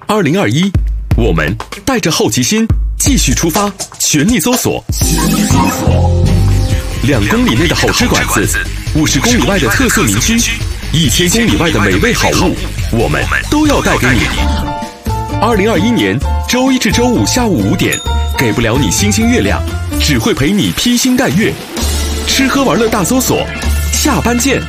2021，我们带着好奇心继续出发，全力搜索。2公里内的好吃馆子，50公里外的特色名区，1000公里外的美味好物，我们都要带给你。2021年周一至周五下午5点，给不了你星星月亮，只会陪你披星戴月。吃喝玩乐大搜索，下班见。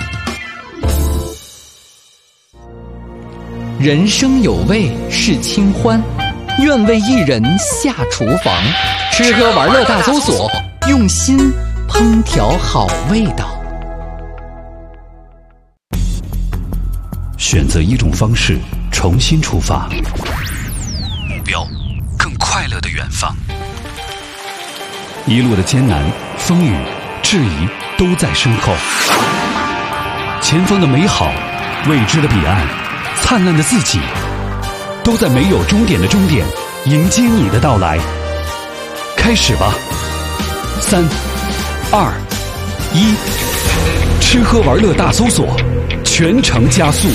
人生有味是清欢，愿为一人下厨房。吃喝玩乐大搜索，用心烹调好味道。 选择一种方式，重新出发，目标更快乐的远方。一路的艰难、风雨、质疑都在身后，前方的美好、未知的彼岸、灿烂的自己，都在没有终点的终点迎接你的到来。开始吧，3、2、1，吃喝玩乐大搜索，全程加速。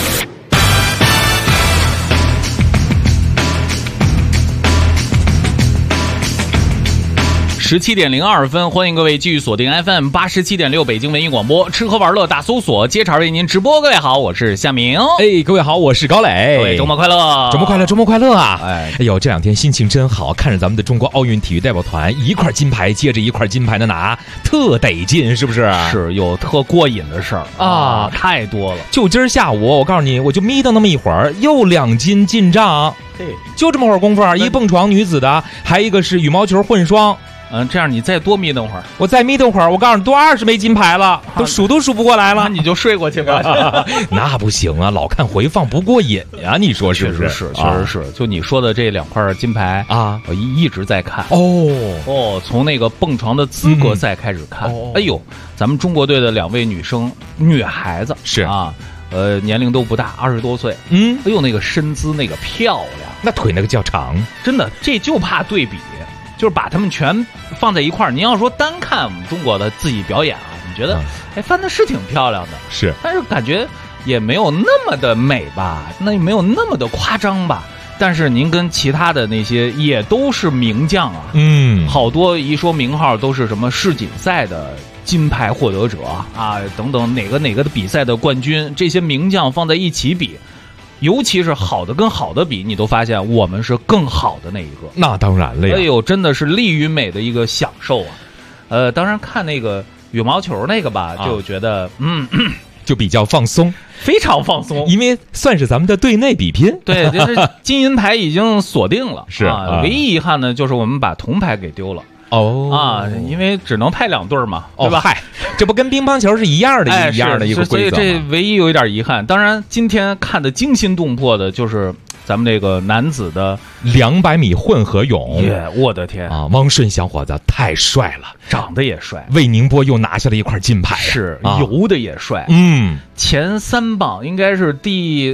17:02，欢迎各位继续锁定 FM 87.6北京文艺广播，吃喝玩乐大搜索，接茬为您直播。各位好，我是夏明。 各位好，我是高磊。 各位周末快乐， 周末快乐，周末快乐啊！哎呦，这2天心情真好，看着咱们的中国奥运体育代表团一块金牌接着一块金牌的拿，特得劲，是不是？ 是有特过瘾的事儿啊，太多了。 就今儿下午，我告诉你，我就眯瞪那么一会儿，又2金进账，就这么会儿功夫，一蹦床女子的，还一个是羽毛球混双。 这样你再多眯瞪会儿， 我再眯瞪会儿，我告诉你，多20枚金牌了，都数不过来了。 那你就睡过去吧。 那不行啊，老看回放不过瘾呀，你说是不是？ 确实是。就你说的这2块金牌啊，我一直在看。从那个蹦床的资格赛开始看。哎呦，咱们中国队的2位女孩子是啊，年龄都不大，20多岁。哎呦，那个身姿那个漂亮， 那腿那个较长， 真的，这就怕对比。就是把他们全放在一块儿，你要说单看我们中国的自己表演啊，你觉得翻的是挺漂亮的， 是，但是感觉也没有那么的美吧，那也没有那么的夸张吧。但是您跟其他的那些也都是名将啊，好多一说名号都是什么世锦赛的金牌获得者啊，等等哪个的比赛的冠军，这些名将放在一起比。尤其是好的跟好的比，你都发现我们是更好的那一个。 那当然了呀！ 哎呦，真的是力与美的一个享受啊！当然看那个羽毛球那个吧，就觉得就比较放松， 非常放松， 因为算是咱们的队内比拼。 对，就是金银牌已经锁定了， 是啊。唯一遗憾呢，就是我们把铜牌给丢了。因为只能派2队嘛，对吧？ 这不跟乒乓球是一样的，一样的一个规则吗？ 所以这唯一有一点遗憾。当然，今天看的惊心动魄的就是咱们这个男子的 200米混合泳。 我的天啊！汪顺小伙子太帅了， 长得也帅。 魏宁波又拿下了一块金牌， 是游的也帅。前3棒应该是第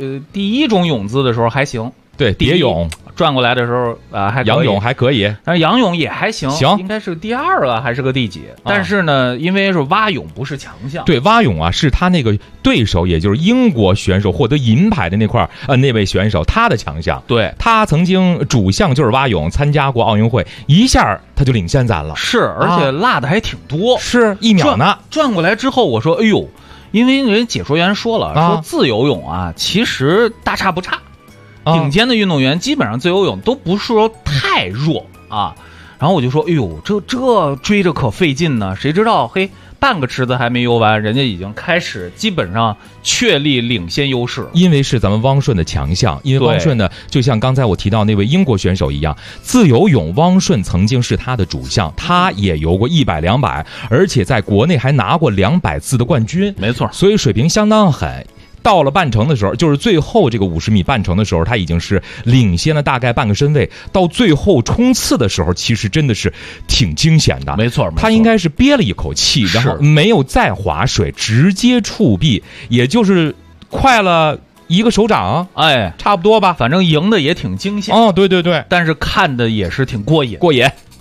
1种泳姿的时候还行， 对，蝶泳。 转过来的时候还可以， 仰泳还可以， 但是仰泳也还行，应该是第2个还是个第几？但是呢，因为是蛙泳不是强项， 对，蛙泳啊是他那个对手，也就是英国选手获得银牌的那位选手，他的强项。 对， 他曾经主项就是蛙泳，参加过奥运会，一下他就领先咱了。 是，而且落的还挺多， 是1秒呢。 转过来之后，我说，哎呦，因为人解说员说了，说自由泳啊，其实大差不差。顶尖的运动员基本上自由泳都不是说太弱啊，然后我就说，哎呦，这追着可费劲呢。谁知道，半个池子还没游完，人家已经开始基本上确立领先优势。 因为是咱们汪顺的强项，因为汪顺呢，就像刚才我提到那位英国选手一样，自由泳汪顺曾经是他的主项，他也游过100、200，而且在国内还拿过200次的冠军。 没错， 所以水平相当狠。到了半程的时候，就是最后这个50米半程的时候，他已经是领先了大概半个身位。到最后冲刺的时候，其实真的是挺惊险的。 没错， 他应该是憋了一口气，然后没有再划水，直接触壁，也就是快了1个手掌， 差不多吧。 反正赢的也挺惊险。 对， 但是看的也是挺过瘾。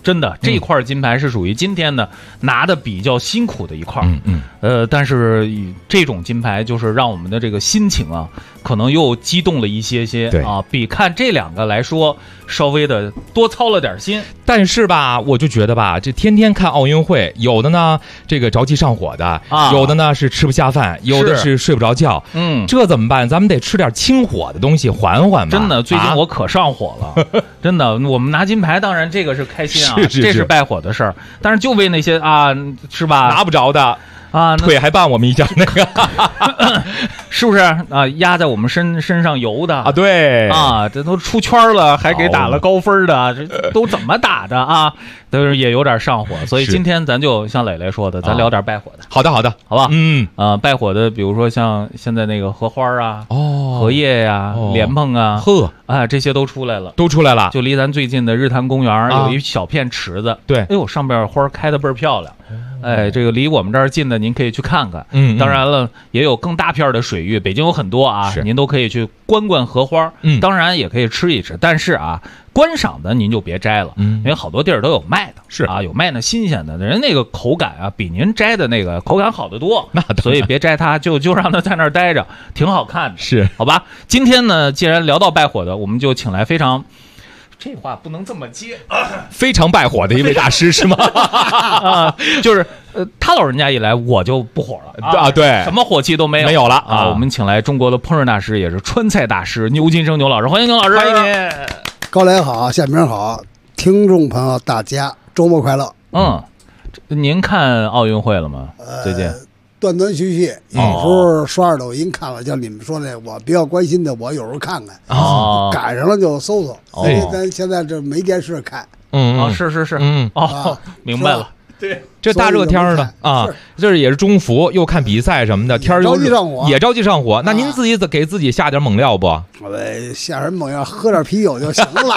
真的，这块金牌是属于今天呢拿的比较辛苦的一块。但是这种金牌就是让我们的这个心情啊，可能又激动了一些啊，比看这2个来说稍微的多操了点心。 但是吧，我就觉得吧，这天天看奥运会，有的呢这个着急上火的，有的呢是吃不下饭，有的是睡不着觉。这怎么办？咱们得吃点清火的东西缓缓吧。 真的，最近我可上火了，真的。我们拿金牌，当然这个是开心啊，这是败火的事儿。但是就为那些啊，是吧？ 拿不着的啊， 腿还绊我们一下，那个是不是啊？压在我们身上游的啊，对啊，这都出圈了，还给打了高分的，这都怎么打的啊？都是也有点上火，所以今天咱就像磊磊说的，咱聊点败火的。 好的，好的， 好吧？败火的，比如说像现在那个荷花啊，荷叶呀、莲蓬啊，这些都出来了，就离咱最近的日坛公园有一小片池子， 对， 哎呦，上边花开的倍儿漂亮。这个离我们这儿近的，您可以去看看。当然了，也有更大片的水域，北京有很多啊，您都可以去观荷花。当然也可以吃一吃，但是啊，观赏的您就别摘了，因为好多地儿都有卖的， 是啊，有卖那新鲜的，人那个口感啊，比您摘的那个口感好得多。所以别摘它，就让它在那儿待着，挺好看的， 是好吧？今天呢，既然聊到败火的，我们就请来非常。这话不能这么接， 非常败火的一位大师是吗？ 就是他老人家一来我就不火了啊， 对， 什么火气都没有了啊。我们请来中国的烹饪大师，也是川菜大师牛金生牛老师，欢迎牛老师， 欢迎您。高磊好，夏明好，听众朋友大家周末快乐。 您看奥运会了吗？最近断断续续，有时候刷着抖音看了，像你们说的，我比较关心的，我有时候看看，赶上了就搜搜。所以咱现在这没电视看。 是，明白了。 对， 这大热天的啊，这也是中伏，又看比赛什么的，天又也着急上火。那您自己给自己下点猛料不？ 下点猛药，喝点啤酒就行了。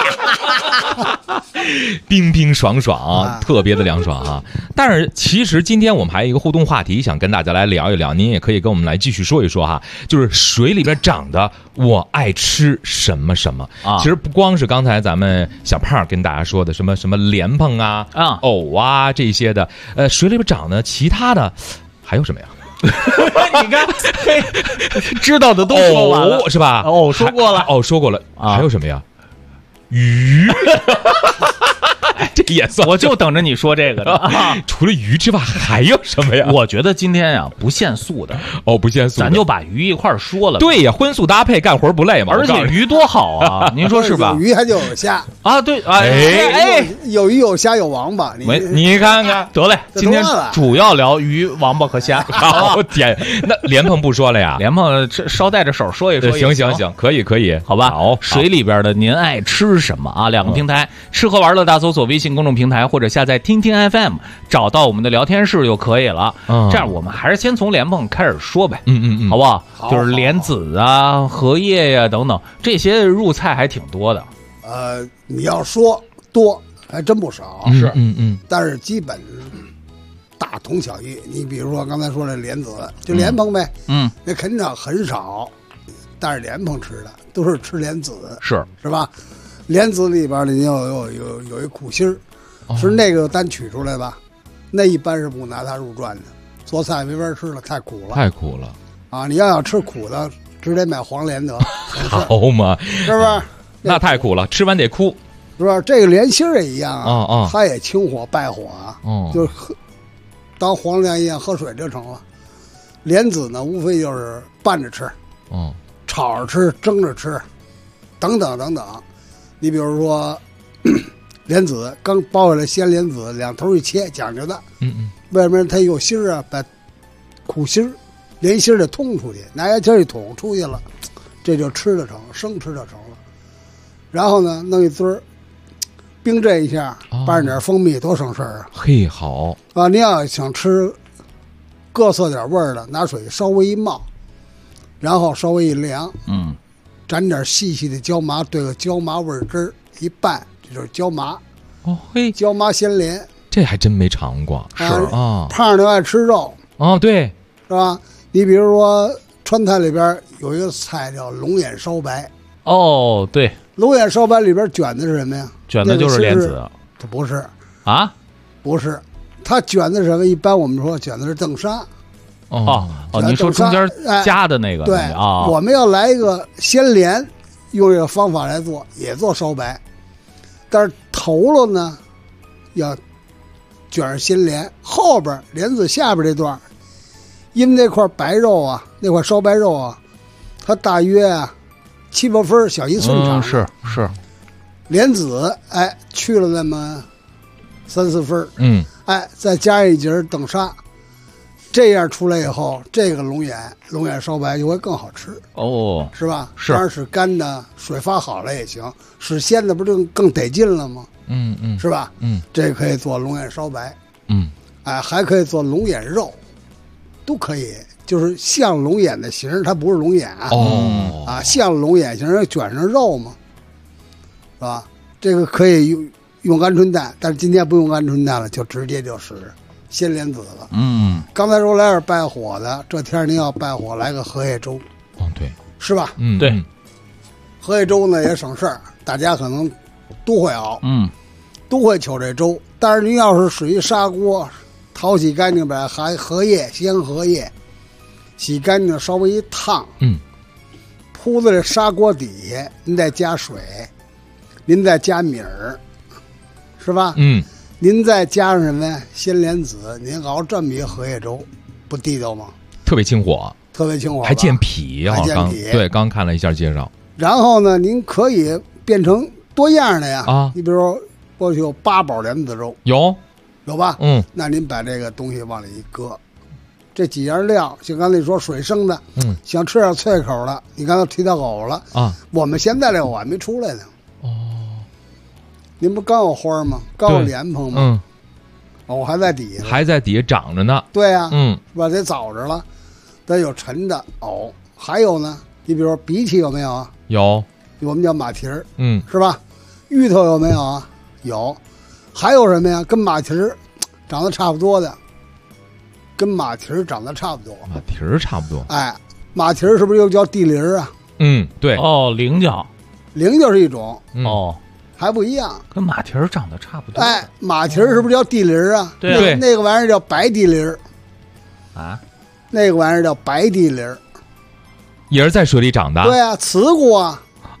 冰冰爽爽，特别的凉爽啊！但是其实今天我们还有一个互动话题，想跟大家来聊一聊，您也可以跟我们来继续说一说哈，就是水里边长的，我爱吃什么什么啊！其实不光是刚才咱们小胖跟大家说的什么莲蓬啊、藕啊这些的，水里边长的其他的还有什么呀？ 你看，知道的都说完了是吧？ 说过了， 说过了，还有什么呀？鱼。这也算， 我就等着你说这个呢。 除了鱼之外还有什么呀？ 我觉得今天呀不限素的不限素， 咱就把鱼一块说了。 对呀，荤素搭配，干活不累嘛。 而且鱼多好啊，您说是吧？ 有鱼还就有虾啊，对， 有鱼有虾有王八， 你看看， 得嘞，今天主要聊鱼、王八和虾。 好天，那莲蓬不说了呀？ 莲蓬捎带着手说一说。 行，可以， 好吧。好，水里边的您爱吃什么啊？2个平台，吃喝玩乐大搜索微信公众平台或者下载听听 FM， 找到我们的聊天室就可以了。这样我们还是先从莲蓬开始说呗，好不好？就是莲子啊、荷叶呀等等，这些入菜还挺多的。 你要说多还真不少， 是， 但是基本大同小异。你比如说刚才说的莲子，就莲蓬呗，那肯定很少，但是莲蓬吃的都是吃莲子，是吧？莲子里边你有一苦心儿，是那个单取出来吧？那一般是不拿它入馔的，做菜没法吃了，太苦了啊！你要吃苦的，直接买黄连得， 好嘛？ 是不是？ 那太苦了，吃完得哭， 是吧？这个莲心儿也一样啊，它也清火败火啊，就是当黄连一样喝水就成了。莲子呢，无非就是拌着吃，炒着吃，蒸着吃，等等。你比如说，莲子刚剥下来，鲜莲子两头一切，讲究的。外面它有芯儿啊，把苦芯儿、莲心儿得捅出去，拿牙签一捅出去了，这就吃得成，生吃得成了。然后呢，弄一堆儿，冰镇一下，拌点蜂蜜，多省事儿啊！ 嘿，好啊！你要想吃各色点味儿的，拿水稍微一冒，然后稍微一凉，沾点细细的椒麻，兑个椒麻味汁儿一拌，这就是椒麻。椒麻鲜莲， 这还真没尝过。是啊， 胖的爱吃肉。 对， 是吧？你比如说川菜里边有一个菜叫龙眼烧白。 对， 龙眼烧白里边卷的是什么呀？ 卷的就是莲子。 它不是， 啊？ 不是，它卷的什么？一般我们说卷的是邓沙。 哦，你说中间加的那个？ 对啊， 我们要来一个先莲，用这个方法来做，也做烧白，但是头了呢，要卷上先莲，后边莲子下边这段，因为那块白肉啊，那块烧白肉啊，它大约啊7、8分，小1寸长。 是。 莲子去了那么3、4分，再加一节邓沙。这样出来以后，这个龙眼烧白就会更好吃哦， 是吧？ 是， 当然使干的，水发好了也行，使鲜的不就更得劲了吗？是吧？这可以做龙眼烧白，还可以做龙眼肉，都可以，就是像龙眼的形，它不是龙眼啊，像龙眼形卷上肉嘛，是吧？这个可以用鹌鹑蛋，但是今天不用鹌鹑蛋了，就直接就使鲜莲子了。刚才说来点败火的，这天您要败火，来个荷叶粥。 对， 是吧？ 对， 荷叶粥呢也省事儿，大家可能都会熬，都会求这粥。但是您要是属于砂锅，淘洗干净把鲜荷叶洗干净，稍微一烫，铺在这砂锅底下，您再加水，您再加米儿，是吧？您再加上什么呀？鲜莲子，您熬这么一荷叶粥，不地道吗？ 特别清火，还健脾啊！刚看了一下介绍。 然后呢，您可以变成多样的呀你比如说，过去有8宝莲子粥， 有吧？那您把这个东西往里一搁，这几样料，像刚才你说水生的，想吃点脆口的，你刚才提到藕了我们现在这碗没出来呢。您不刚有花吗？刚有莲蓬吗？藕还在底下， 还在底下长着呢。 对呀，是吧？得早着了。得有沉的藕，还有呢，你比如说荸荠有没有啊？ 有， 我们叫马蹄儿，是吧？芋头有没有啊？有。还有什么呀？跟马蹄儿长得差不多的， 马蹄儿差不多。 马蹄儿是不是又叫地梨啊？ 对。 菱角是一种。还不一样， 跟马蹄儿长得差不多。 马蹄儿是不是叫地梨啊？ 对， 那个玩意儿叫白地梨那个玩意儿叫白地梨也是在水里长的。 对啊，慈菇啊。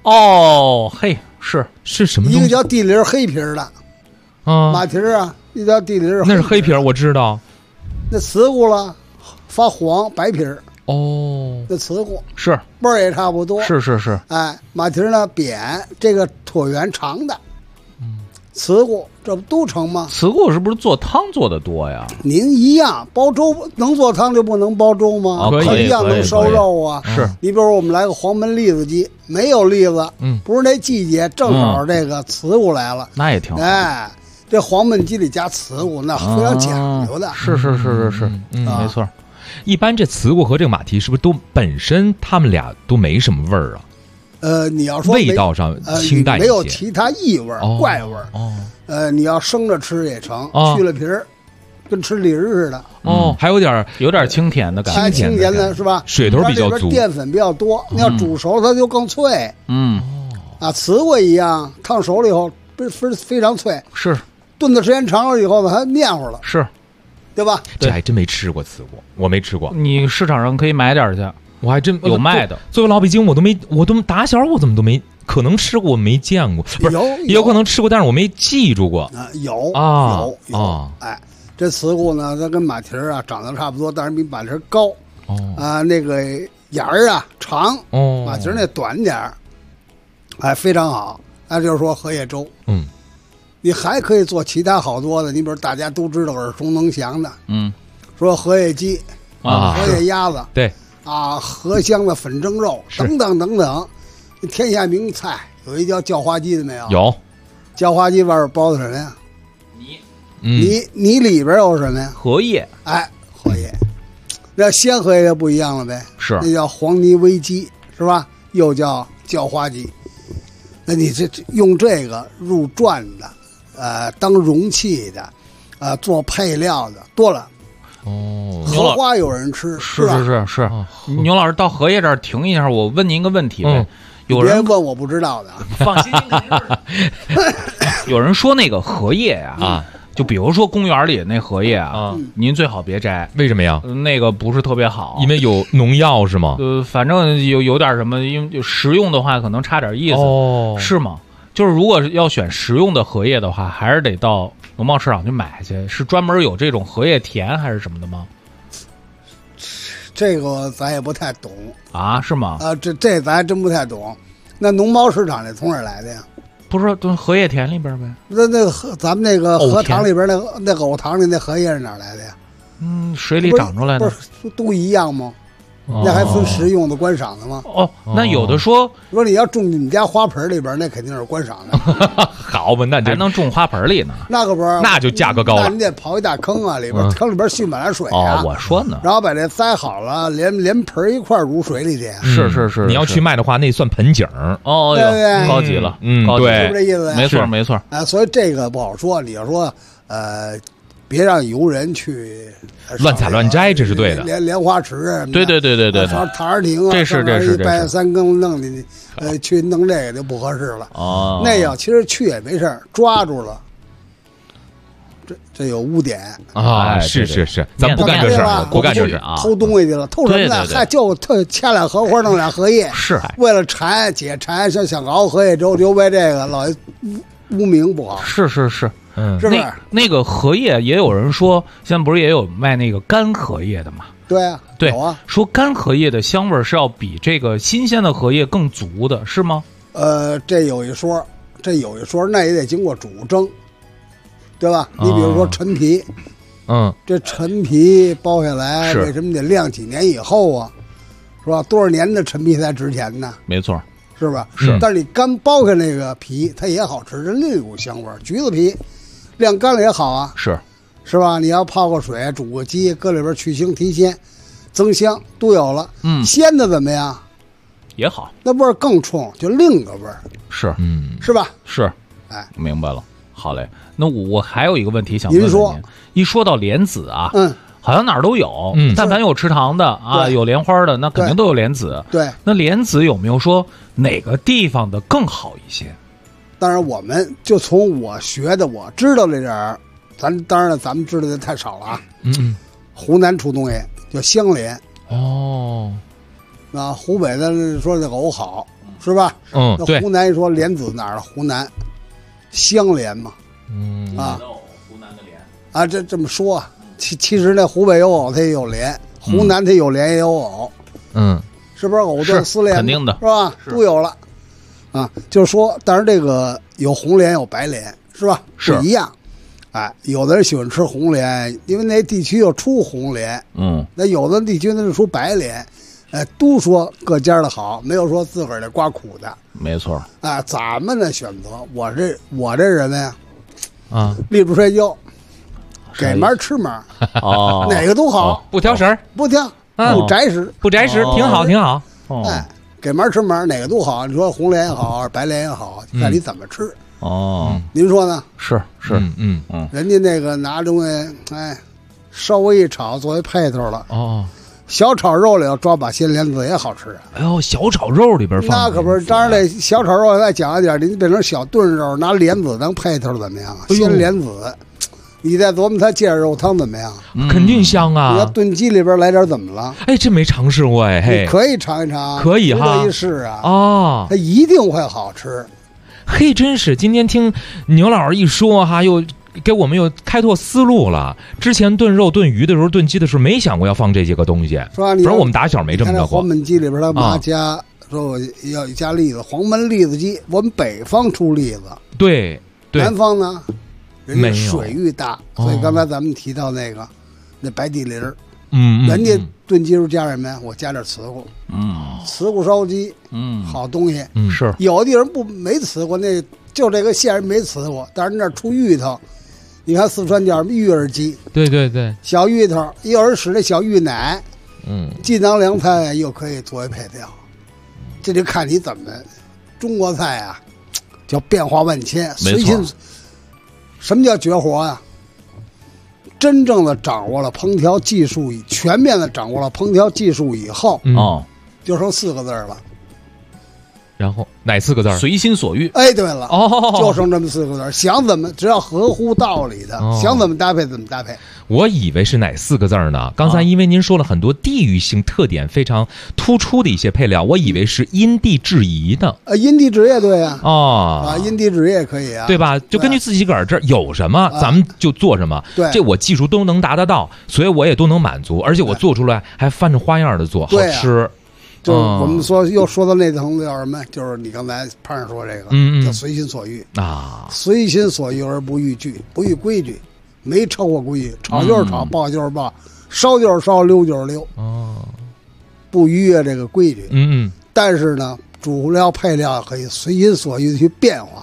是什么东西？ 一个叫地梨黑皮的马蹄儿啊，一个叫地梨那是黑皮，我知道。 那慈菇了，发黄白皮儿。那慈菇是味儿也差不多。 是。 马蹄儿呢扁，这个椭圆长的。慈菇这不都成吗？ 慈菇是不是做汤做的多呀？ 您一样煲粥能做汤就不能煲粥吗？ 可以一样能烧肉啊。 是你比如说我们来个黄焖栗子鸡，没有栗子，不是那季节，正好这个慈菇来了， 那也挺好。 这黄焖鸡里加慈菇，那非常讲究的。 是，没错。 一般这慈菇和这个马蹄是不是都本身他们俩都没什么味儿啊？ 你要说味道上清淡一些， 没有其他异味怪味儿。你要生着吃也成，去了皮儿，跟吃梨儿似的。 还有点清甜的感觉， 清甜的是吧？ 水头比较足， 淀粉比较多。你要煮熟它就更脆。慈菇一样，烫熟了以后非常脆。 是， 炖的时间长了以后呢，它面糊了。 是。 对吧？ 这还真没吃过慈菇，我没吃过。 你市场上可以买点去， 我还真有卖的。 作为老北京，我都打小我怎么都没可能吃过，我没见过。不是，有可能吃过，但是我没记住过。 有。这慈菇呢，它跟马蹄儿长得差不多，但是比马蹄儿高。那个眼儿长，马蹄儿那短点儿，非常好。那就是说荷叶粥。你还可以做其他好多的，你比如大家都知道耳熟能详的，说荷叶鸡荷叶鸭子， 对荷香的粉蒸肉等等，天下名菜有一叫叫花鸡的没有？ 有。 叫花鸡外边包的什么呀？泥里边有什么呀？ 荷叶。 荷叶。那鲜荷叶就不一样了呗， 是那叫黄泥煨鸡是吧？又叫叫花鸡。那你这用这个入馔的。当容器的，做配料的多了。荷花有人吃， 是。牛老师到荷叶这儿停一下，我问您一个问题呗。有人问我不知道的， 放心。有人说那个荷叶就比如说公园里那荷叶啊，您最好别摘。 为什么呀？ 那个不是特别好， 因为有农药是吗？ 反正有点什么，因为食用的话可能差点意思，是吗？就是如果要选食用的荷叶的话，还是得到农贸市场去买去。是专门有这种荷叶田还是什么的吗？ 这个咱也不太懂啊，是吗？ 这咱还真不太懂。那农贸市场这从哪儿来的呀？ 不是都荷叶田里边呗？ 那个咱们那个荷塘里边那藕塘里那荷叶是哪儿来的呀？ 水里长出来的， 不是都一样吗？那还分食用的、观赏的吗？ 那有的说你要种你们家花盆里边，那肯定是观赏的。 好吧，那还能种花盆里呢？ 那可不是， 那就价格高了。 那你得刨一大坑啊，里边坑里边蓄满了水啊。 我说呢， 然后把这栽好了，连盆一块入水里去。 是， 你要去卖的话，那算盆景。 对对， 高级了。 对， 是不是这意思？ 没错。 所以这个不好说。你要说别让游人去乱采乱摘，这是对的。 莲花池， 对， 塔儿亭啊， 这是拜三更弄的，去弄这个就不合适了。那样其实去也没事，抓住了，这有污点啊！是，咱不干这事儿，不干这事啊！ 偷东西去了，偷什么呢？还就掐俩荷花，弄俩荷叶， 是为了解馋，想熬荷叶粥，就为这个老污名不好。 是。 是不是那个荷叶也有人说，现在不是也有卖那个干荷叶的吗？ 对啊， 对有啊。 说干荷叶的香味是要比这个新鲜的荷叶更足的，是吗？ 这有一说，那也得经过煮蒸，对吧？你比如说陈皮，这陈皮剥下来，为什么得晾几年以后啊？是吧？多少年的陈皮才值钱呢？ 没错。 是吧？ 是， 但是你干剥开那个皮，它也好吃，这另一股香味儿。橘子皮晾干了也好啊，是吧？你要泡个水，煮个鸡，搁里边去腥提鲜，增香都有了。鲜的怎么样？ 也好， 那味儿更冲，就另个味儿。是吧？ 是，明白了。好嘞，那我还有一个问题想问问您。一说到莲子啊，好像哪儿都有，但凡有池塘的啊，有莲花的，那肯定都有莲子。 对， 那莲子有没有说哪个地方的更好一些？ 当然，我们就从我学的，我知道这点儿，当然了，咱们知道的太少了啊。湖南出东西叫香莲。那湖北的说这个藕好，是吧？那湖南一说莲子哪儿？湖南香莲嘛。 湖南的莲啊，这么说啊。其实那湖北有藕，它也有莲；湖南它有莲也有藕，是不是藕断丝连？ 肯定的， 是吧？都有了，啊，就是说，当然这个有红莲有白莲，是吧？不一样，有的人喜欢吃红莲，因为那地区又出红莲，那有的地区那是出白莲，都说各家的好，没有说自个儿的刮苦的， 没错。 咱们的选择，我这人呢，立住摔跤。给门吃门，哪个都好， 不挑食， 不挑，不摘食， 挺好，挺好。 给门吃门，哪个都好。你说红莲也好，白莲也好，看你怎么吃。您说呢？ 是， 人家那个拿东西，稍微一炒作为配头了。小炒肉里要抓把鲜莲子也好吃。 哎呦，小炒肉里边放那可不是，当然这小炒肉再讲一点，您变成小炖肉，拿莲子当配头怎么样？鲜莲子。你再琢磨它芥肉汤怎么样？ 肯定香啊！ 你要炖鸡里边来点怎么了？ 这没尝试过你可以尝一尝， 可以哈， 值得一试啊！它一定会好吃。 真是今天听牛老师一说哈，又给我们又开拓思路了。之前炖肉、炖鱼的时候、炖鸡的时候，没想过要放这些个东西，是吧？不然我们打小没这么着过。 黄焖鸡里边他妈加说我要加栗子，黄焖栗子鸡，我们北方出栗子， 对， 南方呢？人家水域大，所以刚才咱们提到那白地梨儿，人家炖鸡时候加什么呀？我加点瓷骨，瓷骨烧鸡，好东西， 是有的地方没瓷骨，那就这个县没瓷骨，但是那出芋头，你看四川叫什么芋儿鸡， 对， 小芋头，有人使那小芋奶，既当凉菜又可以作为配料，这就看你怎么，中国菜啊，叫变化万千，随心。什么叫绝活啊？真正的掌握了烹调技术，全面的掌握了烹调技术以后，就剩4个字了， 然后哪4个字？ 随心所欲。 哎，对了，就剩这么4个字，想怎么只要合乎道理的，想怎么搭配怎么搭配。 我以为是哪4个字呢？刚才因为您说了很多地域性特点非常突出的一些配料，我以为是因地制宜的。 因地制宜对啊，因地制宜也可以啊， 对吧？就根据自己个儿这儿有什么，咱们就做什么。 对， 这我技术都能达得到，所以我也都能满足，而且我做出来还翻着花样的做，好吃。 就是我们又说到那层叫什么？就是你刚才潘上说这个，叫随心所欲啊，随心所欲而不逾矩，不逾规矩，没超过规矩，炒就是炒，爆就是爆，烧就是烧，溜就是溜，不逾越这个规矩。但是呢，主料配料可以随心所欲的去变化，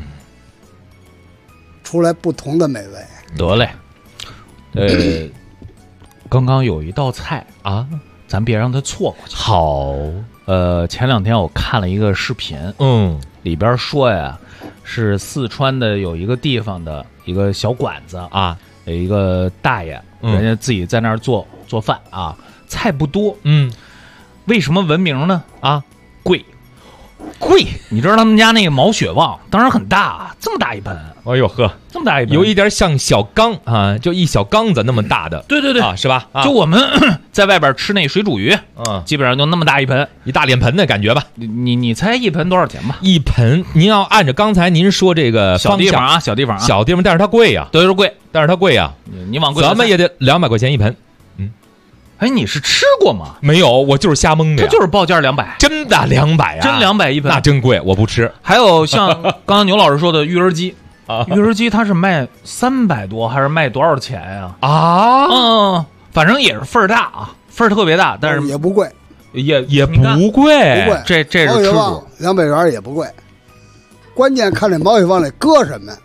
出来不同的美味。 得嘞，刚刚有一道菜啊。咱别让它错过去。 好， 前2天我看了一个视频，里边说呀，是四川的有一个地方的一个小馆子啊，有一个大爷，人家自己在那儿做饭啊，菜不多，为什么闻名呢？啊，贵。你知道他们家那个毛血旺，当然很大，这么大一盆。 哎呦呵， 这么大一盆， 有一点像小缸啊，就一小缸子那么大的。 对啊，是吧？ 就我们在外边吃那水煮鱼，基本上就那么大一盆， 一大脸盆的感觉吧。 你猜一盆多少钱吧？ 一盆，您要按照刚才您说这个小地方啊，小地方， 但是它贵呀， 对，是贵， 但是它贵呀。 你往贵， 咱们也得200块钱一盆。 哎，你是吃过吗？ 没有，我就是瞎蒙的。 它就是报价200， 真的200啊？ 真200一盆， 那真贵，我不吃。 还有像刚刚牛老师说的育儿鸡啊，育儿鸡它是卖300多还是卖多少钱呀？反正也是份儿大啊，份儿特别大，但是也不贵， 也不贵， 这是吃主 ，200元也不贵，关键看这毛血旺里搁什么。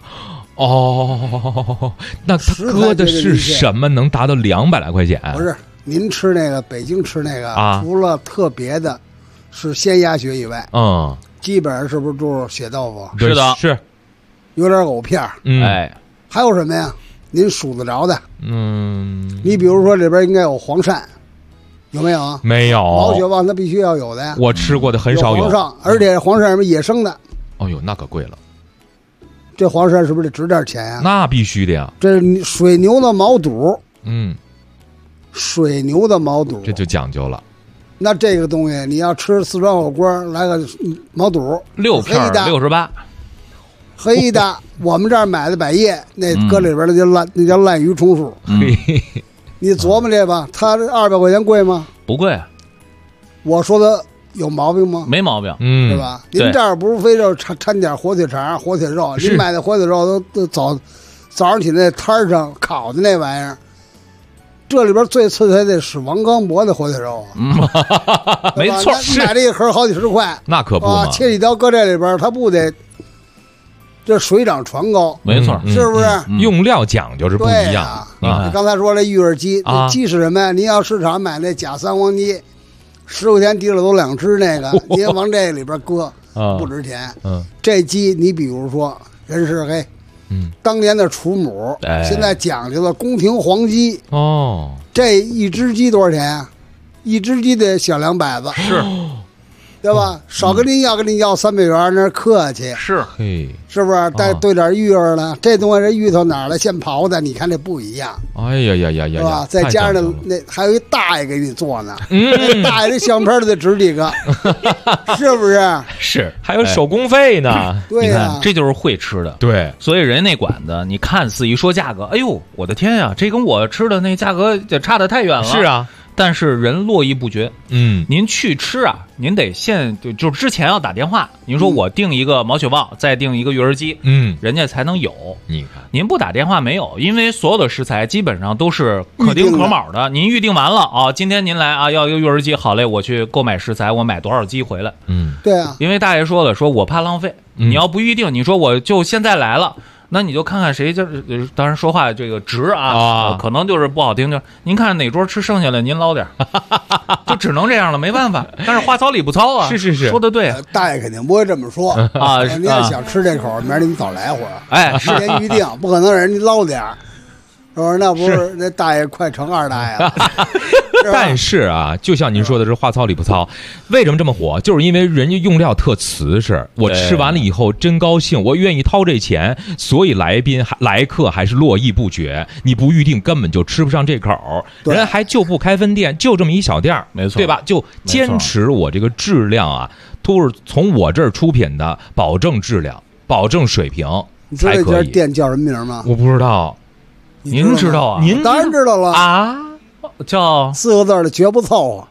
那它搁的是什么能达到200来块钱？ 不是。您吃那个北京吃那个除了特别的是鲜鸭血以外，基本上是不是都是血豆腐？ 是的， 是有点藕片，还有什么呀？您数得着的？你比如说里边应该有黄鳝，有没有啊？ 没有， 毛血旺它必须要有的呀。 我吃过的很少有黄鳝，而且黄鳝是野生的。 哦呦，那可贵了。 这黄鳝是不是得值点钱呀？ 那必须的呀。 这水牛的毛肚，水牛的毛肚， 这就讲究了。 那这个东西你要吃四川火锅，来个毛肚 ，6片68， 黑的。我们这儿买的百叶，那搁里边那叫滥竽充数。你琢磨这吧，它200块钱贵吗？ 不贵。 我说的有毛病吗？ 没毛病， 对吧？您这儿不是非要掺点火腿肠、火腿肉？您买的火腿肉都早上起那摊上烤的那玩意儿。这里边最次才得是王刚博的火腿肉啊， 没错， 你买这一盒好几十块， 那可不嘛， 切几条搁这里边，它不得这水涨船高， 没错， 是不是？ 用料讲究是不一样啊。刚才说这育儿鸡，鸡是什么呀？您要市场买那假三黄鸡，10块钱提了都2只，那个您往这里边搁不值钱。这鸡你比如说人是黑。当年的楚母，现在讲究了宫廷黄鸡这一只鸡多少钱啊？一只鸡得小200子， 是， 对吧？少跟您要300元，那客气， 是不是？再兑点玉儿了，这东西这芋头哪儿来？现刨的，你看这不一样。 哎呀， 是吧？再加上那还有一大爷给你做呢，大爷这相片得值几个，是不是？ 是， 还有手工费呢。 对呀， 这就是会吃的。 对， 所以人那馆子，你看似一说价格，哎呦，我的天呀，这跟我吃的那价格也差得太远了。 是啊。 但是人络绎不绝，您去吃啊，您得就之前要打电话，您说我订一个毛血旺，再订一个育儿鸡，人家才能有。 你看， 您不打电话没有，因为所有的食材基本上都是可丁可卯的，您预定完了啊，今天您来啊，要一个育儿鸡，好嘞，我去购买食材，我买多少鸡回来， 对啊， 因为大爷说了，说我怕浪费，你要不预定，你说我就现在来了。那你就看看谁当然说话这个值啊，可能就是不好听，就您看哪桌吃剩下了，您捞点，就只能这样了，没办法。但是话糙理不糙啊， 是， 说的对， 大爷肯定不会这么说啊。您要想吃这口，明儿您早来会儿，事先预定，不可能人家捞点。是不是？那不是那大爷快成二大爷了， 但是啊，就像您说的是话糙理不糙，为什么这么火？就是因为人家用料特瓷实，我吃完了以后真高兴，我愿意掏这钱，所以来客还是络绎不绝。你不预定根本就吃不上这口，人还就不开分店，就这么一小店， 没错， 对吧？就坚持我这个质量啊，都是从我这儿出品的，保证质量，保证水平。 你知道这家店叫什么名吗？ 我不知道， 您知道啊？ 您当然知道了啊，叫 4个字的绝不凑合。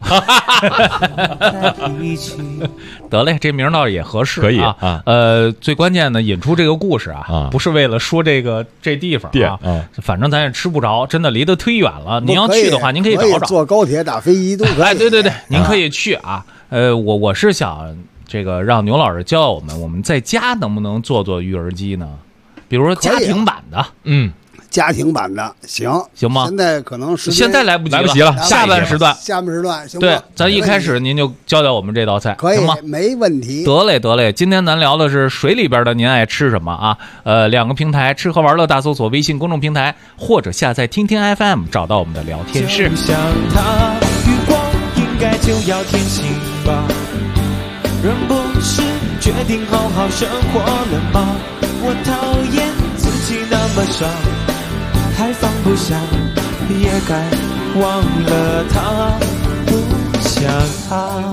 得嘞，这名倒也合适， 可以啊。最关键的引出这个故事啊，不是为了说这地方啊，反正咱也吃不着，真的离得忒远了。您要去的话，您可以找找， 坐高铁打飞机都可以。 哎，对，您可以去啊。我是想这个让牛老师教我们在家能不能做育儿机呢？比如说家庭版的， 家庭版的行吗？ 现在可能现在来不及了， 下半时段行。 对，咱一开始您就教我们这道菜， 可以吗？ 没问题。 得嘞，今天咱聊的是水里边的，您爱吃什么啊？2个平台，吃喝玩乐大搜索微信公众平台，或者下载听听 FM 找到我们的聊天室。 就像他，余光应该就要天晴吧？人不是决定好好生活了吗？我讨厌自己那么傻，还放不下，也该忘了他，不想他。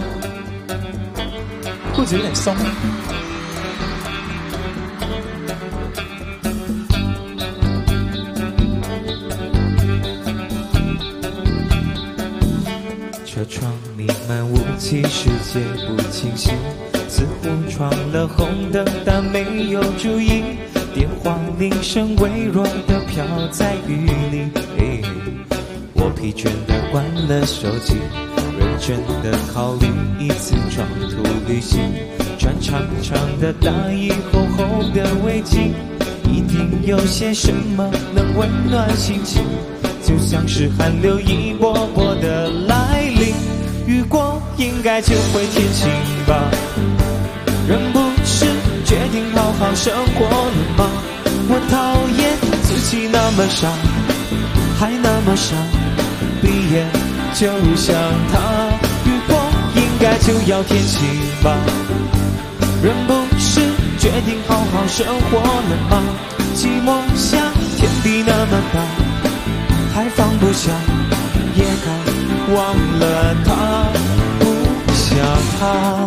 裤子有点松。车窗弥漫雾气，世界不清晰，似乎闯了红灯，但没有注意。电话铃声微弱地飘在雨里，我疲倦地关了手机，认真地考虑一次长途旅行，穿长长的大衣，厚厚的围巾，一定有些什么能温暖心情，就像是寒流一波波的来临，雨过应该就会天晴吧？人不是决定好好生活了吗？我讨厌自己那么傻，还那么傻，闭眼就像他，雨过应该就要天晴吧？人不是决定好好生活了吗？寂寞像天地那么大，还放不下，也该忘了他，不想他。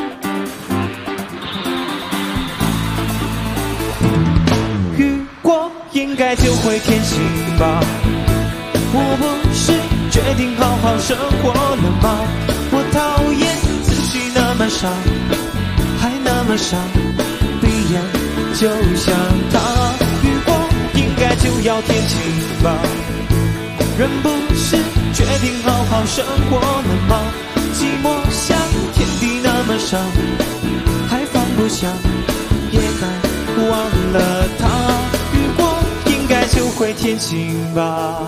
雨过应该就会天晴吧？我不是决定好好生活了吗？我讨厌自己那么傻，还那么傻，闭眼就像他。雨过应该就要天晴吧？人不是决定好好生活了吗？寂寞像天地那么傻，还放不下，也该忘了他。雨过应该就会天晴吧？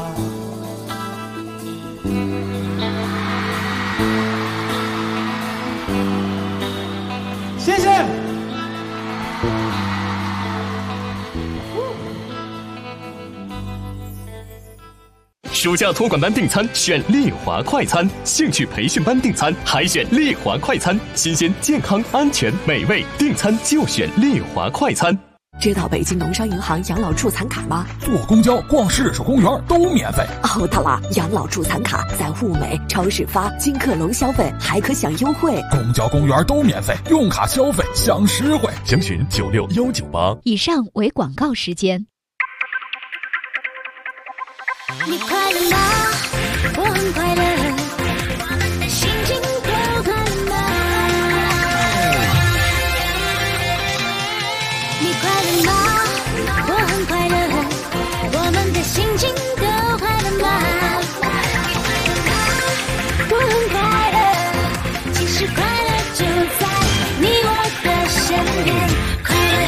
谢谢。 暑假托管班订餐选丽华快餐，兴趣培训班订餐还选丽华快餐，新鲜、健康、安全、美味，订餐就选丽华快餐。 知道北京农商银行养老助残卡吗？ 坐公交、逛市属公园都免费。 哦，对了，养老助残卡在物美、超市发金客隆消费还可享优惠， 公交、公园都免费，用卡消费享实惠。 详询96198。 以上为广告时间。 你快乐吗？我很快乐，心情都快乐吗？你快乐吗？我很快乐，我们的心情都快乐吗？我很快乐，其实快乐就在你我的身边，快乐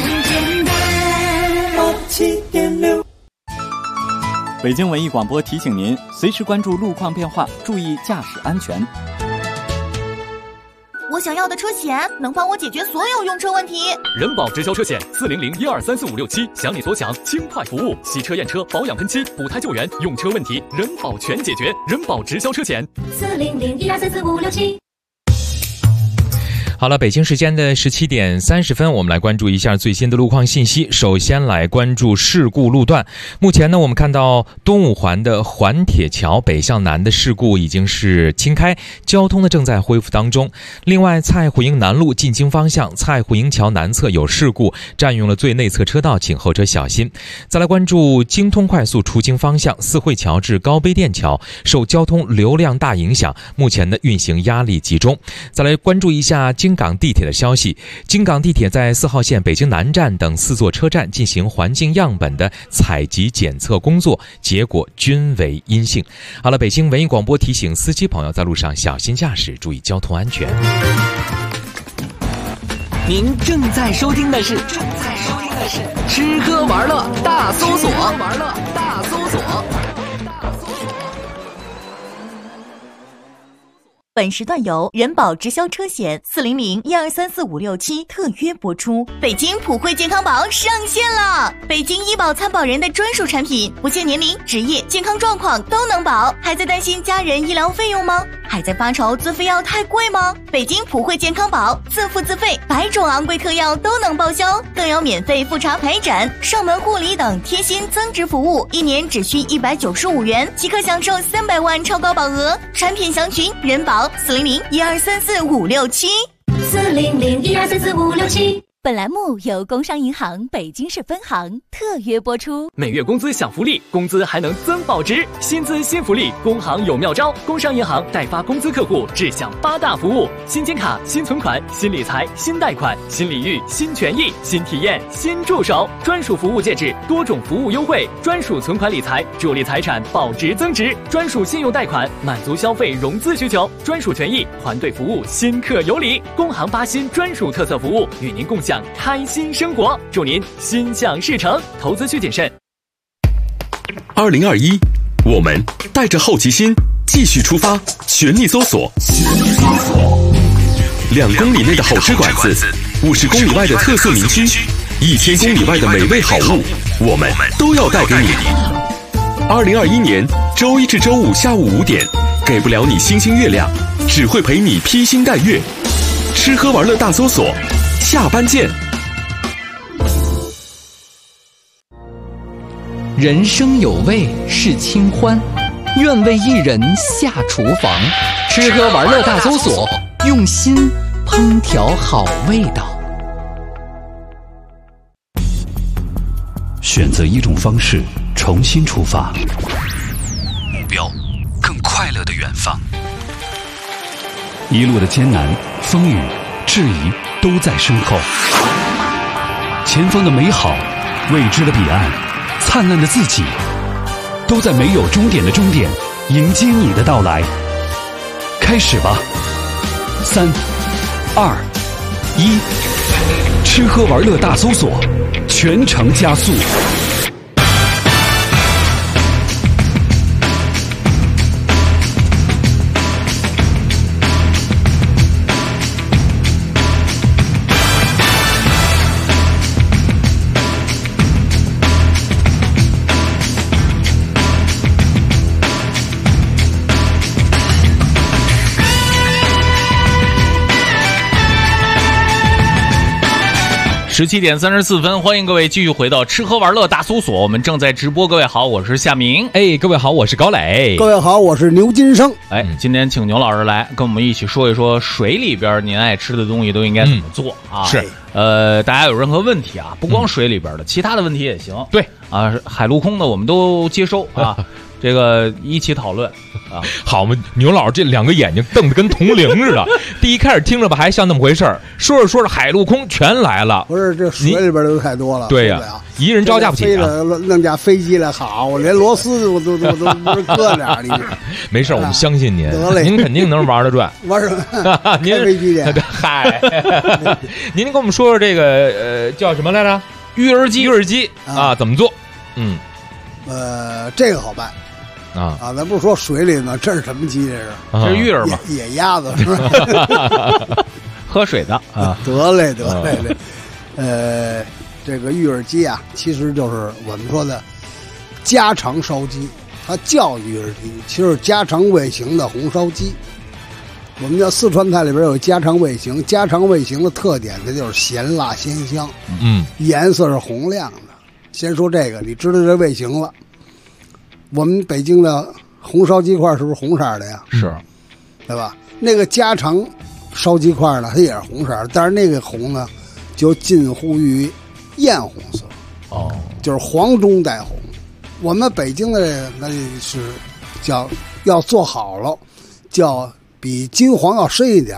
很简单。 87.6 北京文艺广播提醒您，随时关注路况变化，注意驾驶安全。 我想要的车险能帮我解决所有用车问题。 人保直销车险400123456想你所想，轻快服务，洗车验车、保养喷漆、补胎救援，用车问题人保全解决。人保直销车险 400123456。 好了，北京时间的17点30分，我们来关注一下最新的路况信息。首先来关注事故路段。目前呢，我们看到东五环的环铁桥北向南的事故已经是清开，交通呢正在恢复当中。另外，蔡虎营南路进京方向蔡虎营桥南侧有事故，占用了最内侧车道，请后车小心。再来关注京通快速出京方向四惠桥至高碑店桥受交通流量大影响，目前的运行压力集中。再来关注一下京港地铁的消息，京港地铁在4号线北京南站等4座车站进行环境样本的采集检测工作，结果均为阴性。好了，北京文艺广播提醒司机朋友在路上小心驾驶，注意交通安全。 您正在收听的是吃喝玩乐大搜索。 本时段由人保直销车险400123456特约播出。北京普惠健康宝上线了，北京医保参保人的专属产品，不限年龄、职业、健康状况都能保。还在担心家人医疗费用吗？还在发愁自费药太贵吗？北京普惠健康宝自付自费，100种昂贵特药都能报销，更有免费复查陪诊、上门护理等贴心增值服务，1年只需195元即可享受300万超高保额。产品详询人保4001234567400 1234567。 本栏目由工商银行北京市分行特约播出。 每月工资享福利，工资还能增保值，薪资新福利，工行有妙招。工商银行代发工资客户只享8大服务：新金卡、新存款、新理财、新贷款、新礼遇、新权益、新体验、新助手，专属服务介质，多种服务优惠，专属存款理财，助力财产保值增值，专属信用贷款，满足消费融资需求，专属权益，团队服务，新客有礼。工行8新专属特色服务，与您共享开心生活，祝您心想事成，投资需谨慎。 2021，我们带着好奇心继续出发，全力搜索2公里内的好吃馆子，50公里外的特色名区，1000公里外的美味好物，我们都要带给你。2021年周一至周五下午5点，给不了你星星月亮，只会陪你披星戴月。吃喝玩乐大搜索，下班见。 人生有味是清欢，愿为一人下厨房。吃喝玩乐大搜索，用心烹调好味道。 选择一种方式，重新出发，目标更快乐的远方。一路的艰难、风雨、质疑都在身后，前方的美好、未知的彼岸、灿烂的自己，都在没有终点的终点迎接你的到来。开始吧，3、2、1，吃喝玩乐大搜索，全程加速。 17点34分，欢迎各位继续回到吃喝玩乐大搜索，我们正在直播。各位好，我是夏明。 各位好，我是高磊。 各位好，我是牛金生。 今天请牛老师来跟我们一起说一说水里边您爱吃的东西都应该怎么做啊？ 是， 大家有任何问题啊，不光水里边的，其他的问题也行。 对啊，海陆空的我们都接收啊。这个一起讨论啊！ 好，我们牛老师这2个眼睛瞪得跟铜铃似的。第一开始听着吧，还像那么回事儿，说着说着海陆空全来了。 不是，这水里边都太多了。 对呀，一人招架不起啊！ 弄架飞机来，好，我连螺丝我都不是搁点儿。 没事，我们相信您，您肯定能玩得转。 玩什么？您飞机的？ 嗨，您跟我们说说这个叫什么来着？ 育儿机啊，怎么做？ 这个好办。咱不是说水里呢，这是什么鸡？这是这是育儿嘛？ 野鸭子是吧？ 喝水的啊。 得嘞。这个玉耳鸡啊，其实就是我们说的家常烧鸡，它叫玉耳鸡，其实是家常味型的红烧鸡。我们叫四川菜里边有家常味型，家常味型的特点呢就是咸辣鲜香，颜色是红亮的。先说这个，你知道这味型了。我们北京的红烧鸡块是不是红色的呀？ 是， 对吧？那个家常烧鸡块呢，它也是红色，但是那个红呢，就近乎于艳红色，就是黄中带红。我们北京的那是叫要做好了，叫比金黄要深一点，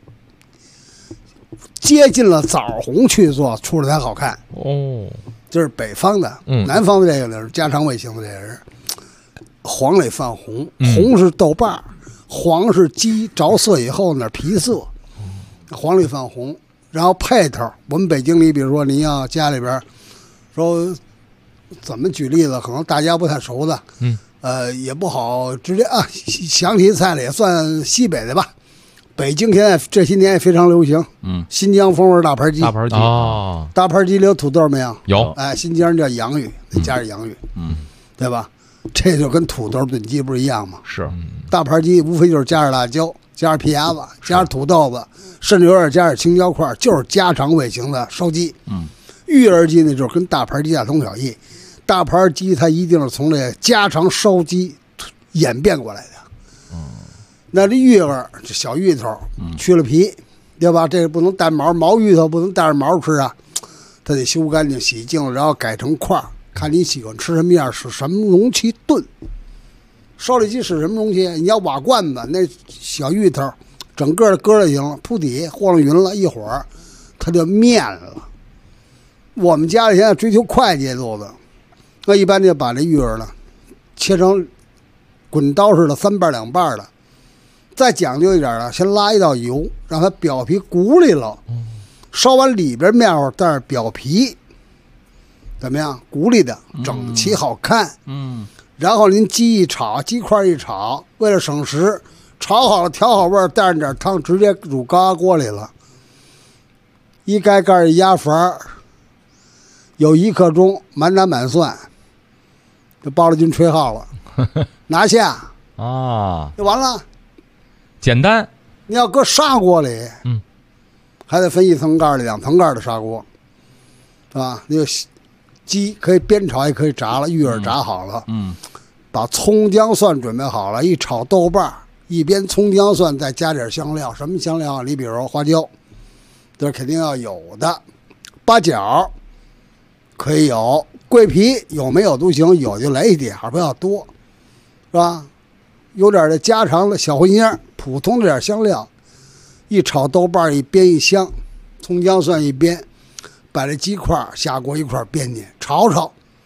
接近了枣红去做出来才好看。这是北方的，南方的这个呢是家常味型的，这个是黄里泛红，红是豆瓣，黄是鸡着色以后那皮色，黄里泛红。然后配头，我们北京里，比如说您要家里边说怎么举例子，可能大家不太熟的，也不好直接啊。想起菜来也算西北的吧。北京现在这些年也非常流行，新疆风味大盘鸡。大盘鸡里有土豆没有？ 有。 哎，新疆人叫洋芋，加上洋芋，对吧？这就跟土豆炖鸡不是一样吗？ 是。 大盘鸡无非就是加上辣椒，加上皮牙子，加上土豆子，甚至有点加点青椒块，就是家常味型的烧鸡。玉耳鸡呢，就是跟大盘鸡大同小异。大盘鸡它一定是从这家常烧鸡演变过来的。那这玉耳，这小芋头，去了皮，对吧？这个不能带毛，毛芋头不能带着毛吃啊，它得修干净、洗净了，然后改成块儿。看你喜欢吃什么样，使什么容器炖。烧里鸡使什么容器？你要瓦罐子，那小芋头整个的搁了行了，铺底和了匀了，一会儿它就面了。我们家里现在追求快节奏的，那一般就把这玉耳呢切成滚刀似的3瓣2瓣的。再讲究一点的，先拉一道油，让它表皮鼓里了，烧完里边面糊，但是表皮怎么样？鼓里的整齐好看。然后您鸡一炒，鸡块一炒，为了省时，炒好了调好味儿，带上点汤，直接煮高压锅里了。一盖盖一压阀，有1刻钟，满打满算，就包了军吹号了，拿下啊，就完了。 简单。 你要搁砂锅里，还得分1层盖的、2层盖的砂锅，是吧？那个鸡可以煸炒，也可以炸了，玉耳炸好了，把葱姜蒜准备好了，一炒豆瓣，一边葱姜蒜，再加点香料，什么香料啊？你比如花椒，这是肯定要有的，八角可以有，桂皮有没有都行，有就来一点，不要多，是吧？有点的家常的小荤香，普通的点香料，一炒豆瓣一煸一香，葱姜蒜一煸，把这鸡块下锅一块煸去，炒炒，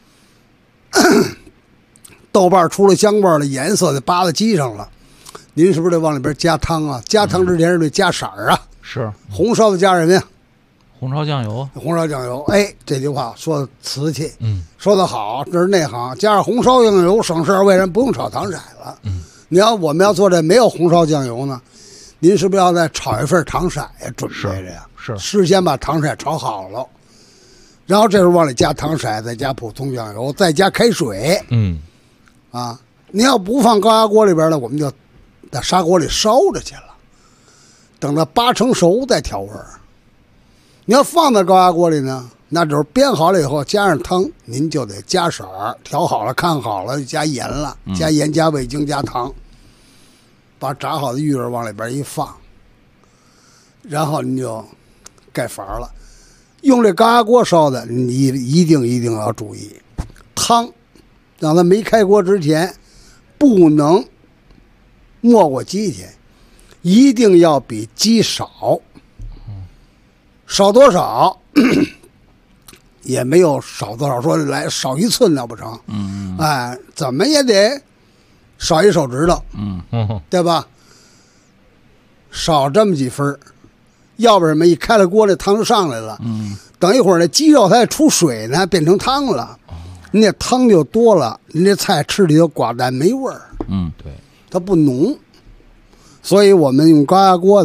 豆瓣出了香味了，颜色就扒在鸡上了，您是不是得往里边加汤啊？加汤之前是得加色儿啊。 是。 红烧的加什么呀？ 红烧酱油。 红烧酱油。哎，这句话说的瓷气，说的好，这是内行。加上红烧酱油省事儿，为什么不用炒糖色了？你要我们要做这没有红烧酱油呢，您是不是要再炒一份糖色呀？准备着呀？ 是。 事先把糖色炒好了，然后这时候往里加糖色，再加普通酱油，再加开水。你要不放高压锅里边呢，我们就在砂锅里烧着去了，等到8成熟再调味儿。你要放在高压锅里呢，那就是煸好了以后加上汤，您就得加色儿，调好了看好了就加盐了，加盐加味精加糖，把炸好的玉耳往里边一放，然后你就盖阀了。用这高压锅烧的，你一定要注意，汤让它没开锅之前不能没过鸡去，一定要比鸡少，少多少也没有少多少，说来少1寸了不成？哎，怎么也得少1手指头，对吧？少这么几分，要不然什么一开了锅，这汤就上来了。等一会儿那鸡肉它也出水呢，变成汤了，你那汤就多了，你这菜吃里头寡淡没味儿。 对， 它不浓。所以我们用高压锅的话，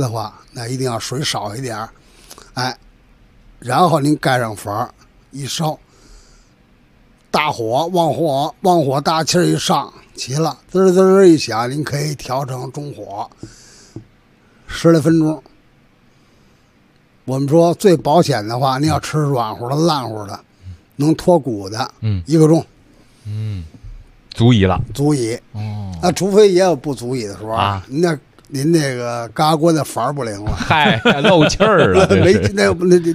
那一定要水少一点，哎，然后您盖上房一烧，大火旺火大气一上起了，滋滋一响，您可以调成中火，10来分钟。我们说最保险的话，您要吃软乎的、烂乎的，能脱骨的，1个钟， 足以了， 足以。那除非也有不足以的时候啊，您那个嘎锅的法不灵了， 嗨，漏气儿了， 没那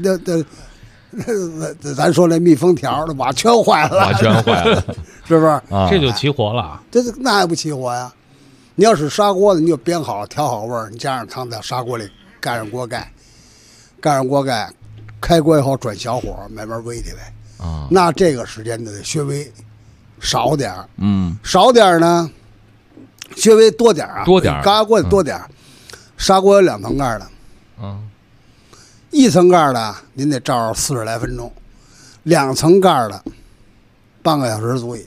咱说那密封条的瓦全坏了，是不是？ 这就起火了， 那还不起火呀？你要是砂锅的，你就煸好了，调好味儿，你加上汤在砂锅里，盖上锅盖，开锅以后转小火，慢慢煨去呗。那这个时间得稍微少点儿，少点儿呢，稍微多点儿啊，嘎锅得多点儿。砂锅有2层盖的，1层盖的您得照40来分钟，2层盖的半个小时足矣。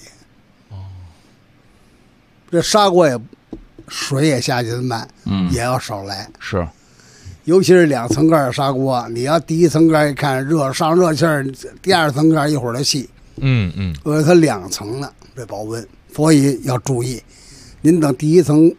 这砂锅也水也下去的慢，也要少来。 是， 尤其是2层盖的砂锅，你要第1层盖一看上热气儿，第2层盖一会儿就细。因为它2层呢，这保温，所以要注意。您等第一层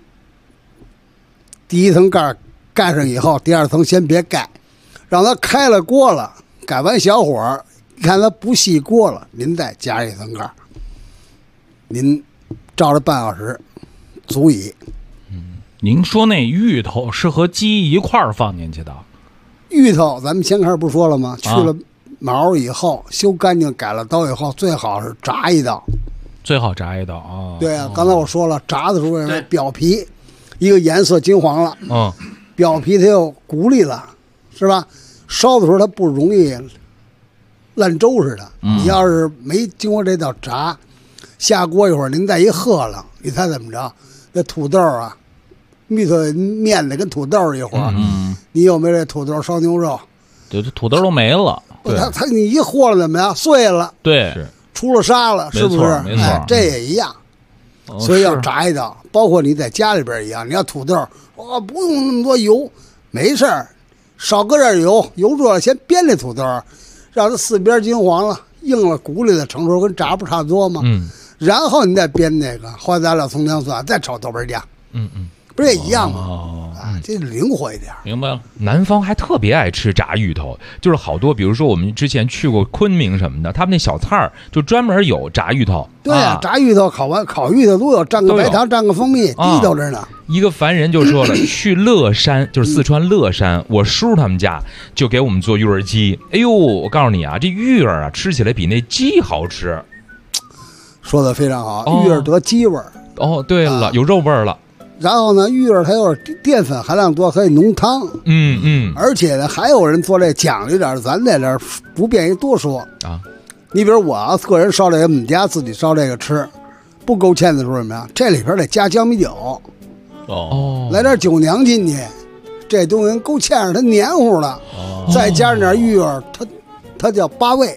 盖上以后，第2层先别盖，让它开了锅了，改完小火，看它不细锅了，您再加1层盖，您照着半小时足矣。 您说那芋头是和鸡一块儿放进去的？ 芋头咱们先开始不是说了吗？去了毛以后，修干净，改了刀以后，最好是炸一刀。 最好炸一刀啊！ 对啊，刚才我说了，炸的时候表皮一个颜色金黄了，表皮它又鼓励了，是吧？烧的时候它不容易烂粥似的。你要是没经过这道炸，下锅一会儿，您再一喝了，你猜怎么着？那土豆啊，蜜特面的跟土豆一会儿，你有没有这土豆烧牛肉？ 对，这土豆都没了。 对，它你一和了怎么样？碎了。 对。 出了沙了，是不是？ 没错， 这也一样，所以要炸一道。包括你在家里边一样，你要土豆，不用那么多油，没事儿，少搁点油，油热了先煸这土豆，让它4边金黄了，硬了鼓里的成熟跟炸不差不多嘛。然后你再煸那个花杂料、葱姜蒜，再炒豆瓣酱。不是也一样吗？这灵活一点。 明白了。 南方还特别爱吃炸芋头，就是好多，比如说我们之前去过昆明什么的，他们那小菜儿就专门有炸芋头。 对啊，炸芋头、烤芋头都有，蘸个白糖，蘸个蜂蜜，地道着呢。 一个凡人就说了，去乐山，就是四川乐山，我叔他们家就给我们做芋儿鸡。哎呦，我告诉你啊，这芋儿啊，吃起来比那鸡好吃。 说的非常好，芋儿得鸡味儿。 对了，有肉味儿了。 然后呢，芋儿它又是淀粉含量多，可以浓汤。而且呢，还有人做这讲究点，咱在这不便于多说啊。你比如我要个人烧这个，我们家自己烧这个吃，不勾芡的时候怎么样？这里边得加江米酒，来点酒酿进去，这东西勾芡上它黏糊了，再加上点芋儿，它叫八味。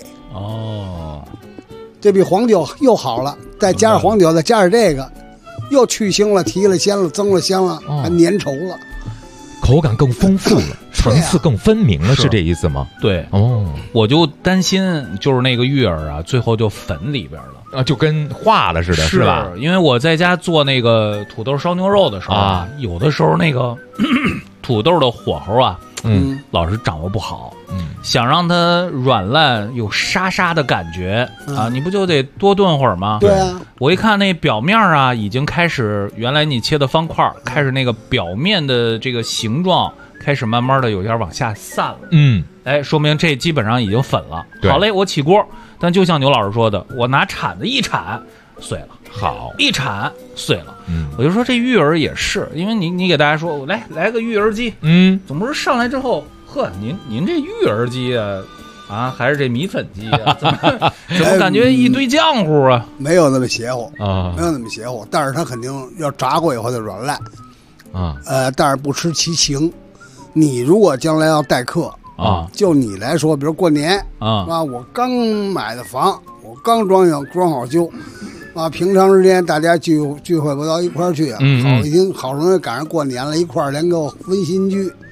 这比黄酒又好了，再加上黄酒，再加上这个。又去腥了，提了鲜了，增了香了，还粘稠了， 口感更丰富了，层次更分明了，是这意思吗？ 对，我就担心就是那个芋儿啊，最后就粉里边了就跟化了似的，是吧？ 因为我在家做那个土豆烧牛肉的时候啊，有的时候那个土豆的火候啊，老是掌握不好，想让它软烂有沙沙的感觉啊，你不就得多炖会儿吗？ 对啊， 我一看那表面啊，已经开始原来你切的方块开始那个表面的这个形状开始慢慢的有点往下散了，说明这基本上已经粉了。好嘞，我起锅，但就像牛老师说的，我拿铲子一铲碎了， 好， 一铲碎了。我就说这芋儿也是，因为你给大家说，我来个芋儿鸡，总不是上来之后，呵，您这芋儿鸡啊，还是这米粉鸡啊，怎么感觉一堆浆糊啊？ 没有那么邪乎啊，没有那么邪乎，但是它肯定要炸过以后就软烂啊。但是不吃其情。你如果将来要待客啊，就你来说，比如过年啊，我刚买的房，我刚装好修。平常时间大家聚会不到一块儿去好容易赶上过年了，一块儿连个温馨居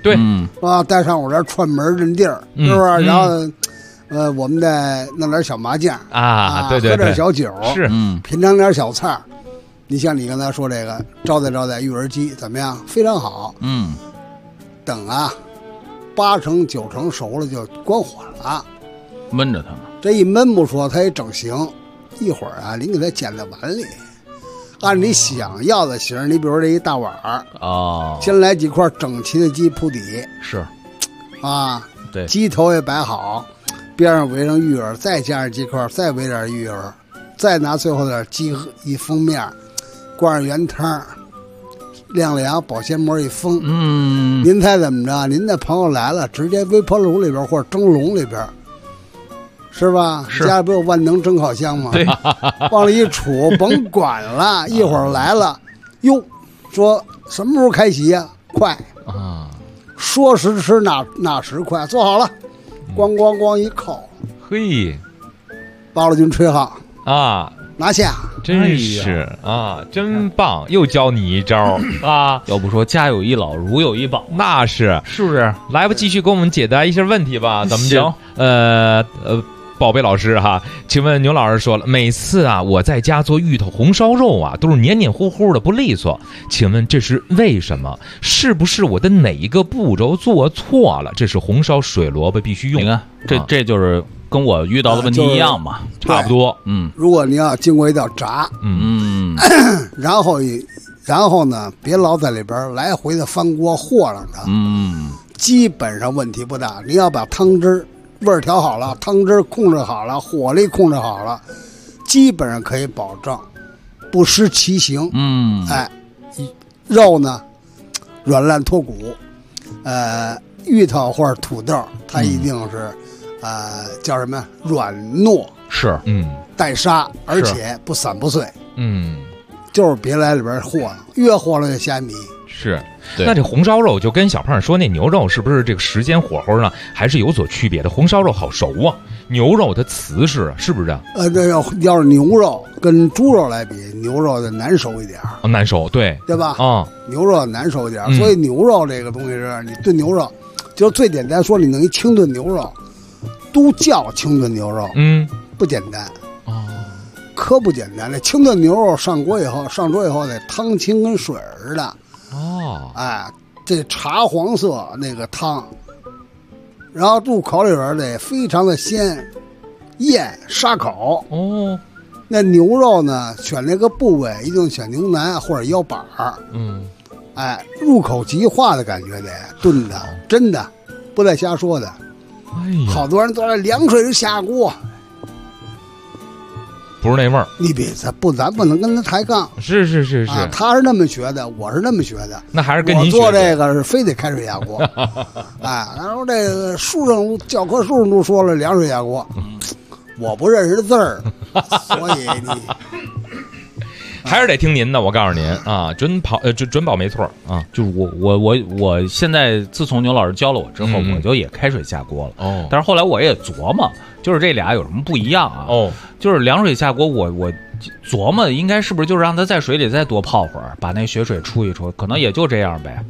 对， 啊，带上我这串门认地儿，是不是？然后，我们再弄点小麻将啊，对， 喝点小酒， 是， 品尝点小菜。你像你刚才说这个招待育儿鸡怎么样？非常好。等啊，8成9成熟了就关火了， 焖着它。 这一焖不说，它也整形。一会儿啊，您给它捡在碗里，按你想要的形，你比如这一大碗先来几块整齐的鸡铺底， 是， 啊， 对， 鸡头也摆好，边上围上玉耳，再加上鸡块，再围点玉耳，再拿最后点鸡一封面，灌上原汤，晾凉，保鲜膜一封。您猜怎么着？您的朋友来了，直接微波炉里边或者蒸笼里边。是吧？ 是家里不有万能蒸烤箱吗？ 对， 往里一杵，甭管了。一会儿来了，哟，说什么时候开席呀？快啊！说时迟，那时快，做好了，咣咣咣一扣， 嘿， 八路军吹号啊， 拿下！ 真是啊，真棒！又教你一招啊！ 要不说家有一老，如有一宝， 那是是不是？ 来吧，继续给我们解答一些问题吧。咱们行， 宝贝老师哈，请问牛老师说了，每次啊我在家做芋头红烧肉啊，都是黏黏糊糊的不利索，请问这是为什么？是不是我的哪一个步骤做错了？这是红烧水萝卜必须用。 你看，这就是跟我遇到的问题一样嘛， 差不多。 如果你要经过一道炸，然后呢，别老在里边来回的翻锅和上它，基本上问题不大。你要把汤汁味儿调好了，汤汁控制好了，火力控制好了，基本上可以保证不失其形。肉呢软烂脱骨，芋头或者土豆它一定是叫什么软糯， 是带沙，而且不散不碎。就是别来里边和了，越和了越虾米。 是，那这红烧肉就跟小胖说那牛肉是不是这个时间火候呢还是有所区别的？红烧肉好熟啊，牛肉它瓷实，是不是这样？ 这要是牛肉跟猪肉来比，牛肉的难熟一点。 难熟，对吧？牛肉难熟一点，所以牛肉这个东西是你炖牛肉，就最简单说，你弄一清炖牛肉，都叫清炖牛肉，不简单。可不简单，这清炖牛肉上桌以后得汤清跟水似的。这茶黄色那个汤，然后入口里边得非常的鲜艳沙口。那牛肉呢，选那个部位一定选牛腩或者腰板儿。入口即化的感觉得炖的，真的不带瞎说的。好多人都在凉水里下锅。 不是那味儿， 你别咱不能跟他抬杠。 是， 他是那么学的，我是那么学的。 那还是跟您学的。我做这个是非得开水下锅。他说这个书上教科书上都说了凉水下锅，我不认识字儿，所以你还是得听您的。我告诉您啊，准保没错啊。 就是我现在自从牛老师教了我之后，我就也开水下锅了。但是后来我也琢磨，就是这俩有什么不一样啊？就是凉水下锅，我琢磨应该是不是就是让它在水里再多泡会儿，把那血水出一出，可能也就这样呗。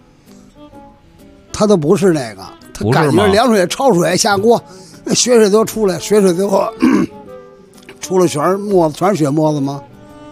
它都不是那个，它感觉凉水焯水下锅，那血水都出来，血水最后出了全是沫子，全是血沫子吗？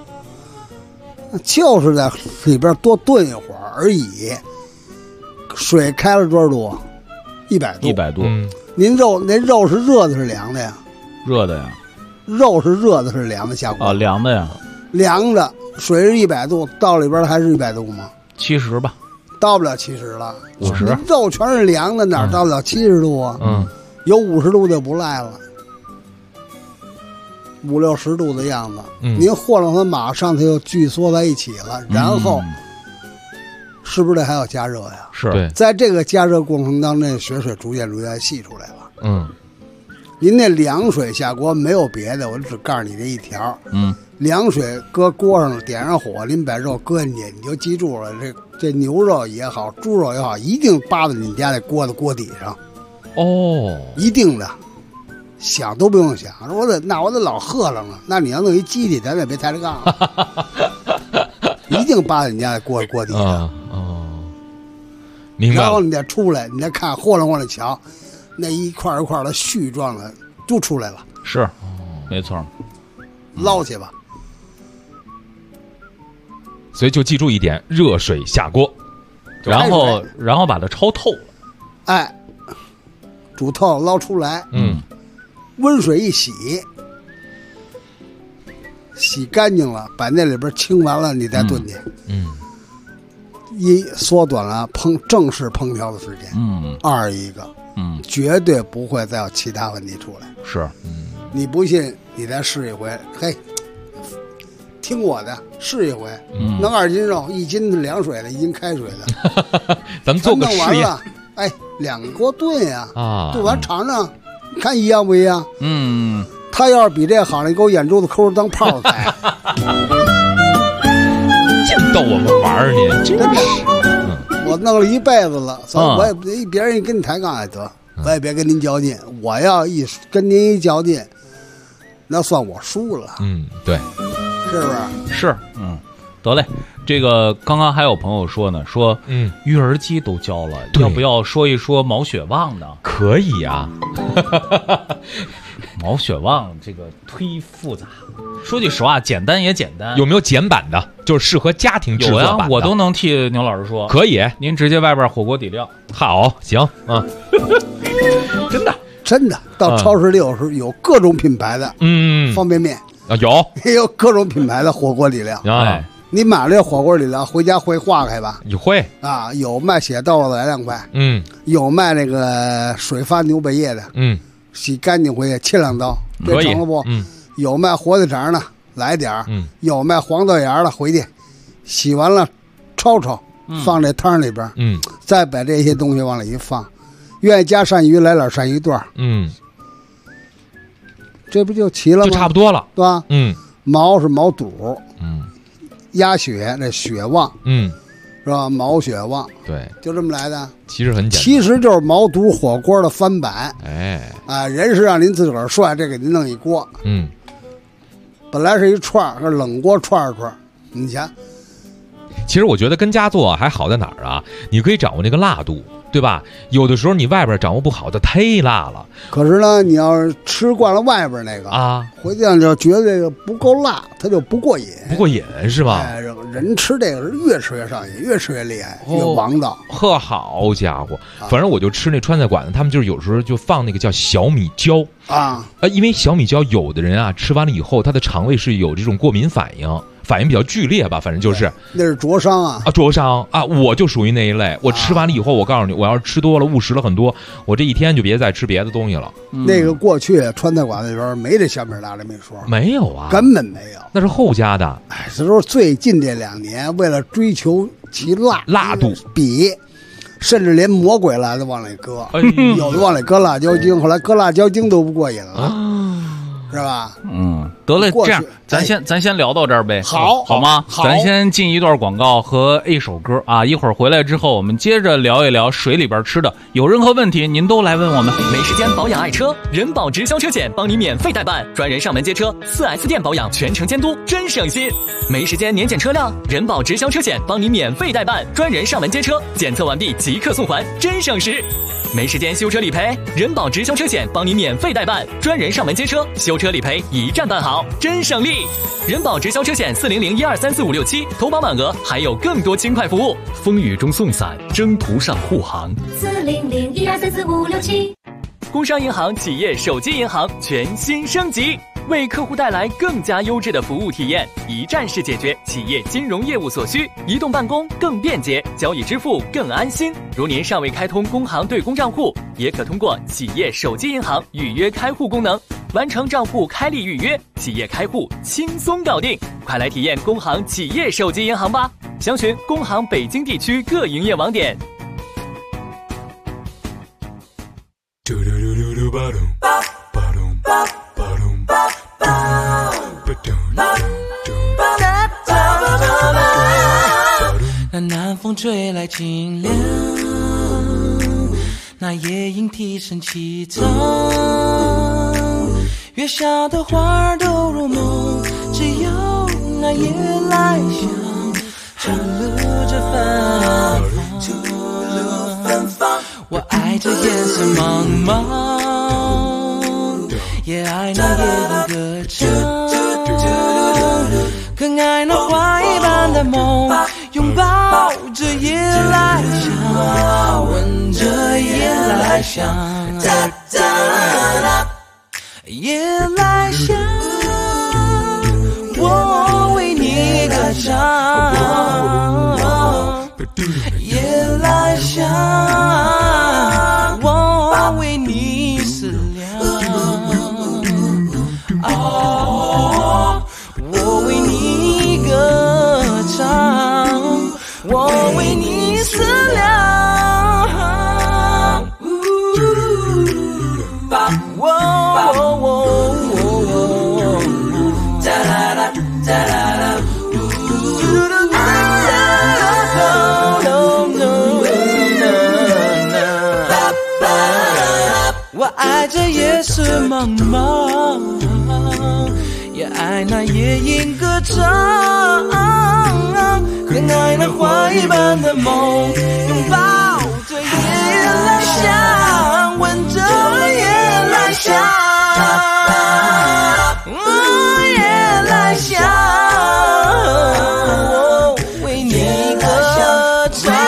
就是在里边多炖一会儿而已。水开了多少度？100度。 100度。 您那肉是热的是凉的呀？ 热的呀。 肉是热的是凉的下锅？ 凉的呀。 凉的，水是100度，到里边还是100度吗 ？70吧。 到不了70了。 50。 肉全是凉的，哪到不了70度啊？有50度就不赖了。50、60度的样子，您和上它，马上它就聚缩在一起了，然后是不是这还要加热呀？ 是， 在这个加热过程当中，血水逐渐析出来了。您那凉水下锅没有别的，我只告诉你这一条。凉水搁锅上，点上火，您把肉搁进去，你就记住了，这牛肉也好，猪肉也好，一定扒在你家那锅的锅底上。一定的。想都不用想，我得老喝了嘛。那你要弄一机器，咱也别抬着杠了，一定扒在你家锅底上。 明白。 然后你再出来，你再看晃来晃来瞧，那一块一块的絮状的都出来了。 是，没错。 捞去吧。 所以就记住一点，热水下锅， 然后把它焯透了。 哎，煮透捞出来，温水一洗，洗干净了，把那里边清完了，你再炖去。一缩短了正式烹调的时间。二一个，绝对不会再有其他问题出来。 是， 你不信，你再试一回，嘿。听我的，试一回，弄2斤肉，1斤凉水的，1斤开水的， 咱们做个试验。 哎，2锅炖呀，炖完尝尝，看一样不一样？他要是比这好，你给我眼珠子抠着当泡菜， 净逗我们玩你，真的是。 我弄了一辈子了，我也别人跟你抬杠也得，我也别跟您较劲，我要一跟您一较劲，那算我输了。 对。 是不是？ 是，得嘞。这个刚刚还有朋友说呢，说育儿基都教了，要不要说一说毛血旺呢？ 可以啊。 毛血旺这个忒复杂，说句实话，简单也简单。 有没有简版的？就是适合家庭制作版的？ 有呀，我都能替牛老师说。 可以， 您直接外边火锅底料。 好，行真的，到超市里有各种品牌的方便面。也有各种品牌的火锅底料。你买了这火锅底料回家会化开吧？ 你会啊？有卖血豆子来2块，有卖那个水发牛背叶的，洗干净回去切2刀，这成了不？有卖火腿肠的，来点儿，有卖黄豆芽的，回去洗完了焯放这汤里边，再把这些东西往里一放，愿意加鳝鱼来点鳝鱼段，这不就齐了吗？ 就差不多了， 对吧？毛是毛肚，鸭血这血旺，是吧？毛血旺， 对， 就这么来的。 其实很简单， 其实就是毛肚火锅的翻版。人是让您自个儿涮，这给您弄一锅。本来是一串，是冷锅串，你瞧。 其实我觉得跟家做还好在哪儿啊？你可以掌握那个辣度。对吧？有的时候你外边掌握不好，它忒辣了。 可是呢，你要是吃惯了外边那个回去就觉得这个不够辣，它就不过瘾。 不过瘾是吧？ 人吃这个是越吃越上瘾，越吃越厉害，越王道。 呵，好家伙！反正我就吃那川菜馆子，他们就是有时候就放那个叫小米椒因为小米椒有的人啊吃完了以后，他的肠胃是有这种过敏反应比较剧烈吧，反正就是那是灼伤啊， 灼伤啊，我就属于那一类。我吃完了以后，我告诉你，我要是吃多了，误食了很多，我这一天就别再吃别的东西了。 那个过去川菜馆子里边没这小米辣这么一说， 没有啊， 根本没有， 那是后加的。 所以说最近这2年，为了追求其辣度甚至连魔鬼辣都往里搁，有的往里搁辣椒精，后来搁辣椒精都不过瘾了。是吧？ 得嘞，这样咱先聊到这儿呗，好吗？ 好， 咱先进一段广告和一首歌啊，一会儿回来之后，我们接着聊一聊水里边吃的。有任何问题您都来问我们。 没时间保养爱车，人保直销车险帮你免费代办，专人上门接车，4S 店保养全程监督，真省心。没时间年检车辆，人保直销车险帮你免费代办，专人上门接车，检测完毕即刻送还，真省时。没时间修车理赔，人保直销车险帮你免费代办，专人上门接车，修车理赔一站办好，真省力。人保直销车险40012345667，投保满额还有更多轻快服务。风雨中送伞，征途上护航。 40012345667。 工商银行企业手机银行全新升级，为客户带来更加优质的服务体验，一站式解决企业金融业务所需，移动办公更便捷，交易支付更安心。如您尚未开通工行对公账户，也可通过企业手机银行预约开户功能，完成账户开立预约，企业开户轻松搞定。快来体验工行企业手机银行吧！详询工行北京地区各营业网点。 那南风吹来清凉，那夜莺啼声凄怆，月下的花儿都入梦，只有那夜来香，吐露着芬芳。 爱着夜色茫茫，也爱那夜莺歌唱，更爱那花一般的梦，拥抱着夜来香，闻着夜来香，夜来香，我为你歌唱，夜来香，我为你思量，我为你歌唱，我为你思量。我爱着夜色茫茫，也爱那夜莺歌唱，更爱那花一般的梦，拥抱着夜来香，闻着夜来香，夜来香，我为你歌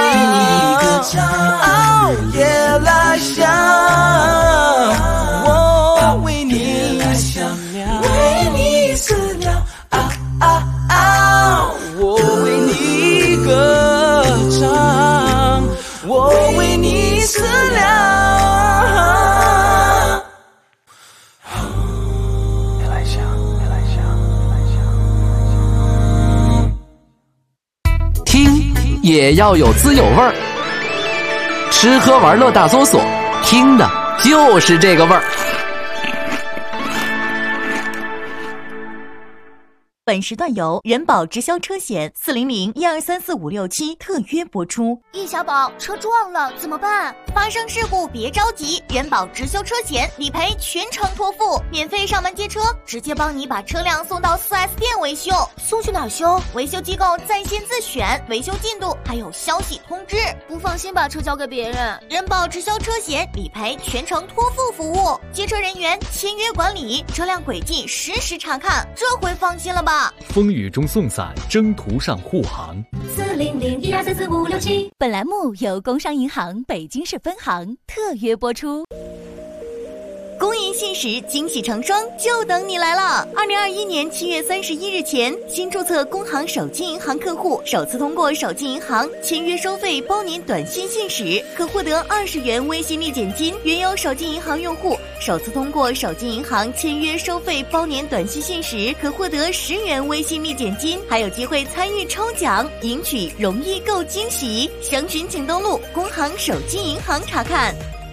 唱，夜来香，我为你思量，为你思量，我为你歌唱，我为你思量。夜来香，夜来香，夜来香。 听也要有滋有味儿，吃喝玩乐大搜索，听的就是这个味儿。 本时段由人保直销车险400-1234567特约播出。 易小宝，车撞了怎么办？ 发生事故别着急，人保直销车险理赔全程托付，免费上门接车，直接帮你把车辆送到 4S 店维修。 送去哪儿修？ 维修机构在线自选，维修进度还有消息通知。 不放心把车交给别人。 人保直销车险理赔全程托付服务，接车人员签约管理，车辆轨迹实时查看，这回放心了吧？ 风雨中送伞，征途上护航。 400-1234567。本栏目由工商银行北京市分行特约播出。 公银信实，惊喜成双，就等你来了！2021年7月31日前，新注册工行手机银行客户首次通过手机银行签约收费包年短信信使，可获得20元微信立减金。原有手机银行用户首次通过手机银行签约收费包年短信信使，可获得10元微信立减金，还有机会参与抽奖，赢取容易购惊喜。详询请登录工行手机银行查看。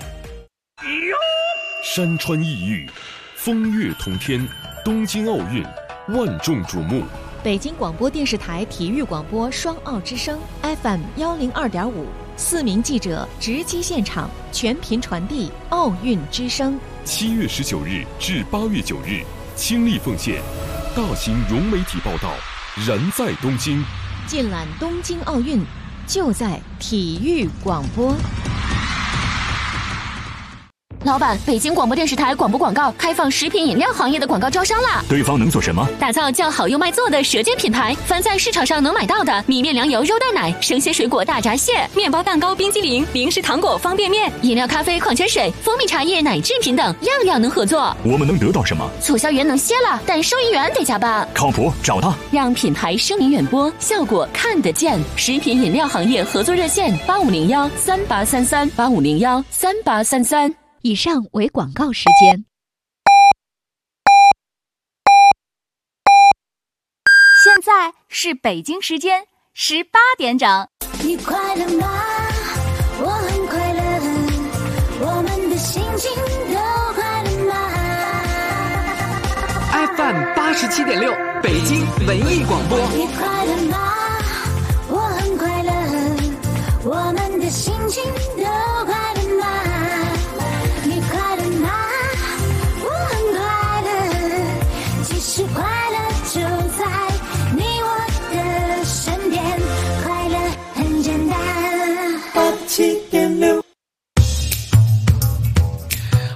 山川异域，风月同天，东京奥运万众瞩目。 北京广播电视台体育广播双奥之声 FM102.5，4名记者直击现场，全频传递奥运之声。 7月19日至8月9日，倾力奉献，大型融媒体报道，燃在东京， 尽览东京奥运，就在体育广播。 老板，北京广播电视台广播广告开放食品饮料行业的广告招商啦！ 对方能做什么？ 打造叫好又卖座的舌尖品牌，凡在市场上能买到的米面粮油肉蛋奶、生鲜水果大闸蟹、面包蛋糕冰激凌、零食糖果方便面、饮料咖啡矿泉水、蜂蜜茶叶奶制品等，样样能合作。 我们能得到什么？ 促销员能歇了，但收银员得加班。 靠谱，找他， 让品牌声名远播，效果看得见。食品饮料行业合作热线8501-3833，8501-3833。 以上为广告时间。 现在是北京时间18点整。 你快乐吗？我很快乐，我们的心情都快乐吗 ？FM 87.6，北京文艺广播。 你快乐吗？我很快乐，我们的心情都快乐吗？是快乐就在你我的身边，快乐很简单。 87.6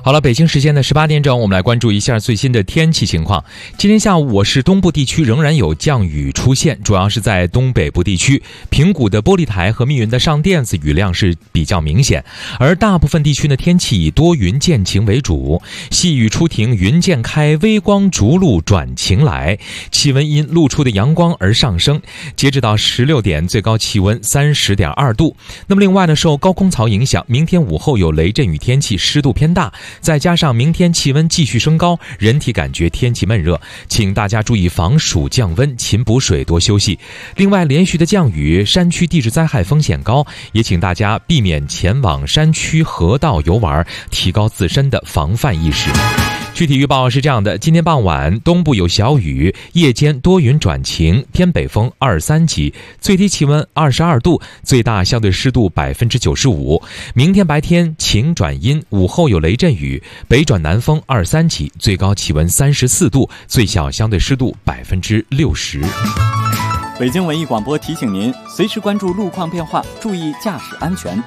好了，北京时间的18点整，我们来关注一下最新的天气情况。今天下午，我市东部地区仍然有降雨出现，主要是在东北部地区，平谷的玻璃台和密云的上甸子雨量是比较明显，而大部分地区的天气以多云见晴为主，细雨初停，云渐开，微光逐露转晴来，气温因露出的阳光而上升。截止到16点，最高气温30.2度。那么另外呢，受高空槽影响，明天午后有雷阵雨天气，湿度偏大，再加上明天气温继续升高，人体感觉天气闷热，请大家注意防暑降温，勤补水，多休息。另外，连续的降雨，山区地质灾害风险高，也请大家避免前往山区河道游玩，提高自身的防范意识。具体预报是这样的：今天傍晚东部有小雨，夜间多云转晴，偏北风23级，最低气温22度，最大相对湿度95%。明天白天晴转阴，午后有雷阵雨，北转南风23级，最高气温34度，最小相对湿度60%。 北京文艺广播提醒您，随时关注路况变化，注意驾驶安全。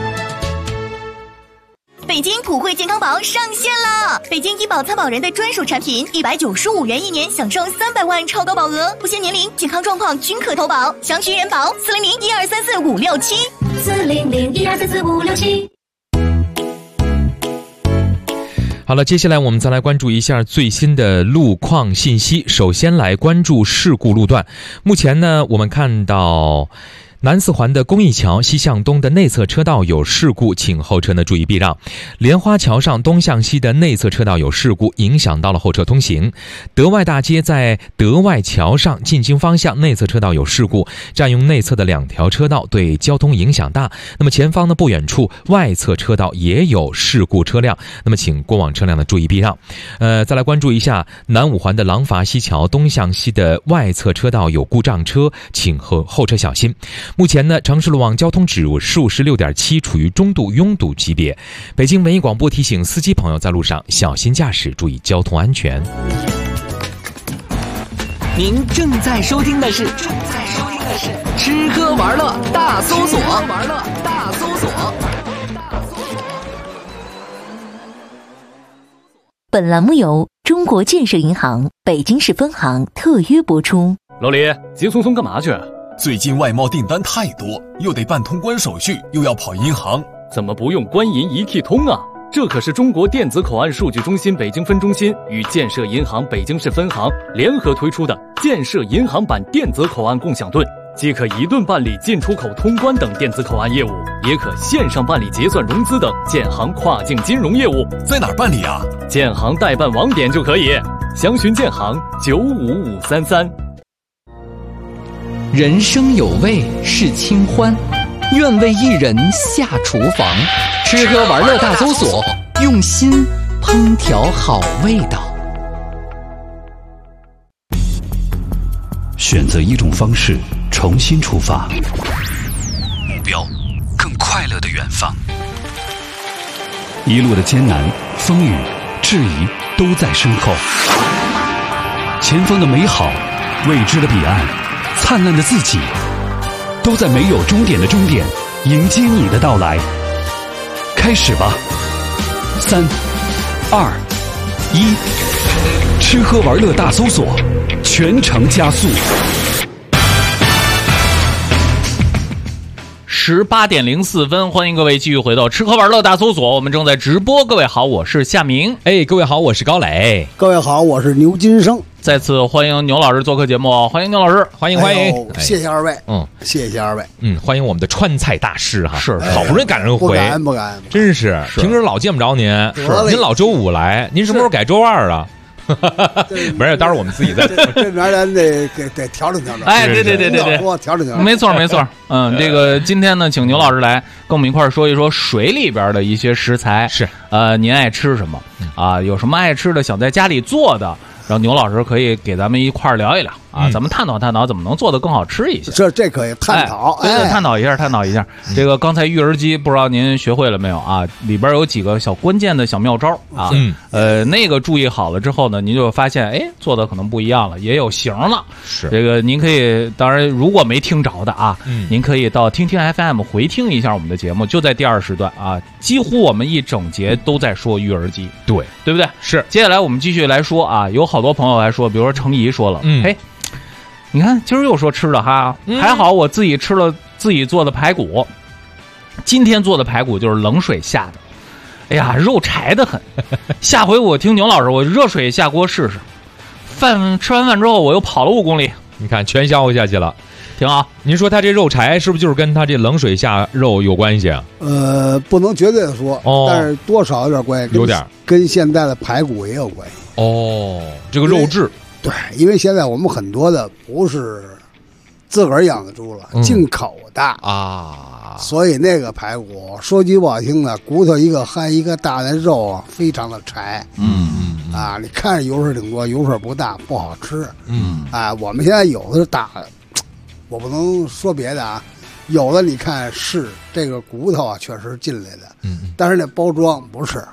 北京普惠健康宝上线了！北京医保参保人的专属产品，195元1年享受300万超高保额，不限年龄、健康状况均可投保。详询人保400-1234-567。 好了，接下来我们再来关注一下最新的路况信息。首先来关注事故路段。目前呢，我们看到南四环的公益桥西向东的内侧车道有事故，请后车呢注意避让。莲花桥上东向西的内侧车道有事故，影响到了后车通行。德外大街在德外桥上进京方向内侧车道有事故，占用内侧的2条车道，对交通影响大。那么前方的不远处外侧车道也有事故车辆，那么请过往车辆呢注意避让。再来关注一下南五环的廊坊西桥东向西的外侧车道有故障车，请后车小心。目前呢，城市路网交通指数是6.7，处于中度拥堵级别。北京文艺广播提醒司机朋友在路上小心驾驶，注意交通安全。 您正在收听的是吃喝玩乐大搜索。 本栏目由中国建设银行北京市分行特约播出。 老李，急匆匆干嘛去？ 最近外贸订单太多，又得办通关手续，又要跑银行， 怎么不用官银一体通啊？这可是中国电子口岸数据中心北京分中心与建设银行北京市分行联合推出的建设银行版电子口岸共享盾，既可一盾办理进出口通关等电子口岸业务，也可线上办理结算融资等建行跨境金融业务。 在哪儿办理啊？ 建行代办网点就可以，详询建行95533。 人生有味是清欢，愿为一人下厨房，吃喝玩乐大搜索，用心烹调好味道。 选择一种方式，重新出发， 目标更快乐的远方。 一路的艰难、风雨、质疑都在身后，前方的美好，未知的彼岸，灿烂的自己，都在没有终点的终点迎接你的到来。开始吧，3、2、1，吃喝玩乐大搜索，全程加速。 18点04分，欢迎各位继续回到吃喝玩乐大搜索，我们正在直播。各位好，我是夏明。 各位好，我是高磊。 各位好，我是牛金生。 再次欢迎牛老师做客节目，欢迎牛老师， 欢迎。 谢谢二位，谢谢二位， 欢迎我们的川菜大师哈， 是好不容易赶上回， 不敢， 真是平时老见不着您，您老周五来，您什么时候改周二啊？没事，待会儿我们自己再这边咱得调整。 对， 调整。 没错。这个今天呢，请牛老师来跟我们一块儿说一说水里边的一些食材。 是， 您爱吃什么啊？有什么爱吃的，想在家里做的， 然后牛老师可以给咱们一块儿聊一聊啊，咱们探讨探讨怎么能做得更好吃一些。 这可以探讨， 对，探讨一下。这个刚才育儿鸡不知道您学会了没有啊？里边有几个小关键的小妙招啊。那个注意好了之后呢，您就发现哎，做的可能不一样了，也有型了。 是这个您可以，当然如果没听着的啊，您可以到听听 FM 回听一下我们的节目，就在第2时段啊，几乎我们一整节都在说育儿鸡，对不对？ 是。 接下来我们继续来说啊，有好多朋友来说，比如说程怡说了，嘿。你看，今儿又说吃的哈，还好我自己吃了自己做的排骨。今天做的排骨就是冷水下的，哎呀，肉柴得很。下回我听牛老师，我热水下锅试试。吃完饭之后，我又跑了5公里， 你看全消化下去了， 挺好。 您说他这肉柴是不是就是跟他这冷水下肉有关系啊？ 不能绝对的说，但是多少有点关系， 有点跟现在的排骨也有关系。 这个肉质。 对，因为现在我们很多的不是自个儿养的猪了，进口的啊，所以那个排骨说句不好听的，骨头一个含一个大的肉啊，非常的柴。你看着油水挺多，油水不大，不好吃。我们现在有的是大的，我不能说别的啊，有的你看是这个骨头啊，确实进来的，但是那包装不是。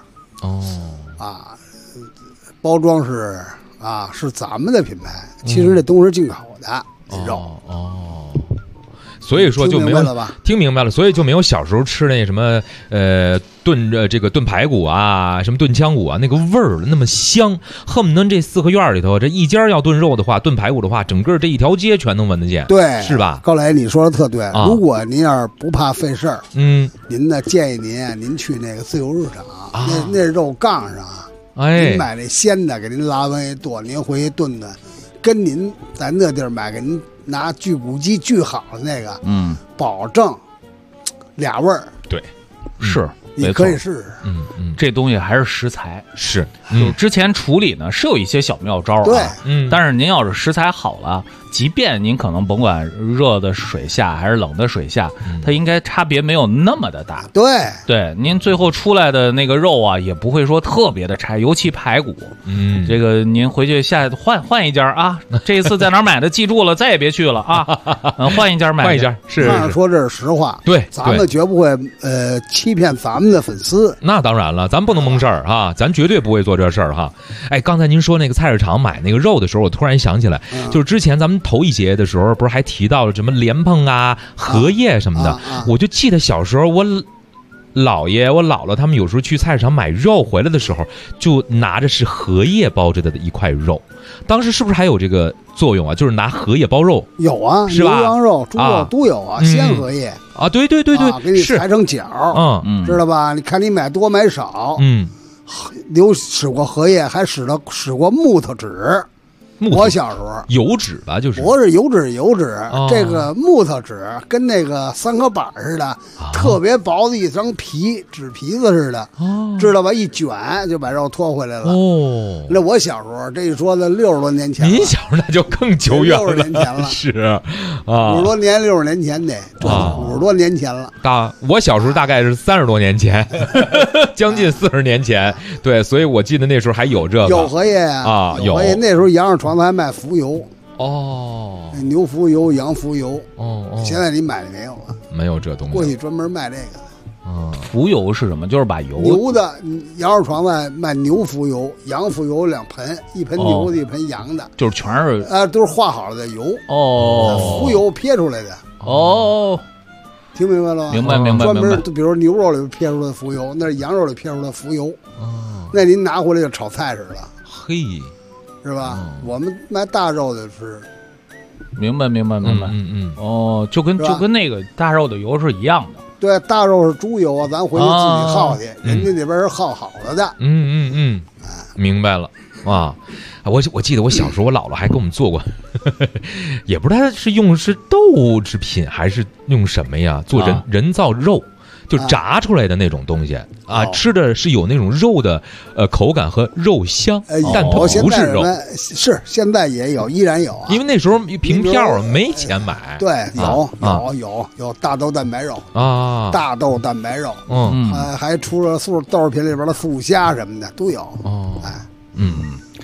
包装是。是咱们的品牌，其实这都是进口的肉。 所以说就没有听明白了，所以就没有小时候吃那什么炖排骨啊，什么炖腔骨啊，那个味儿那么香，恨不得这4合院里头这一家要炖肉的话，炖排骨的话，整个这一条街全能闻得见， 对， 是吧？ 高磊，你说的特对。如果您要是不怕费事儿，您呢建议您去那个自由市场，那肉杠上。您买那鲜的，给您拉完一剁，您回去炖炖，跟您在那地儿买，给您拿锯骨机锯好了那个，保证俩味儿。 对， 是， 你可以试试。 这东西还是食材， 是， 就之前处理呢是有一些小妙招啊， 对， 但是您要是食材好了，即便您可能甭管热的水下还是冷的水下，它应该差别没有那么的大。对，您最后出来的那个肉啊，也不会说特别的柴，尤其排骨。这个您回去换一家啊，这一次在哪儿买的记住了，再也别去了啊。换一家买， 换一家是。 说这是实话， 对， 咱们绝不会欺骗咱们的粉丝。 那当然了，咱不能蒙事儿哈，咱绝对不会做这事儿哈。哎，刚才您说那个菜市场买那个肉的时候，我突然想起来，就是之前咱们头一节的时候，不是还提到了什么莲蓬啊、荷叶什么的？我就记得小时候我姥爷、我姥姥他们有时候去菜市场买肉回来的时候，就拿着是荷叶包着的一块肉。当时是不是还有这个作用啊？就是拿荷叶包肉？ 有啊， 是吧？ 牛羊肉、猪肉都有啊，鲜荷叶啊，对， 给你裁成角，知道吧？你看你买多买少，使过荷叶，还使过木头纸。我小时候油纸吧，就是不是油纸，这个木头纸跟那个3颗板似的，特别薄的一张纸皮子似的，知道吧？一卷就把肉拖回来了。那我小时候这一说的60多年前了， 您小时候那就更久远了， 60年前了， 是啊 ，50多年60年前得50多年前了。 我小时候大概是30多年前，将近40年前，对，所以我记得那时候还有这个有荷叶啊，有荷叶。那时候羊肉床子还卖浮油牛浮油、羊浮油现在你买的没有了， 没有这东西。 过去专门卖这个浮油是什么？就是把油牛的羊肉床外卖牛浮油、羊浮油2盆，一盆牛的，一盆羊的， 就是全是都是化好了的油浮油撇出来的听明白了吗？ 明白。 专门比如牛肉里撇出来的浮油，那是羊肉里撇出来的浮油那您拿回来就炒菜似的， 嘿， 是吧？我们卖大肉的是， 明白。就跟那个大肉的油是一样的。 对，大肉是猪油啊，咱回去自己耗去，人家那边是耗好了的。 明白了啊！我记得我小时候，我姥姥还给我们做过，也不知道是用豆制品还是用什么呀，做人造肉。就炸出来的那种东西吃的是有那种肉的口感和肉香，但它不是肉。 是现在也有，依然有因为那时候凭票没钱买。 对，有大豆蛋白肉大豆蛋白肉，还出了豆制品里边的素虾什么的都有。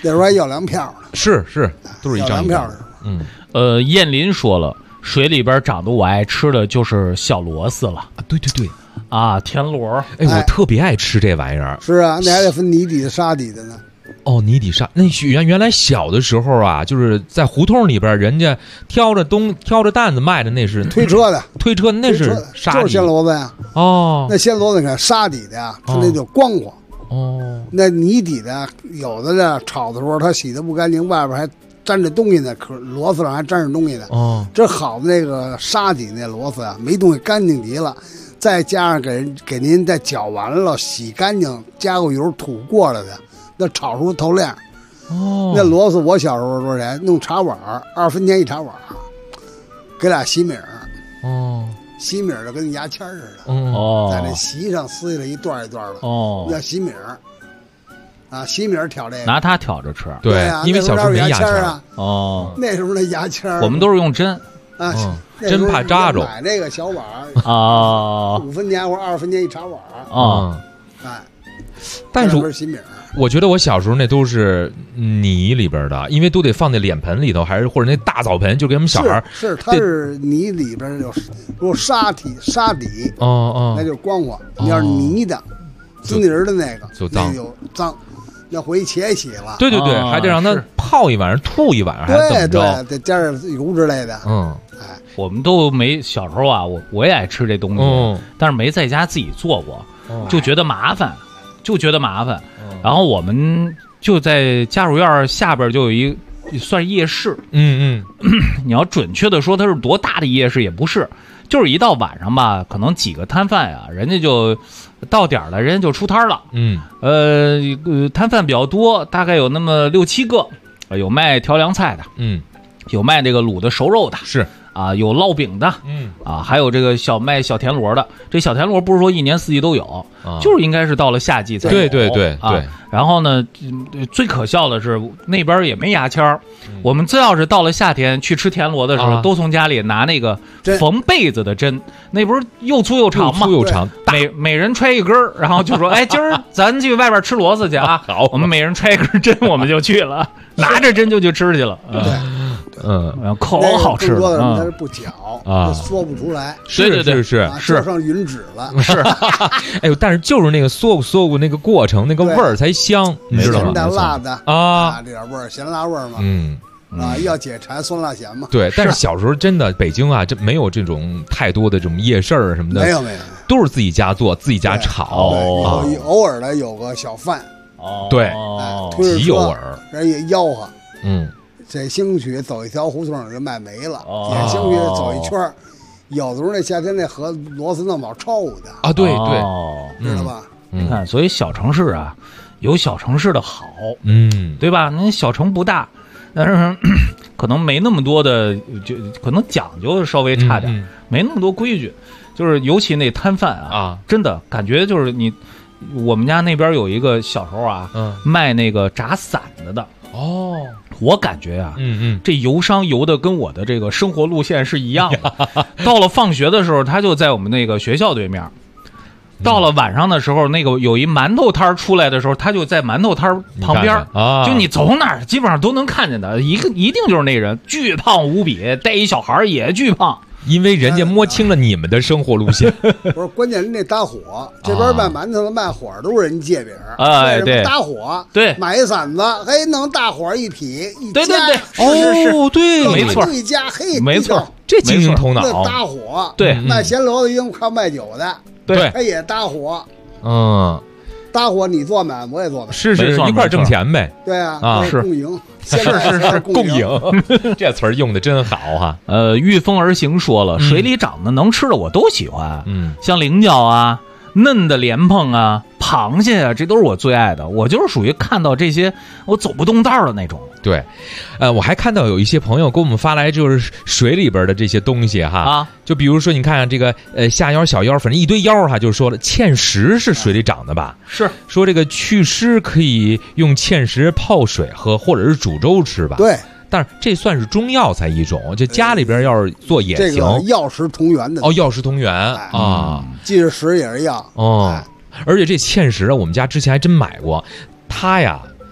那时候还要粮票呢。 是，都是一张票的。 燕林说了，水里边长得我爱吃的就是小螺丝了。 对， 啊，田螺。 哎，我特别爱吃这玩意儿。 是啊，那还得分泥底的、沙底的呢。 哦，泥底沙。那原来小的时候啊，就是在胡同里边，人家挑着担子卖的，那是推车的， 那是沙底， 就是鲜螺子呀。 哦， 那鲜螺子看沙底的呀，它那就光滑。哦，那泥底的有的呢，炒的时候它洗的不干净，外边还沾着东西呢，可螺丝上还沾着东西呢。哦，这好的那个沙底那螺丝啊，没东西，干净极了。再加上给您再搅完了，洗干净，加个油吐过来的，那炒出透亮。哦，那螺丝我小时候多少钱？弄茶碗，2分钱一茶碗，给俩锡米。哦，锡米的跟牙签似的。哦，在那席上撕下来一段一段的。哦，叫锡米。啊，锡米挑这个， 拿它挑着吃。 对啊， 因为小时候没牙签啊。哦，那时候那牙签我们都是用针。 啊， 真怕扎着。 买那个小碗啊 ，5分钱或者2分钱一茶碗啊。 哎， 但是新米， 我觉得我小时候那都是泥里边的，因为都得放在脸盆里头，还是或者那大澡盆，就给我们小孩。 是它是泥里边有沙底，那就是光滑。你要是泥的、滋泥的那个就脏， 要回且洗了。 对，还得让它泡一晚上、吐一晚上，还怎么着？ 对，再加点油之类的。 哎，我们都没小时候啊，我也爱吃这东西，但是没在家自己做过，就觉得麻烦。然后我们就在家属院下边就有一算夜市。你要准确的说它是多大的夜市也不是，就是一到晚上吧，可能几个摊贩呀，人家就到点了，人家就出摊了。摊贩比较多，大概有那么6、7个，有卖调凉菜的，有卖这个卤的熟肉的， 是啊，有烙饼的，还有这个卖小田螺的。这小田螺不是说1年4季都有，就是应该是到了夏季才有。 对。 然后呢，最可笑的是那边也没牙签我们最要是到了夏天去吃田螺的时候，都从家里拿那个缝被子的针，那不是又粗又长吗？每人揣一根，然后就说：“哎，今儿咱去外边吃螺丝去啊！”好，我们每人揣一根针，我们就去了，拿着针就去吃去了。可好吃了。 它是不搅啊，缩不出来。 是， 就上云纸了。 是， 哎呦，但是就是那个缩过那个过程，那个味儿才香，你知道吗？ 咸淡辣的啊，这点味儿，咸辣味儿嘛。要解馋，酸辣咸嘛。 对，但是小时候真的北京啊，真没有这种太多的这种夜市什么的， 没有， 都是自己家做，自己家炒。 偶尔的有个小贩。 对，极偶尔， 人也吆喝。在兴许走一条胡同就卖没了，也兴许走一圈，有的时候那夏天那河螺丝弄往臭的啊，对， 知道吧？ 你看，所以小城市啊，有小城市的好，对吧？那小城不大，但是可能没那么多的，就可能讲究稍微差点，没那么多规矩。就是尤其那摊贩啊，真的感觉就是我们家那边有一个小时候啊，卖那个炸馓子的。我感觉啊，这游商游的跟我的这个生活路线是一样的。到了放学的时候，他就在我们那个学校对面。到了晚上的时候，那个有一馒头摊出来的时候，他就在馒头摊旁边。就你走哪儿，基本上都能看见的。一定就是那人，巨胖无比，带一小孩也巨胖。 因为人家摸清了你们的生活路线。 不是，关键人那搭伙，这边卖馒头的卖火都是人借饼。 对， 搭伙， 对， 买一馓子，嘿，能大伙一匹一夹。对， 是，对， 没错， 一夹，嘿， 没错， 这经营头脑。 那搭伙， 对， 卖咸螺子用靠卖酒的， 对， 他也搭伙，搭伙你做满，我也做满， 是一块挣钱呗。 对啊， 是共赢。 是共赢，这词儿用的真好哈。 御风而行说了，水里长的能吃的我都喜欢，像菱角啊、嫩的莲蓬啊、螃蟹啊，这都是我最爱的。我就是属于看到这些我走不动道的那种。 对，我还看到有一些朋友给我们发来就是水里边的这些东西哈，就比如说你看这个下腰小腰，反正一堆腰哈，就说了芡实是水里长的吧？ 是说这个祛湿可以用芡实泡水喝，或者是煮粥吃吧？ 对。 但是这算是中药材一种，就家里边要是做也行。 这个药食同源的药食同源啊， 既是食也是药而且这芡实我们家之前还真买过，它呀。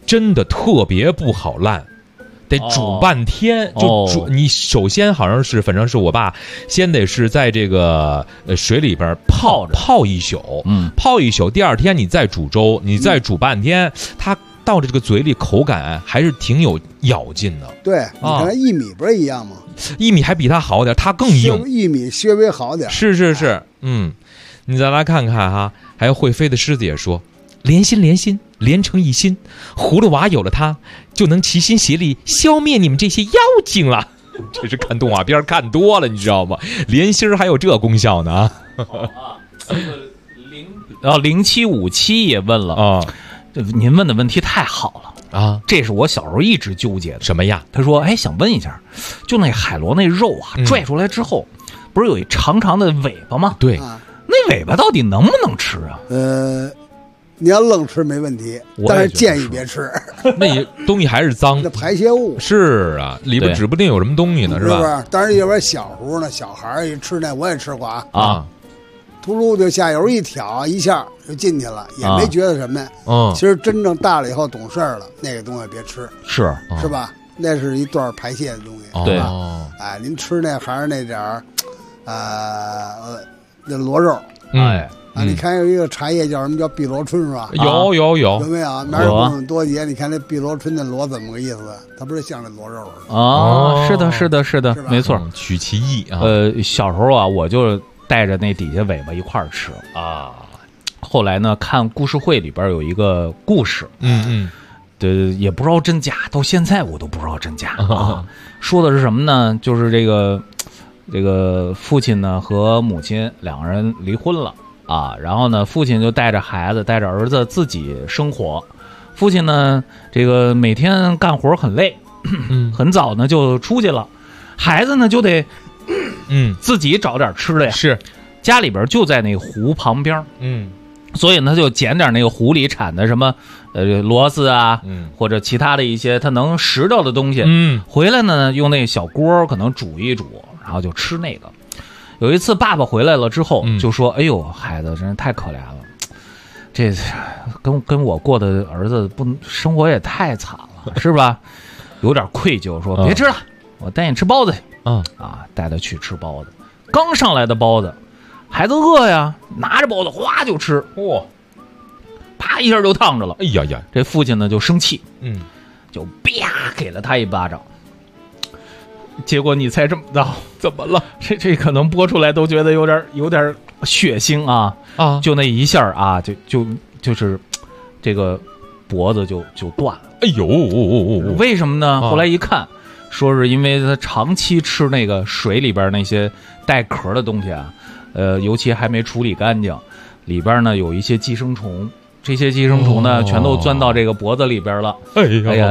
真的特别不好烂。得煮半天，就煮。你首先好像是，反正是我爸，先得是在这个水里边泡一宿，泡一宿。第二天你再煮粥，你再煮半天，它到这个嘴里口感还是挺有咬劲的。 对，你看薏米不是一样吗？ 薏米还比它好点，它更硬。 薏米稍微好点。 是，你再来看看哈，还有会飞的狮子也说。连心，连成一心，葫芦娃有了它，就能齐心协力消灭你们这些妖精了。这是看动画片看多了，你知道吗？连心还有这功效呢啊！ 然后0757也问了啊，您问的问题太好了啊！这是我小时候一直纠结的。 什么呀？ 他说：“哎，想问一下，就那海螺那肉啊，拽出来之后，不是有一长长的尾巴吗？ 对， 那尾巴到底能不能吃啊？” 你要愣吃没问题，但是建议别吃。 那东西还是脏， 那排泄物。 是啊，里边指不定有什么东西呢，是吧？ 是不是？当然，有点小时候呢，小孩一吃那，我也吃过啊。秃噜就下油一挑，一下就进去了，也没觉得什么。其实真正大了以后懂事了，那个东西别吃，是吧？那是一段排泄的东西， 对吧？哎，您吃那还是那点儿，那螺肉，你看有一个茶叶叫什么叫碧螺春是吧？ 有没有？哪有不多节？你看那碧螺春那螺怎么个意思？它不是像那螺肉似的？是的，没错， 取其意啊。 小时候啊，我就带着那底下尾巴一块儿吃啊。后来呢，看故事会里边有一个故事，对，也不知道真假，到现在我都不知道真假啊。说的是什么呢？就是这个父亲呢和母亲两个人离婚了。然后呢，父亲就带着孩子，带着儿子自己生活。父亲呢，这个每天干活很累，很早呢就出去了。孩子呢就得，自己找点吃的呀。 是， 家里边就在那个湖旁边，所以呢就捡点那个湖里产的什么，螺丝啊，或者其他的一些他能拾到的东西，回来呢用那小锅可能煮一煮，然后就吃那个。有一次爸爸回来了之后就说：“哎呦，孩子真是太可怜了，这跟我过的儿子生活也太惨了，是吧？”有点愧疚，说：“别吃了，我带你吃包子去。”带他去吃包子。刚上来的包子，孩子饿呀，拿着包子哗就吃，啪一下就烫着了。 哎呀呀！ 这父亲呢就生气，就啪给了他一巴掌。结果你猜这么着， 怎么了？ 这可能播出来都觉得有点血腥啊！就那一下啊，就是这个脖子就断了。 哎呦， 为什么呢？后来一看，说是因为他长期吃那个水里边那些带壳的东西啊，尤其还没处理干净，里边呢有一些寄生虫。这些寄生虫呢，全都钻到这个脖子里边了。哎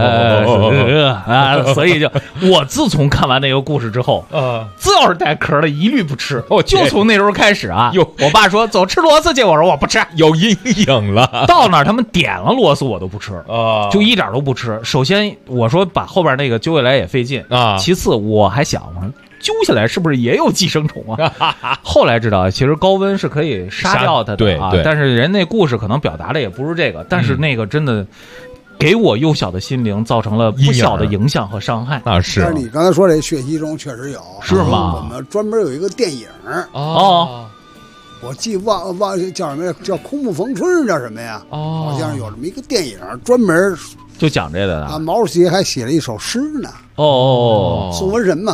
呀，所以我自从看完那个故事之后，只要是带壳的，一律不吃。就从那时候开始啊，我爸说走吃螺丝去，我说我不吃， 有阴影了。 到那儿他们点了螺丝，我都不吃就一点都不吃。首先我说把后边那个揪下来也费劲啊，其次我还想揪下来是不是也有寄生虫啊？后来知道，其实高温是可以杀掉它的啊。但是人那故事可能表达的也不是这个，但是那个真的给我幼小的心灵造成了不小的影响和伤害。 但是你刚才说这血吸虫确实有， 是吗？ 我们专门有一个电影我记忘叫什么呀？叫《空木逢春》叫什么呀？好像有这么一个电影专门就讲这个的啊。毛主席还写了一首诗呢。宋文神嘛。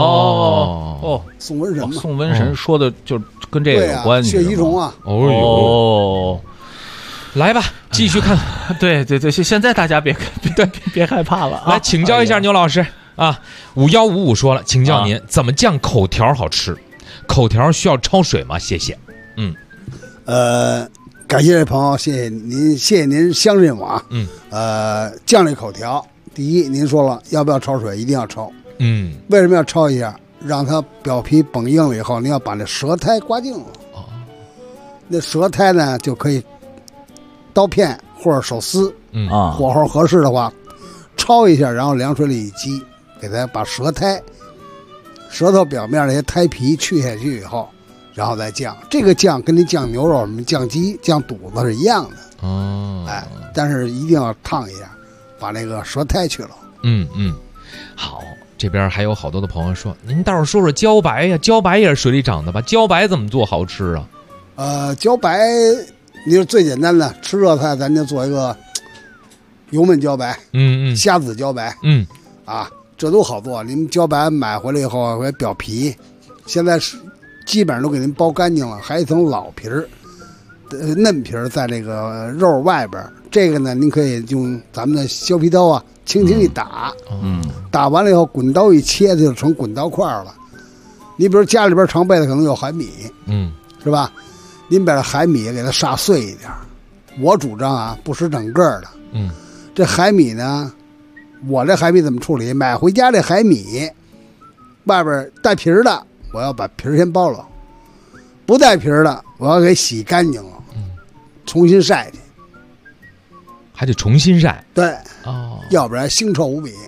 宋文神嘛， 宋文神说的就跟这个有关系。 血吸虫啊！ 来吧，继续看。 对，现在大家别害怕了啊！ 来请教一下牛老师啊，5155说了，请教您怎么酱口条好吃？口条需要焯水吗？谢谢。 感谢这朋友，谢谢您相信我啊。酱这口条，第一，您说了要不要焯水？一定要焯。为什么要焯一下？让它表皮绷硬了以后，你要把那舌苔刮净了。那舌苔呢，就可以刀片或者手撕。火候合适的话，焯一下，然后凉水里一激，给它把舌头表面那些苔皮去下去以后，然后再酱。这个酱跟你酱牛肉、什么酱鸡、酱肚子是一样的。但是一定要烫一下。 把那个舌苔去了。 好，这边还有好多的朋友说，您倒是说说茭白呀，茭白也是水里长的吧？茭白怎么做好吃啊？ 茭白，你说最简单的吃热菜，咱就做一个油焖茭白，虾子茭白，这都好做。您茭白买回来以后，会表皮，现在是基本上都给您剥干净了，还有一层老皮儿，嫩皮儿在这个肉外边。这个呢，您可以用咱们的削皮刀啊，轻轻一打，打完了以后，滚刀一切，就成滚刀块了。你比如家里边常备的可能有海米，是吧？您把这海米给它杀碎一点。我主张啊，不吃整个的。这海米呢，我这海米怎么处理？买回家这海米，外边带皮儿的，我要把皮儿先剥了；不带皮儿的，我要给洗干净了，重新晒去。 还得重新晒， 对，要不然腥臭无比。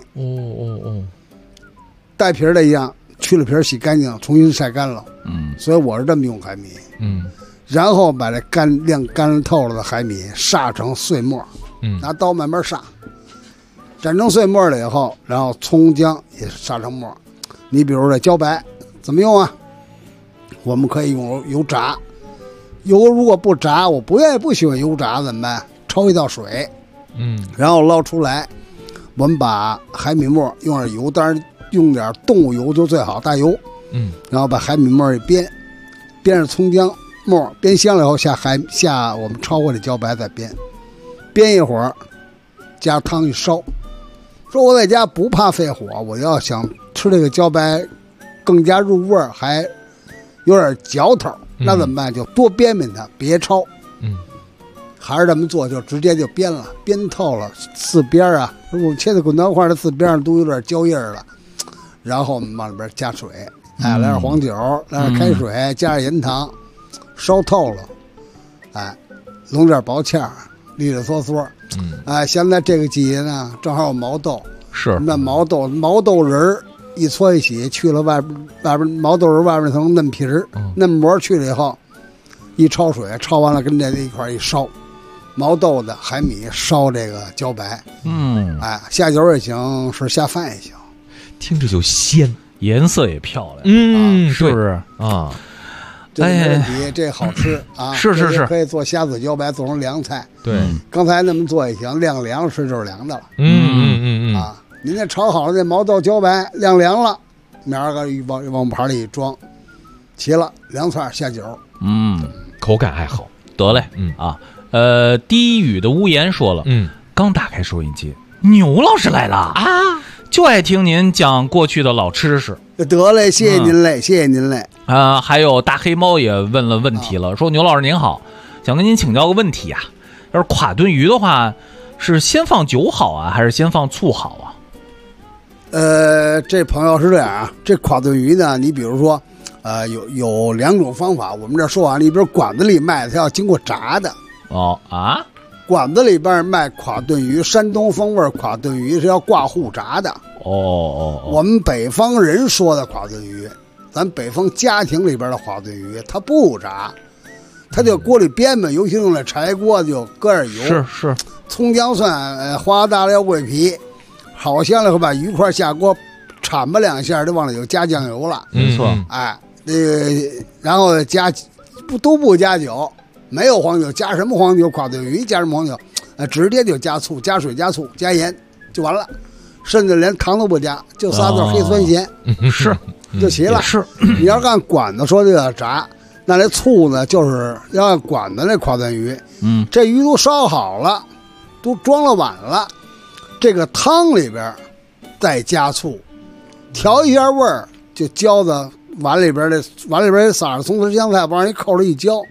带皮儿的一样，去了皮儿洗干净，重新晒干了。所以我是这么用海米。然后把这晾干透了的海米杀成碎末，拿刀慢慢杀，斩成碎末了以后，然后葱姜也杀成末。你比如这茭白怎么用啊？我们可以用油炸，油如果不炸，我不喜欢油炸怎么办？焯一道水。然后捞出来，我们把海米末用点油，当然用点动物油就最好，大油。然后把海米末一煸上葱姜末，煸香了以后下我们焯过的茭白再煸一会儿，加汤一烧。说我在家不怕费火，我要想吃这个茭白更加入味儿，还有点嚼头，那怎么办？就多煸它，别焯。还是这么做，就直接就煸了，煸透了，四边啊，我们切的滚刀块的四边上都有点焦印了，然后我们往里边加水，来点黄酒，来点开水，加点盐糖，烧透了，弄点薄芡，利利索索。现在这个季节呢，正好有毛豆， 是那毛豆仁一搓一洗，去了外边毛豆仁外边那层嫩皮儿，嫩膜去了以后，一焯水，焯完了跟这一块一烧。毛豆的海米烧这个茭白，下酒也行，是下饭也行， 听着就鲜， 颜色也漂亮，是不是啊？ 这没问题，这好吃啊！ 是， 可以做虾子茭白，做成凉菜。 对， 刚才那么做也行，晾凉吃就是凉的了。您这炒好了这毛豆茭白晾凉了，明儿个往盘里一装，齐了凉菜下酒， 口感还好。 得嘞，低语的屋檐说了，刚打开收音机，牛老师来了啊，就爱听您讲过去的老知识。 得嘞，谢谢您嘞，谢谢您嘞。 还有大黑猫也问了问题了，说牛老师您好，想跟您请教个问题啊，要是垮炖鱼的话，是先放酒好啊，还是先放醋好啊？ 这朋友是这样啊，这垮炖鱼呢，你比如说，有两种方法，我们这说啊，你比如管子里卖的，它要经过炸的。馆子里边卖垮炖鱼，山东风味垮炖鱼是要挂糊炸的。我们北方人说的垮炖鱼，咱北方家庭里边的垮炖鱼，它不炸，它就锅里煸嘛，尤其用那柴锅就搁点油， 是， 葱姜蒜，花大料桂皮，好香了后把鱼块下锅铲吧两下，就往里就加酱油了。 没错， 然后不加酒。没有黄酒，加什么黄酒？垮炖鱼加什么黄酒？直接就加醋、加水、加醋、加盐就完了，甚至连糖都不加，就仨字黑酸咸， 是就齐了。 是， 你要按管子说这个炸，那这醋呢，就是要按管子那垮炖鱼。这鱼都烧好了，都装了碗了，这个汤里边再加醋，调一下味儿，就浇到碗里边撒上葱丝香菜，往上一扣着一浇。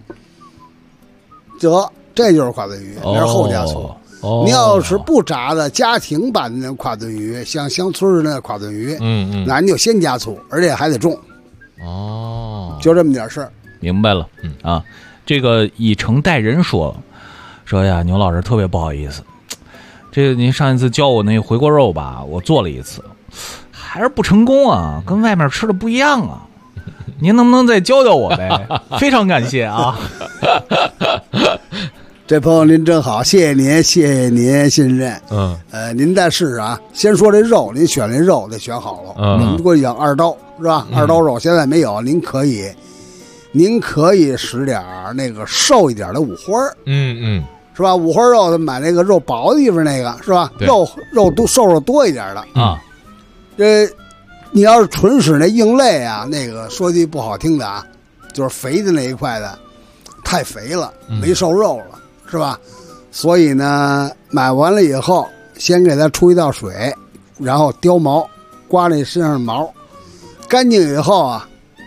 这就是垮炖鱼，那是后加醋。你要是不炸的家庭版的那垮炖鱼，像乡村的那垮炖鱼，那你就先加醋，而且还得重。就这么点事儿。 明白了，这个以诚待人说呀，牛老师特别不好意思，这个您上一次教我那回锅肉吧，我做了一次，还是不成功啊，跟外面吃的不一样啊。您能不能再教教我呗？非常感谢啊！ 这朋友您真好，谢谢您信任。您再试试啊，先说这肉，您选这肉得选好了。我们过去讲2刀是吧？2刀肉现在没有，您可以使点那个瘦一点的五花。是吧？五花肉买那个肉薄的地方那个是吧？肉都瘦肉多一点的啊。你要是纯使那硬肋啊，那个说句不好听的啊，就是肥的那一块的太肥了，没瘦肉了。是吧？所以呢，买完了以后，先给它出一道水，然后叼毛，刮那身上的毛，干净以后啊，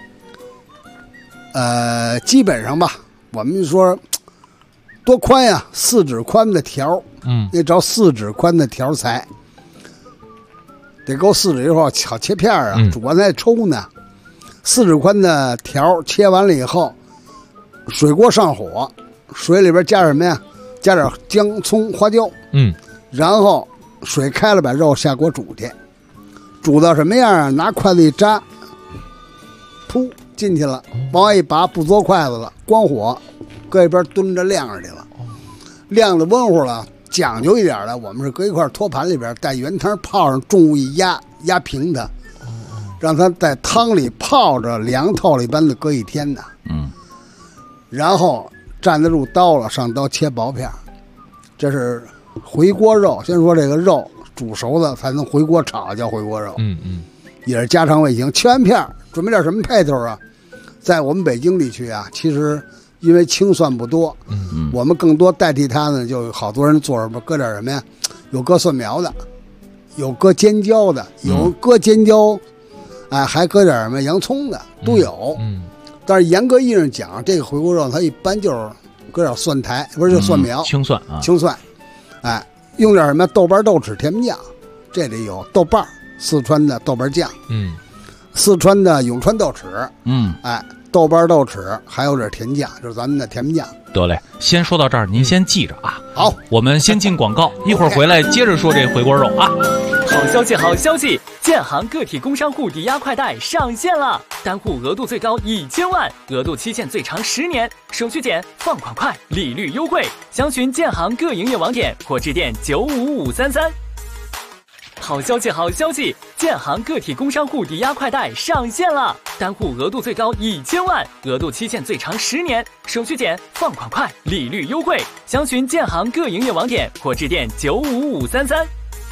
基本上吧，我们说多宽呀，4指宽的条，那找4指宽的条材，得够4指以后好切片啊，主要在抽呢。4指宽的条切完了以后，水锅上火。水里边加什么呀？加点姜、葱、花椒。然后水开了，把肉下锅煮去，煮到什么样啊？拿筷子一扎，噗进去了，往外一拔，不嘬筷子了，关火，搁一边蹲着晾着去了。晾的温乎了，讲究一点的，我们是搁一块托盘里边带圆汤泡上，重物一压平它，让它在汤里泡着，凉透了一般的搁1天呢。然后站得住刀了，上刀切薄片，这是回锅肉。先说这个肉煮熟了才能回锅炒，叫回锅肉。也是家常味型。切完片准备点什么配头啊？在我们北京地区啊，其实因为清蒜不多，我们更多代替它呢，就好多人做什么搁点什么呀？有搁蒜苗的，有搁尖椒的，有搁尖椒，还搁点什么洋葱的都有。但是严格意义上讲，这个回锅肉它一般就是搁点蒜苔，不是就蒜苗， 青蒜啊， 青蒜，用点什么豆瓣豆豉甜面酱，这里有豆瓣，四川的豆瓣酱，四川的永川豆豉，豆瓣豆豉，还有点甜酱，就是咱们的甜面酱。 得嘞，先说到这儿，您先记着啊。 好， 我们先进广告，一会儿回来接着说这回锅肉啊。 好消息，好消息！建行个体工商户抵押快贷上线了，单户额度最高1000万，额度期限最长10年，手续简，放款快，利率优惠。详询建行各营业网点或致电95533。好消息，好消息！建行个体工商户抵押快贷上线了，单户额度最高1000万，额度期限最长10年，手续简，放款快，利率优惠。详询建行各营业网点或致电95533。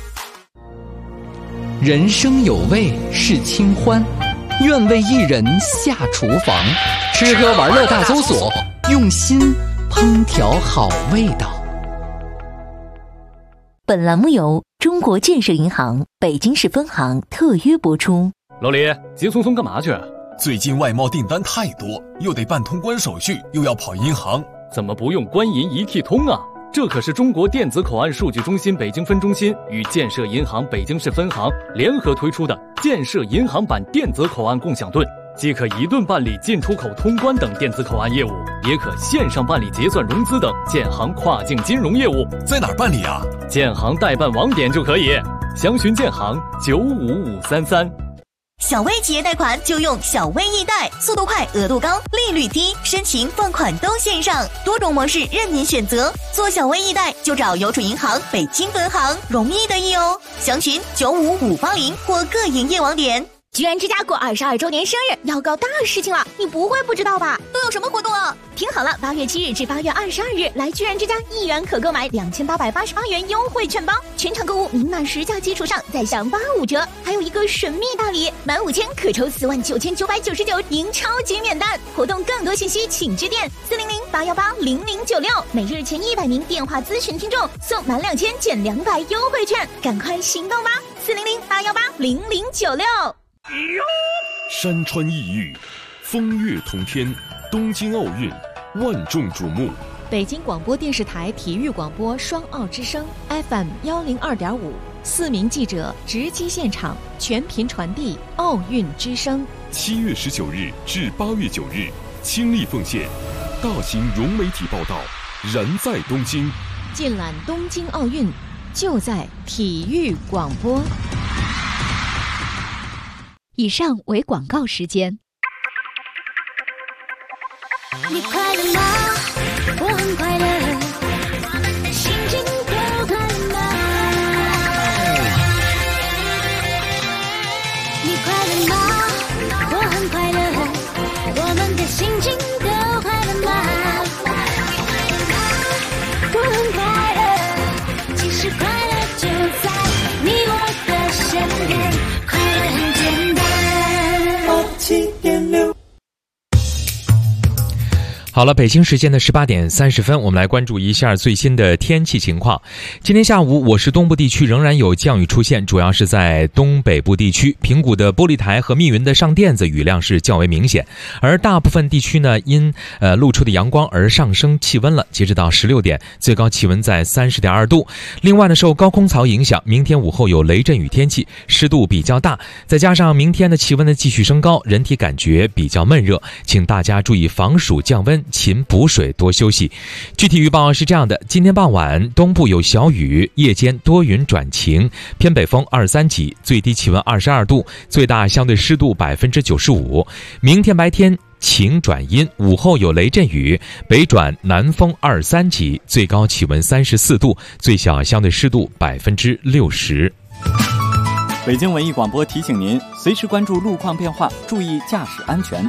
人生有味是清欢，愿为一人下厨房，吃喝玩乐大搜索，用心烹调好味道。 本栏目由中国建设银行北京市分行特约播出。 老李，急匆匆干嘛去？ 最近外贸订单太多，又得办通关手续，又要跑银行， 怎么不用官银一体通啊？这可是中国电子口岸数据中心北京分中心与建设银行北京市分行联合推出的建设银行版电子口岸共享盾，既可一盾办理进出口通关等电子口岸业务，也可线上办理结算融资等建行跨境金融业务。 在哪儿办理啊？ 建行代办网点就可以，详询建行95533。 小微企业贷款就用小微易贷，速度快，额度高，利率低，申请放款都线上，多种模式任您选择。做小微易贷就找邮储银行北京分行，容易得意哦。详询95580或各营业网点。 居然之家过22周年生日，要搞大事情了，你不会不知道吧？ 都有什么活动啊？ 听好了，8月7日至8月22日，来居然之家1元可购买2888元优惠券包，全场购物明码实价基础上再享85折，还有一个神秘大礼，满5000可抽49999赢超级免单。活动更多信息请致电400-818-0096，每日前100名电话咨询听众送满2000减200优惠券，赶快行动吧！400-818-0096。 山川异域，风月同天，东京奥运万众瞩目。 北京广播电视台体育广播双奥之声 FM 102.5，4名记者直击现场，全频传递奥运之声。 7月19日至8月9日，倾力奉献，大型融媒体报道，燃在东京， 尽览东京奥运，就在体育广播。以上为广告时间。 你快乐吗？我很快乐， 你快乐吗？我很快乐，我们的心情都快乐吗？我很快乐，其实快乐就在你我的身边，快乐很简单。87.6。 好了，北京时间的18点30分，我们来关注一下最新的天气情况。今天下午，我市东部地区仍然有降雨出现，主要是在东北部地区，平谷的玻璃台和密云的上甸子雨量是较为明显，而大部分地区呢，因露出的阳光而上升气温了。截止到16点，最高气温在30.2度。另外呢，受高空槽影响，明天午后有雷阵雨天气，湿度比较大，再加上明天的气温的继续升高，人体感觉比较闷热，请大家注意防暑降温，勤补水，多休息。具体预报是这样的：今天傍晚东部有小雨，夜间多云转晴，偏北风23级，最低气温22度，最大相对湿度95%。明天白天晴转阴，午后有雷阵雨，北转南风23级，最高气温34度，最小相对湿度60%。 北京文艺广播提醒您，随时关注路况变化，注意驾驶安全。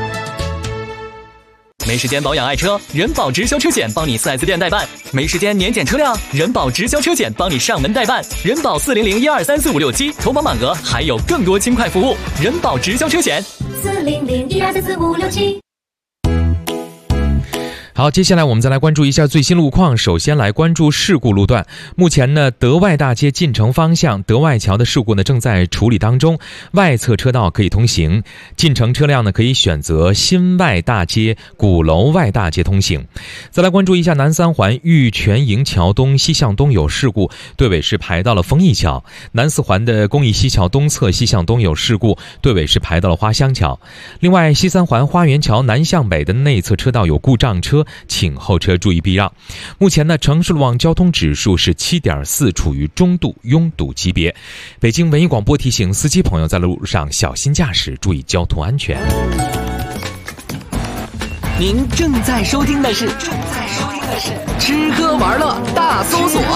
没时间保养爱车，人保直销车险帮你 4S 店代办；没时间年检车辆，人保直销车险帮你上门代办。人保400-1234567，投保满额还有更多轻快服务。人保直销车险 400-1234567。 好，接下来我们再来关注一下最新路况。首先来关注事故路段。目前呢，德外大街进城方向德外桥的事故呢正在处理当中，外侧车道可以通行，进城车辆呢可以选择新外大街、鼓楼外大街通行。再来关注一下南三环玉泉营桥东西向东有事故，队尾是排到了丰益桥；南四环的公益西桥东侧西向东有事故，队尾是排到了花乡桥。另外，西三环花园桥南向北的内侧车道有故障车，请后车注意避让。目前呢，城市路网交通指数是7.4，处于中度拥堵级别。北京文艺广播提醒司机朋友在路上小心驾驶，注意交通安全。 您正在收听的是吃喝玩乐大搜索。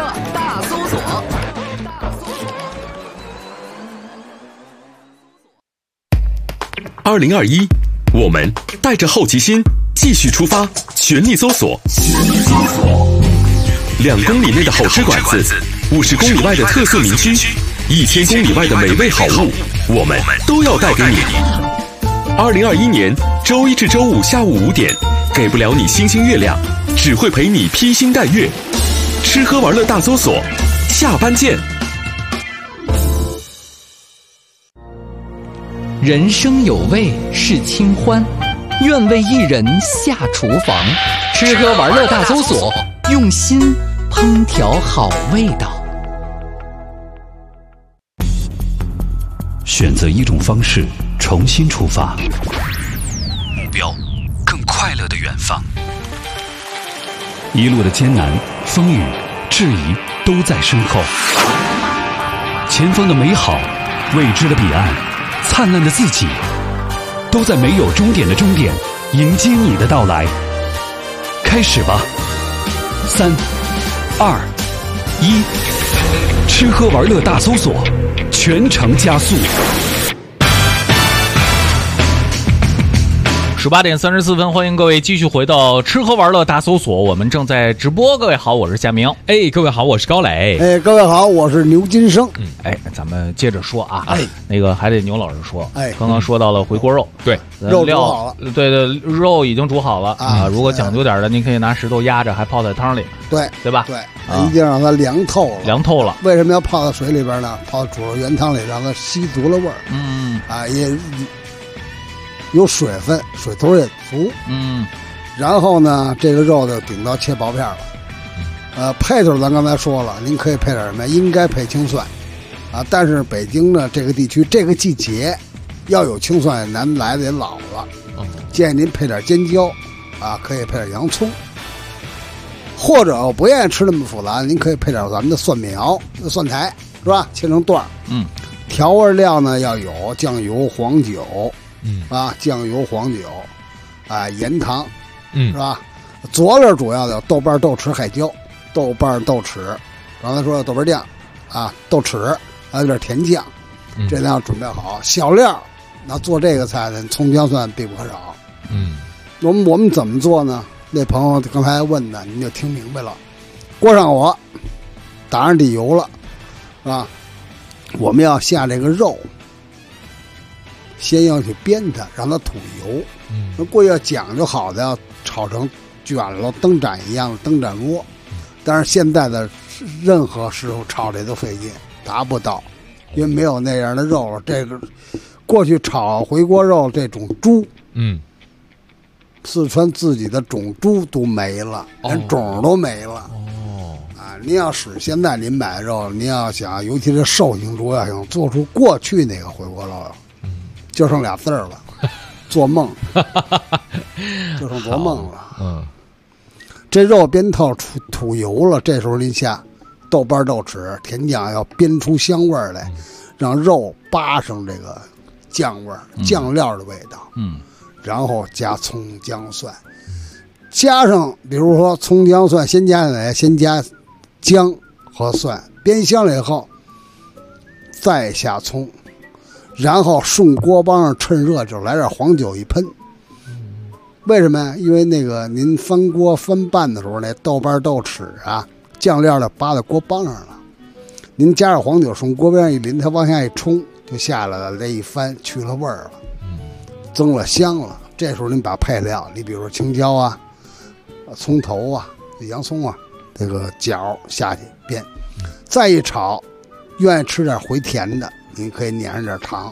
2021，我们带着好奇心继续出发，全力搜索。2公里内的好吃馆子，50公里外的特色民居，1000公里外的美味好物，我们都要带给你。2021年周一至周五下午5点，给不了你星星月亮，只会陪你披星戴月。吃喝玩乐大搜索，下班见。 人生有味是清欢，愿为一人下厨房。吃喝玩乐大搜索，用心烹调好味道。 选择一种方式，重新出发， 目标更快乐的远方。 一路的艰难、风雨、质疑都在身后，前方的美好、未知的彼岸、灿烂的自己，都在没有终点的终点迎接你的到来。开始吧，3、2、1，吃喝玩乐大搜索，全程加速。 18点34分，欢迎各位继续回到吃喝玩乐大搜索，我们正在直播。各位好，我是夏明。 各位好，我是高磊。 各位好，我是牛金生。 咱们接着说啊。那个还得牛老师说。刚刚说到了回锅肉， 对， 肉煮好了。 对，肉已经煮好了啊。如果讲究点的，您可以拿石头压着，还泡在汤里。对吧？ 对，一定让它凉透了。 凉透了。 为什么要泡在水里边呢？泡煮了原汤里，让它吸足了味儿。也有水分，水头也足。然后呢，这个肉就顶到切薄片了。配头咱刚才说了，您可以配点什么？应该配青蒜啊。但是北京呢这个地区这个季节要有青蒜，咱们来的也老了。建议您配点尖椒啊，可以配点洋葱。或者不愿意吃那么复杂，您可以配点咱们的蒜苗、蒜苔，是吧？切成段。调味料呢要有酱油、黄酒。酱油、黄酒，盐糖，是吧？佐料主要的有豆瓣、豆豉、海椒。豆瓣、豆豉，刚才说的豆瓣酱，豆豉，还有点甜酱， 这咱要准备好。小料，那做这个菜呢，葱姜蒜必不可少。我们怎么做呢？那朋友刚才问的，您就听明白了。锅上火，打上底油了，是吧？我们要下这个肉，先要去煸它，让它吐油。那过去要讲究好的，要炒成卷了灯盏一样的灯盏窝。但是现在的任何师傅炒这都费劲，达不到，因为没有那样的肉了。这个过去炒回锅肉这种猪，四川自己的种猪都没了，连种都没了。您要使现在您买肉，您要想，尤其是瘦型猪，要想做出过去那个回锅肉，就剩俩字儿了，做梦，就剩做梦了。这肉煸透吐油了，这时候您下豆瓣豆豉甜酱，要煸出香味来，让肉扒上这个酱味儿、酱料的味道。然后加葱姜蒜，加上比如说葱姜蒜先加哪？先加姜和蒜，煸香了以后再下葱，然后顺锅帮上趁热就来点黄酒一喷。为什么呀？因为那个您翻锅翻拌的时候，那豆瓣豆豉啊酱料的扒在锅帮上了，您加上黄酒顺锅边上一淋，它往下一冲就下来了，这一翻去了味儿了，增了香了。这时候您把配料，你比如说青椒啊、葱头啊、洋葱啊，这个角下去煸，再一炒，愿意吃点回甜的，您可以碾上点糖。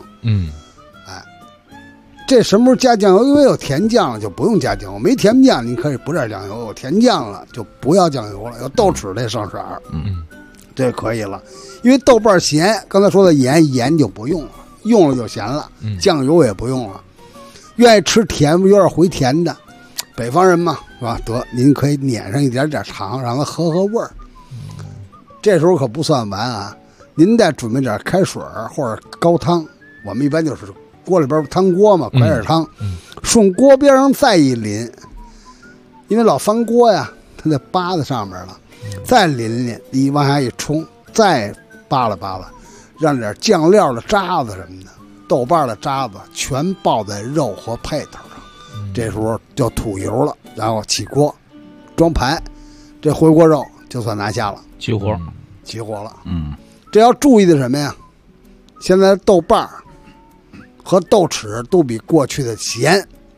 这什么时候加酱油？因为有甜酱了就不用加酱油，没甜酱你可以补点酱油，有甜酱了就不要酱油了，有豆豉得上色儿，这可以了。因为豆瓣咸，刚才说的盐就不用了，用了就咸了，酱油也不用了。愿意吃甜有点回甜的，北方人嘛是吧？得您可以碾上一点点糖，让它合味儿。这时候可不算完啊，您再准备点开水或者高汤，我们一般就是锅里边汤锅嘛，快点汤，顺锅边上再一淋，因为老翻锅呀，它那扒在上面了，再淋，你往下一冲，再扒拉扒拉，让点酱料的渣子什么的，豆瓣的渣子全爆在肉和配头上，这时候就吐油了，然后起锅装盘，这回锅肉就算拿下了， 起火了。这要注意的什么呀？现在豆瓣和豆豉都比过去的咸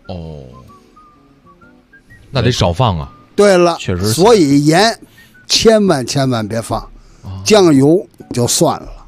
那得少放啊。 对了， 确实， 所以盐千万别放，酱油就算了。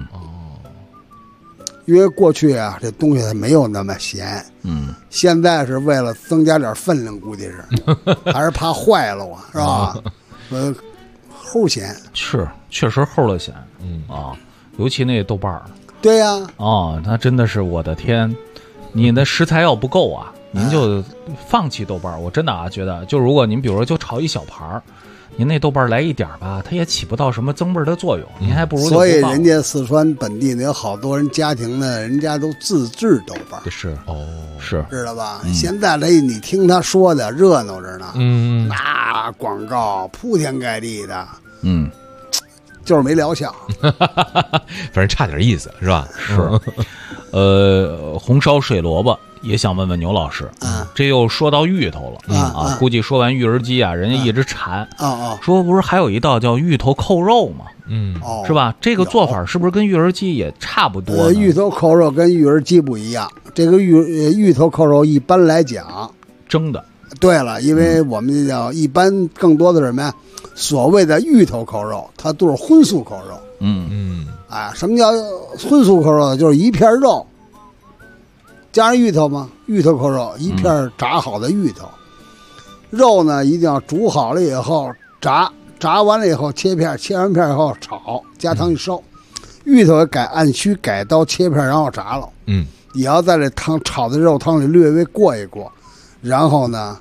因为过去啊，这东西它没有那么咸。现在是为了增加点分量，估计是，还是怕坏了是吧？齁咸是，确实齁了咸。尤其那豆瓣儿。 对呀。 那真的是我的天！你的食材要不够啊，您就放弃豆瓣儿。我真的觉得，就如果您比如说就炒一小盘儿，您那豆瓣儿来一点吧，它也起不到什么增味的作用。您还不如所以人家四川本地有好多人家庭呢，人家都自制豆瓣儿。 是知道吧？现在你听他说的热闹着呢，那广告铺天盖地的，就是没疗效， 反正差点意思是吧？ 是，红烧水萝卜也想问问牛老师，这又说到芋头了估计说完育儿鸡啊，人家一直馋说不是还有一道叫芋头扣肉吗？是吧？这个做法是不是跟育儿鸡也差不多？ 芋头扣肉跟育儿鸡不一样，这个芋头扣肉一般来讲蒸的。 对了，因为我们叫一般更多的什么呀？所谓的芋头扣肉，它都是荤素扣肉。什么叫荤素扣肉？就是一片肉加上芋头嘛，芋头扣肉，一片炸好的芋头，肉呢一定要煮好了以后炸完了以后切片，切完片以后炒，加汤一烧，芋头也按需改刀切片，然后炸了。也要在这汤炒的肉汤里略微过一过，然后呢，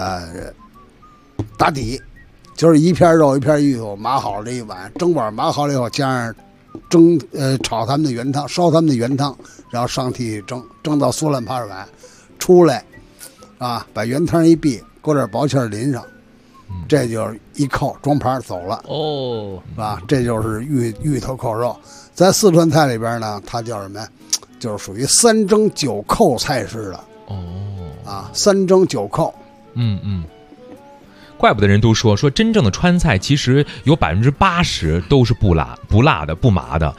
打底，就是一片肉一片芋头码好了一碗，蒸碗码好了以后，加上炒他们的原汤，烧他们的原汤，然后上屉蒸到酥烂趴软，出来把原汤一闭，搁点薄芡淋上， 这就是一扣装盘走了哦， 是吧？这就是芋头扣肉，在四川菜里边呢，它叫什么呀？就是属于3蒸9扣菜式的3蒸9扣。 怪不得人都说真正的川菜其实有80%都是不辣的不麻的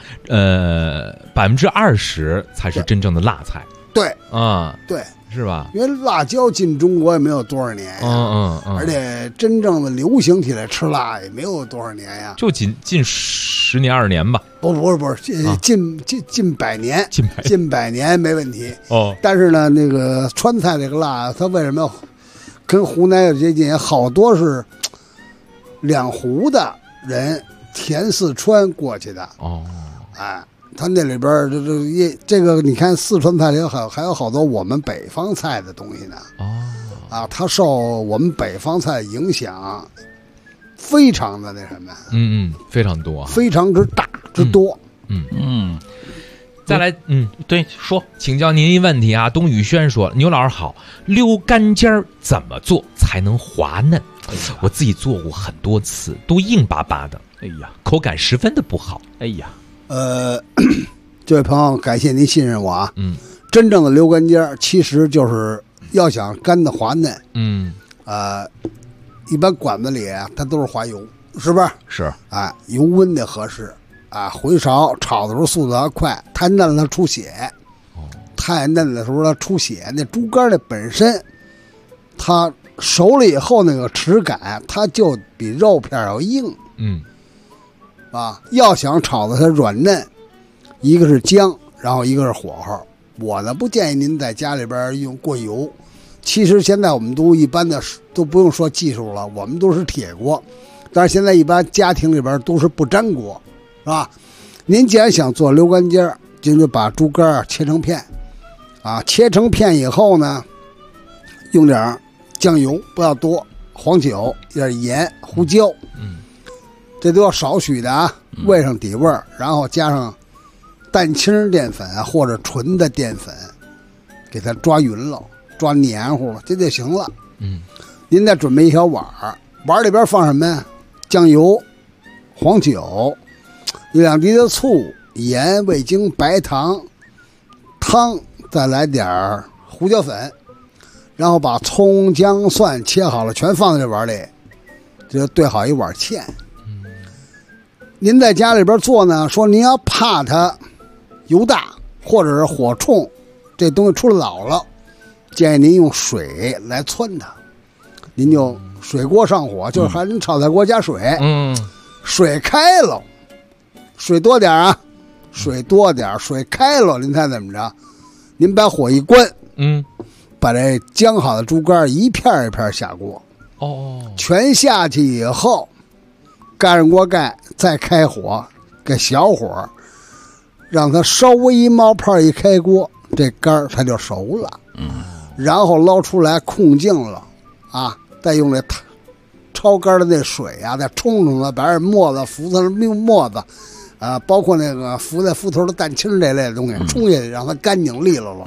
，20%才是真正的辣菜。 对对，是吧？ 因为辣椒进中国也没有多少年呀，而且真正的流行起来吃辣也没有多少年呀， 就近10年20年吧。 不是，近100年，近100年没问题。但是呢，那个川菜这个辣，它为什么要跟湖南有接近？好多是两湖的人填四川过去的他那里边这个你看四川菜里还有好多我们北方菜的东西呢它受我们北方菜影响非常的那什么非常多， 非常之大之多。 再来对，说请教您一问题啊。东宇轩说：“牛老师好，溜干尖儿怎么做才能滑嫩？我自己做过很多次，都硬巴巴的，口感十分的不好。 这位朋友，感谢您信任我啊。真正的溜干尖儿，其实就是要想干的滑嫩。一般馆子里它都是滑油，是不是？ 是油温的合适。回勺炒的时候速度要快，太嫩了出血。太嫩的时候它出血，那猪肝的本身，它熟了以后那个齿感，它就比肉片要硬。要想炒的它软嫩，一个是姜，然后一个是火候。我呢不建议您在家里边用过油。其实现在我们都一般的都不用说技术了，我们都是铁锅，但是现在一般家庭里边都是不粘锅。是吧？您既然想做溜干尖儿，就把猪肝切成片，切成片以后呢，用点酱油，不要多，黄酒，一点盐，胡椒，这都要少许的煨上底味儿，然后加上蛋清淀粉或者纯的淀粉，给它抓匀了，抓黏糊了，这就行了。您再准备一小碗，碗里边放什么呀？酱油、黄酒。1-2滴的醋、盐、味精、白糖，汤再来点胡椒粉，然后把葱、姜、蒜切好了全放在这碗里，就兑好一碗芡。您在家里边做呢，说您要怕它油大或者是火冲，这东西出来老了，建议您用水来汆它。您就水锅上火，就是还您炒菜锅加水，水开了。水多点水多点，水开了，您猜怎么着？您把火一关，把这姜好的猪肝一片一片下锅，全下去以后，盖上锅盖，再开火，给小火，让它稍微一冒泡一开锅，这肝它就熟了。然后捞出来控净了，再用那焯肝的那水再冲冲它，把这沫子浮上沫子。包括那个浮在浮头的蛋清这类的东西，冲下去让它干净利落了。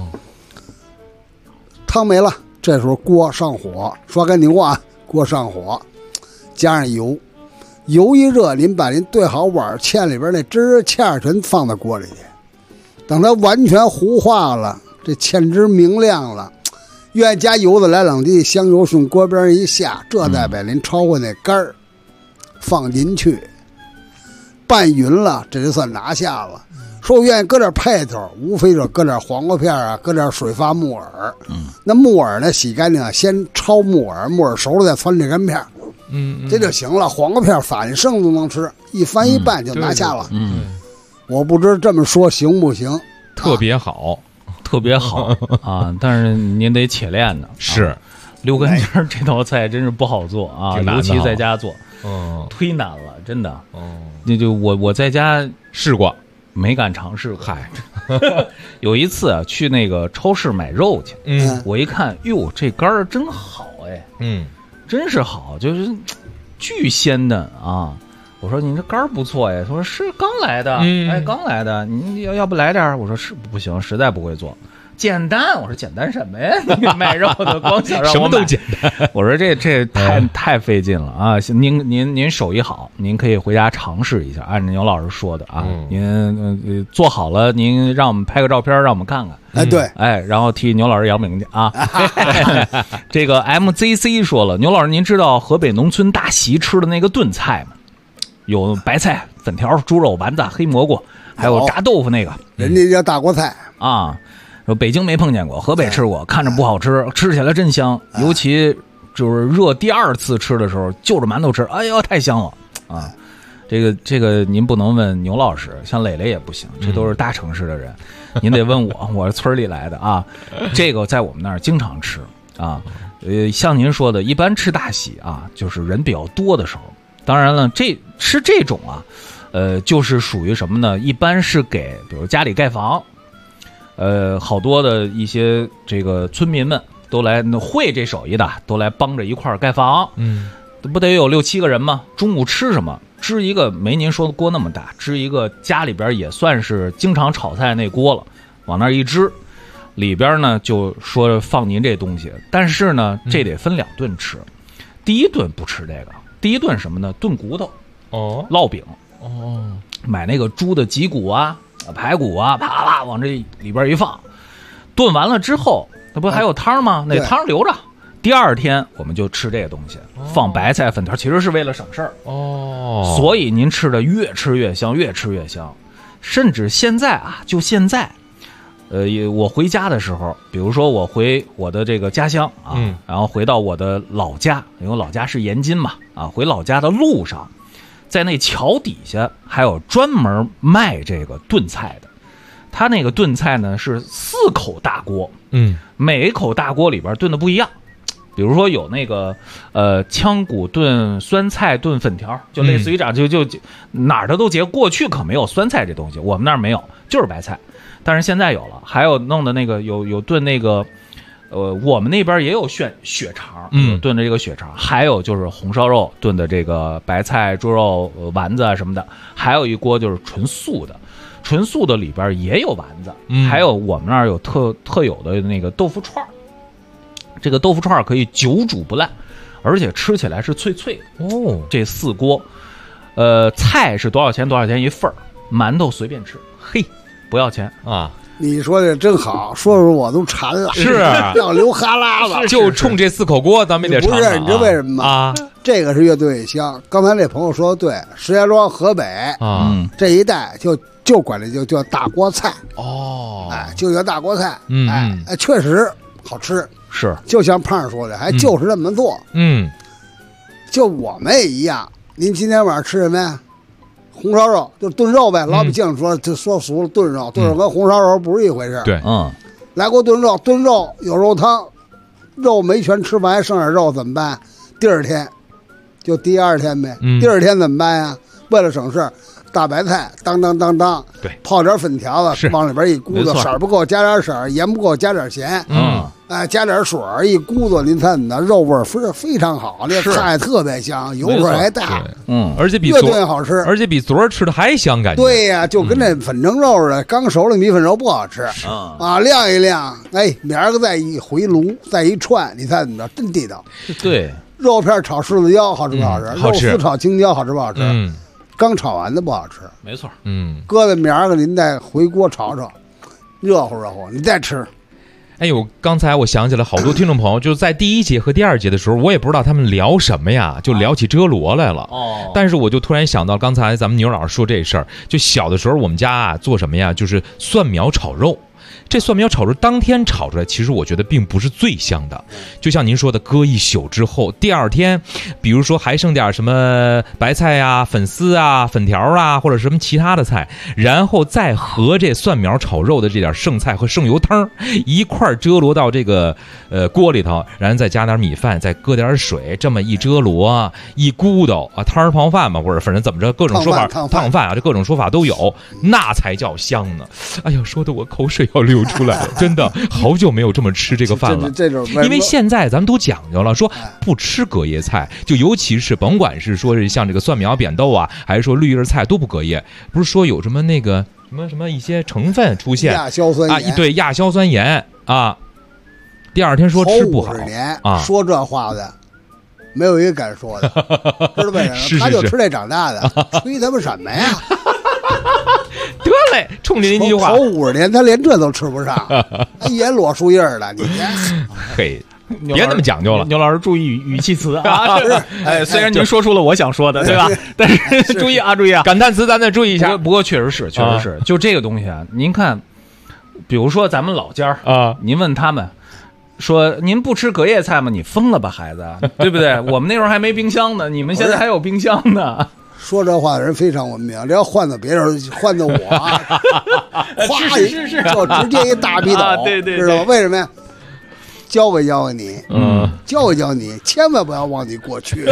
汤没了，这时候锅上火，刷干净锅锅上火，加上油，油一热，您把您兑好碗芡里边那汁芡全放到锅里去，等它完全糊化了，这芡汁明亮了，愿意加油的来2滴香油，从锅边一下，这代表您焯过那干儿放进去。拌匀了，这就算拿下了。说我愿意搁点配头，无非就搁点黄瓜片搁点水发木耳。那木耳呢，洗干净先焯木耳，木耳熟了再汆这干片，这就行了。黄瓜片反生都能吃，一翻一拌就拿下了。我不知这么说行不行？ 特别好， 特别好但是您得且练呢。 是， 溜干尖这道菜真是不好做尤其在家做。忒难了，真的。那就我在家试过， 没敢尝试过。有一次去那个超市买肉去，我一看，哟，这肝儿真好真是好，就是巨鲜嫩我说你这肝儿不错他说是刚来的，刚来的，你要不来点？我说是不行，实在不会做。 简单。我说简单什么呀？你卖肉的光想让我什么都简单。 我说这太费劲了啊！您手艺好，您可以回家尝试一下，按照牛老师说的啊，您做好了，您让我们拍个照片，让我们看看。 哎，对， 哎，然后替牛老师扬名去啊！这个 MZC 说了，牛老师，您知道河北农村大席吃的那个炖菜吗？有白菜、粉条、猪肉、丸子、黑蘑菇，还有炸豆腐那个， 人家叫大锅菜啊。说北京没碰见过，河北吃过，看着不好吃，吃起来真香，尤其就是热第二次吃的时候，就着馒头吃，哎呦，太香了啊！这个您不能问牛老师，像磊磊也不行，这都是大城市的人，您得问我是村里来的啊。这个在我们那儿经常吃啊。像您说的，一般吃大喜啊，就是人比较多的时候。当然了，吃这种啊，就是属于什么呢？一般是给比如家里盖房，好多的一些这个村民们都来会这手艺的，都来帮着一块儿盖房。不得有6、7个人吗？中午吃什么？支一个没您说的锅那么大，支一个家里边也算是经常炒菜那锅了，往那儿一支，里边呢就说放您这东西，但是呢这得分2顿吃。第一顿不吃这个，第一顿什么呢？炖骨头，烙饼，买那个猪的脊骨啊、排骨啊，啪啪啪往这里边一放，炖完了之后，那不还有汤吗？那汤留着。第二天我们就吃这个东西，放白菜粉条，其实是为了省事儿所以您吃的越吃越香，越吃越香。甚至现在啊，就现在，我回家的时候，比如说我回我的这个家乡啊，然后回到我的老家，因为我老家是延津嘛，啊，回老家的路上，在那桥底下还有专门卖这个炖菜的。他那个炖菜呢是4口大锅，每一口大锅里边炖的不一样。比如说有那个腔骨炖酸菜炖粉条，就类似于这样，就哪儿的都结。过去可没有酸菜这东西，我们那儿没有，就是白菜。但是现在有了，还有弄的那个有炖那个，我们那边也有血肠，炖的这个血肠，还有就是红烧肉炖的这个白菜、猪肉、丸子什么的，还有一锅就是纯素的。纯素的里边也有丸子，还有我们那儿有特有的那个豆腐串。这个豆腐串可以久煮不烂，而且吃起来是脆脆的。这4锅，菜是多少钱？多少钱一份儿？馒头随便吃，嘿，不要钱啊！ 你说的真好，说我都馋了， 是要流哈喇子。 就冲这4口锅，咱们也得尝尝。 不是，你知道为什么吗？啊，这个是越炖越香。刚才那朋友说的对，石家庄、河北这一带就管这就叫大锅菜就叫大锅菜。确实好吃。 是， 就像胖说的，还就是这么做。就我们也一样。您今天晚上吃什么呀？红烧肉，就炖肉呗。老百姓说俗了，炖肉跟红烧肉不是一回事。 对， 来锅炖肉，有肉汤，肉没全吃完，剩点肉怎么办？第二天呗。第二天怎么办呀？为了省事，大白菜当， 对， 泡点粉条子，往里边一咕嘟，色儿不够加点色儿，盐不够加点咸。加点水一咕嘟，您看那肉味非常好，那菜特别香，油水还大， 而且比越炖越好吃， 而且比昨儿吃的还香，感觉。 对呀，就跟那粉蒸肉似的，刚熟的米粉肉不好吃晾一晾，明儿个再一回炉，再一串，你看怎么着，真地道。 对， 肉片炒柿子椒好吃不好吃？ 好吃。 肉丝炒青椒好吃不好吃？刚炒完的不好吃， 没错。 搁在明儿个您再回锅炒炒，热乎，你再吃。 哎呦，刚才我想起来好多听众朋友，就是在第1节和第2节的时候，我也不知道他们聊什么呀，就聊起遮罗来了。但是我就突然想到，刚才咱们牛老师说这事儿，就小的时候我们家做什么呀，就是蒜苗炒肉。这蒜苗炒肉当天炒出来，其实我觉得并不是最香的，就像您说的，搁一宿之后，第二天，比如说还剩点什么白菜啊、粉丝啊、粉条啊，或者什么其他的菜，然后再和这蒜苗炒肉的这点剩菜和剩油汤一块遮罗到这个锅里头，然后再加点米饭，再搁点水，这么一遮罗一咕嘟啊，汤泡饭嘛，或者反正怎么着，各种说法，烫饭啊，这各种说法都有，那才叫香呢。哎呀，说的我口水要流出来了，真的好久没有这么吃这个饭了。因为现在咱们都讲究了，说不吃隔夜菜，就尤其是甭管是说是像这个蒜苗扁豆啊，还是说绿叶菜都不隔夜。不是说有什么那个什么一些成分出现， 亚硝酸盐对，亚硝酸盐啊。第二天说吃不好 ，50年啊， 说这话的没有一个敢说的，知道为什么？ 是他就吃这长大的，吹他妈什么呀？ 得嘞，冲着您一句话， 头50年他连这都吃不上，也裸树叶了，你嘿。别那么讲究了， 牛老师注意语气词啊！虽然您说出了我想说的，对吧？但是注意啊，注意啊！ 感叹词咱得注意一下。 不过确实是，就这个东西啊，您看，比如说咱们老家啊，您问他们说您不吃隔夜菜吗？你疯了吧，孩子，对不对？我们那时候还没冰箱呢，你们现在还有冰箱呢。 说这话的人非常文明，这要换到别人，换到我，哗就直接一大逼倒， 对， 知道吗？为什么呀？教会你，教会你，千万不要忘记过去。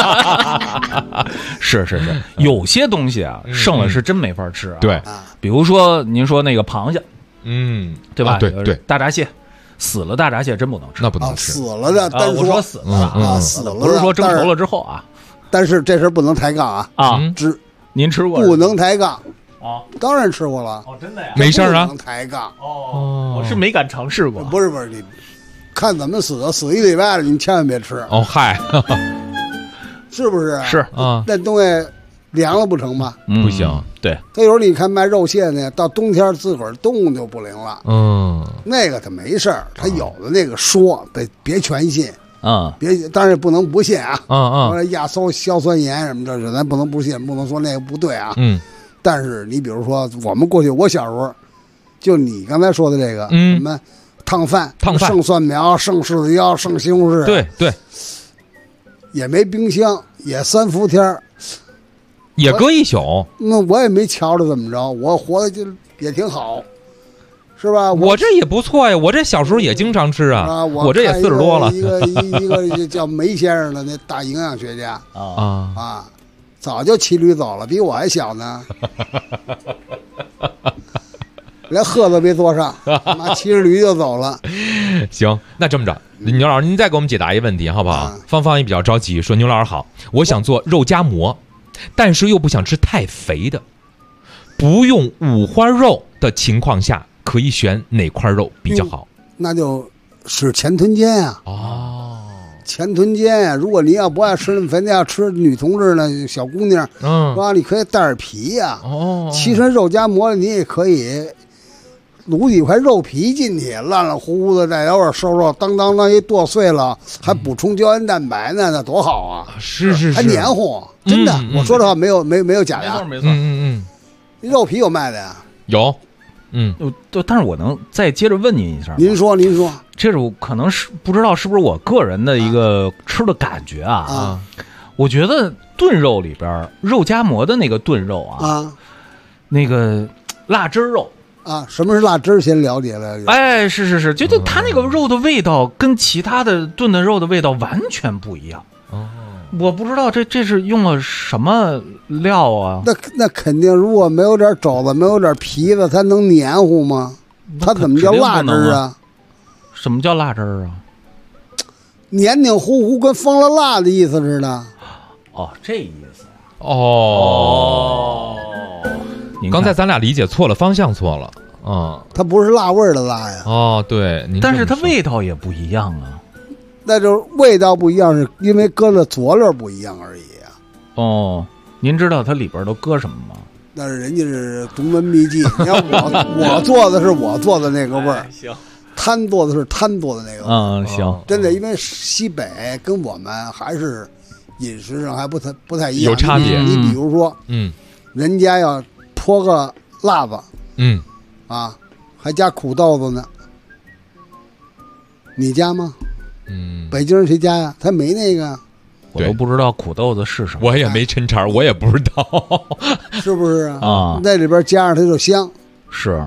是，有些东西啊，剩了是真没法吃啊。 对， 比如说您说那个螃蟹，对吧？ 对， 大闸蟹，死了大闸蟹真不能吃， 那不能吃。 死了的，单我说死了死了， 不是说蒸熟了之后啊。 但是这事不能抬杠啊！ 您吃过？ 不能抬杠啊！ 当然吃过了。 真的呀？ 没事啊。 不能抬杠我是没敢尝试过。 不是你。看怎么死的，死1礼拜了，你千万别吃。 嗨， 是不是？ 是啊， 那东西凉了不成吗？ 不行。 对， 他有时候你看卖肉蟹呢，到冬天自个儿冻就不灵了。那个他没事儿，他有的那个说别全信。别，当然不能不信啊。亚硝酸盐什么这咱不能不信，不能说那个不对啊。但是你比如说，我们过去我小时候，就你刚才说的这个什么。烫饭，剩蒜苗，剩柿子腰，剩西红柿， 对， 也没冰箱，也3伏天， 也搁一宿。 那我也没瞧着怎么着，我活的就也挺好，是吧？ 我这也不错呀，我这小时候也经常吃啊。我这也40多了。 一个叫梅先生的那大营养学家早就骑驴走了，比我还小呢。连鹤都没坐上，妈骑着驴就走了。 行，那这么着，牛老师，您再给我们解答一个问题好不好？芳也比较着急，说牛老师好，我想做肉夹馍，但是又不想吃太肥的，不用五花肉的情况下，可以选哪块肉比较好？ 那就是前臀尖啊。前臀尖呀，如果你要不爱吃那么肥，那要吃女同志呢，小姑娘，是吧？你可以带点皮呀。其实肉夹馍你也可以。卤几块肉皮进去，烂乎乎的，再有点瘦肉，当一剁碎了，还补充胶原蛋白呢，那多好啊！ 是， 还黏糊，真的，我说这话没有假的， 没错。 肉皮有卖的呀？ 有， 但是我能再接着问您一下。 您说， 这是可能是不知道是不是我个人的一个吃的感觉啊？我觉得炖肉里边肉夹馍的那个炖肉啊，那个腊汁肉。 什么是腊汁？先了解了。 是，就它那个肉的味道跟其他的炖的肉的味道完全不一样。我不知道这是用了什么料啊？ 那肯定，如果没有点肘子，没有点皮子，它能黏糊吗？它怎么叫腊汁啊？ 什么叫腊汁啊？ 黏黏糊糊，跟放了蜡的意思似的。 这意思。 刚才咱俩理解错了，方向错了。 它不是辣味的辣呀。 对， 但是它味道也不一样啊。 那就是味道不一样，是因为搁的佐料不一样而已啊。 您知道它里边都搁什么吗？ 那是人家是独门秘籍。你看我做的是我做的那个味儿， 行。 摊做的是摊做的那个味儿。 行。 真的，因为西北跟我们还是饮食上还不太一样， 有差别。 你比如说，人家要泼个辣子，还加苦豆子呢。你加吗？北京人谁加呀？他没那个。 我都不知道苦豆子是什么， 我也没抻茬，我也不知道， 是不是啊？那里边加上它就香。 是。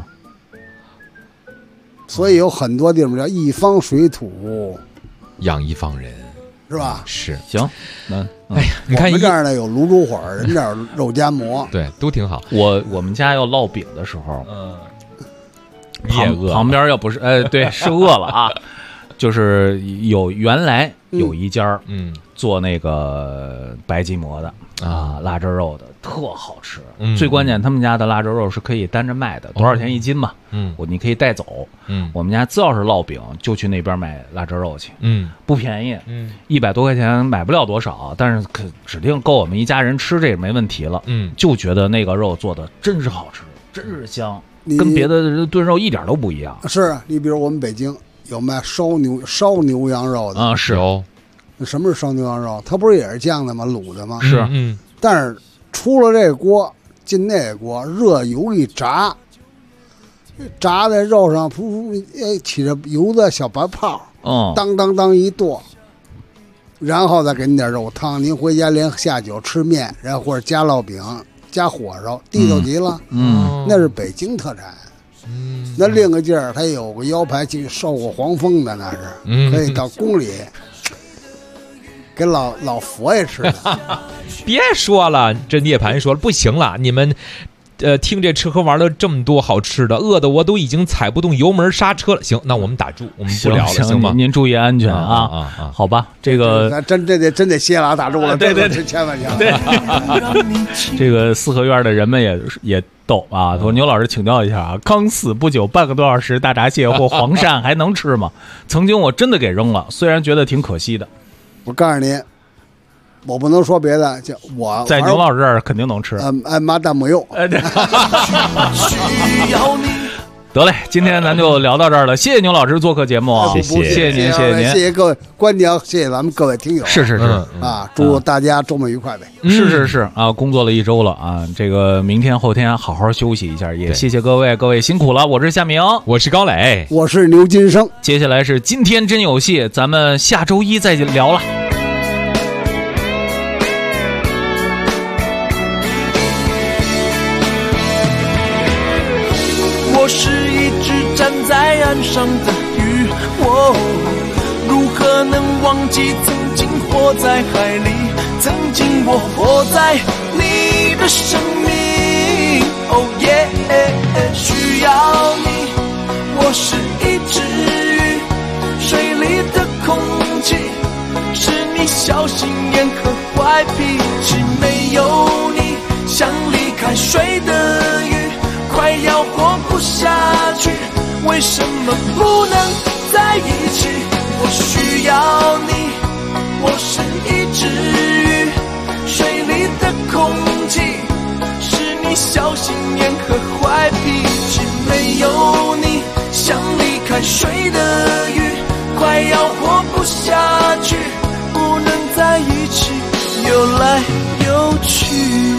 所以有很多地方叫一方水土养一方人， 是吧？ 是。 行， 你看我们这儿呢有卤煮火，人这儿肉夹馍， 对，都挺好。 我们家要烙饼的时候， 你也饿， 旁边要不是对，是饿了啊。就是原来有一家做那个白吉馍的腊汁肉的特好吃。最关键他们家的腊汁肉是可以单着卖的，多少钱一斤嘛？你可以带走。我们家只要是烙饼就去那边买腊汁肉去。不便宜，100多块钱买不了多少，但是指定够我们一家人吃，这也没问题了。就觉得那个肉做的真是好吃，真是香，跟别的炖肉一点都不一样。 是啊，你比如我们北京有卖烧牛羊肉的啊，是哦。 什么是烧牛羊肉？它不是也是酱的吗？卤的吗？ 是， 但是出了这锅，进那个锅，热油一炸，炸在肉上，噗噗，起着油的小白泡，当当当一剁，然后再给你点肉汤，您回家连下酒吃面，然后或者加烙饼、加火烧，地道极了。那是北京特产。那另个地儿，它有个腰排受过黄风的，那是可以到宫里。给老佛爷吃的。 别说了，这涅槃说了不行了，你们听这吃喝玩乐这么多好吃的，饿的我都已经踩不动油门刹车了。行，那我们打住，我们不聊了，行吗？ 您注意安全啊！好吧，这个真得歇了，打住了。对，千万对。这个四合院的人们也逗啊，说牛老师请教一下啊，刚死不久，半个多小时大闸蟹或黄鳝还能吃吗？曾经我真的给扔了，虽然觉得挺可惜的。 我告诉你，我不能说别的，就我在牛老师这儿肯定能吃。 妈蛋没用。 得嘞，今天咱就聊到这儿了，谢谢牛老师做客节目啊，谢谢您， 谢谢各位观众，谢谢咱们各位听友。 是啊，祝大家周末愉快呗。 是啊，工作了1周了啊，这个明天后天好好休息一下，也谢谢各位辛苦了。我是夏明， 我是高磊， 我是刘金生。 接下来是今天真有戏，咱们下周一再聊了。 我是一只站在岸上的鱼，我如何能忘记曾经活在海里，曾经我活在你的生命。Oh yeah， 需要你。我是一只鱼，水里的空气是你小心眼和坏脾气，没有你像离开水的鱼，快要活不下去，为什么不能在一起？我需要你，我是一只鱼，水里的空气是你小心眼和坏脾气，没有你像离开水的鱼，快要活不下去，不能在一起，游来游去。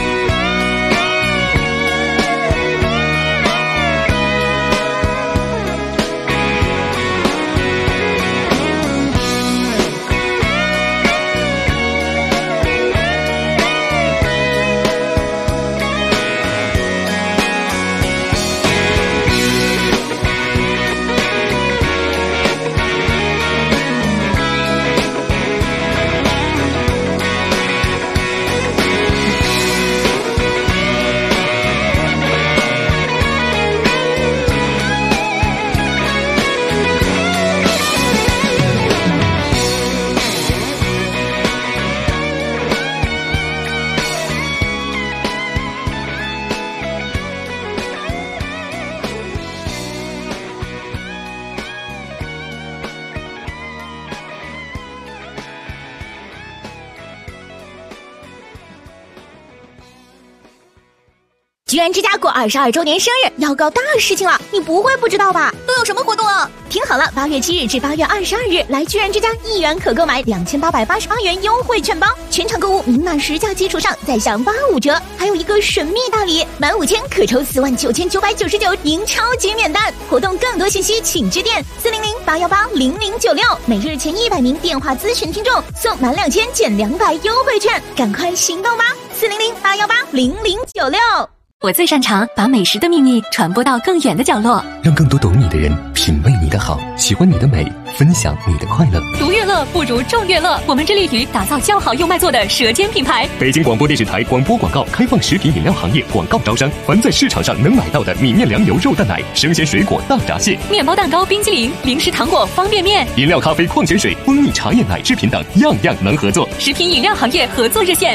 居然之家过22周年生日，要搞大事情了，你不会不知道吧？ 都有什么活动啊？ 听好了，8月7日至8月22日，来居然之家1元可购买2888元优惠券包，全场购物明码实价基础上再享85折，还有一个神秘大礼，满5000可抽49999赢超级免单。活动更多信息请致电400-818-0096，每日前100名电话咨询听众送满2000减200优惠券，赶快行动吧！400-818-0096。 我最擅长把美食的秘密传播到更远的角落， 让更多懂你的人品味你的好，喜欢你的美，分享你的快乐。 独乐乐不如众乐乐，我们致力于打造较好又卖座的舌尖品牌。 北京广播电视台广播广告开放食品饮料行业广告招商，凡在市场上能买到的米面粮油肉蛋奶、生鲜水果大闸蟹、 面包蛋糕、冰激凌、零食糖果、方便面、 饮料、咖啡、矿泉水、蜂蜜茶叶、奶制品等，样样能合作。 食品饮料行业合作热线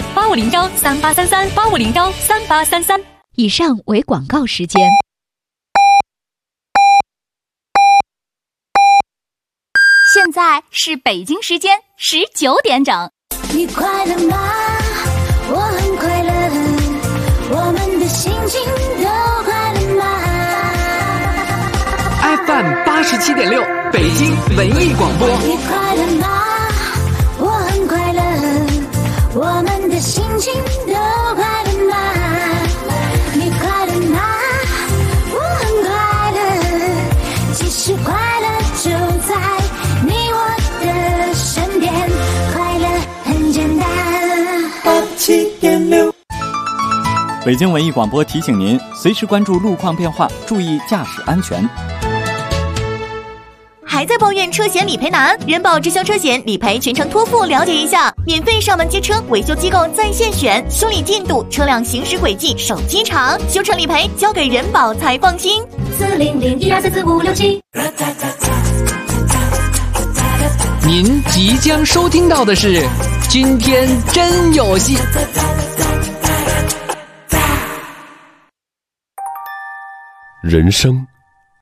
8501383385013833。 以上为广告时间。 现在是北京时间19点整。 你快乐吗？我很快乐，我们的心情都快乐吗 ？FM 87.6，北京文艺广播。 你快乐吗？我很快乐，我们的心情都快乐吗？你快乐吗？我很快乐，其实快乐就在你我的身边，快乐很简单。87.6。 北京文艺广播提醒您，随时关注路况变化，注意驾驶安全。 还在抱怨车险理赔难？人保直销车险理赔全程托付，了解一下，免费上门接车，维修机构在线选，修理进度、车辆行驶轨迹、手机长，修车理赔交给人保才放心。 40012344567。 您即将收听到的是今天真有戏。 人生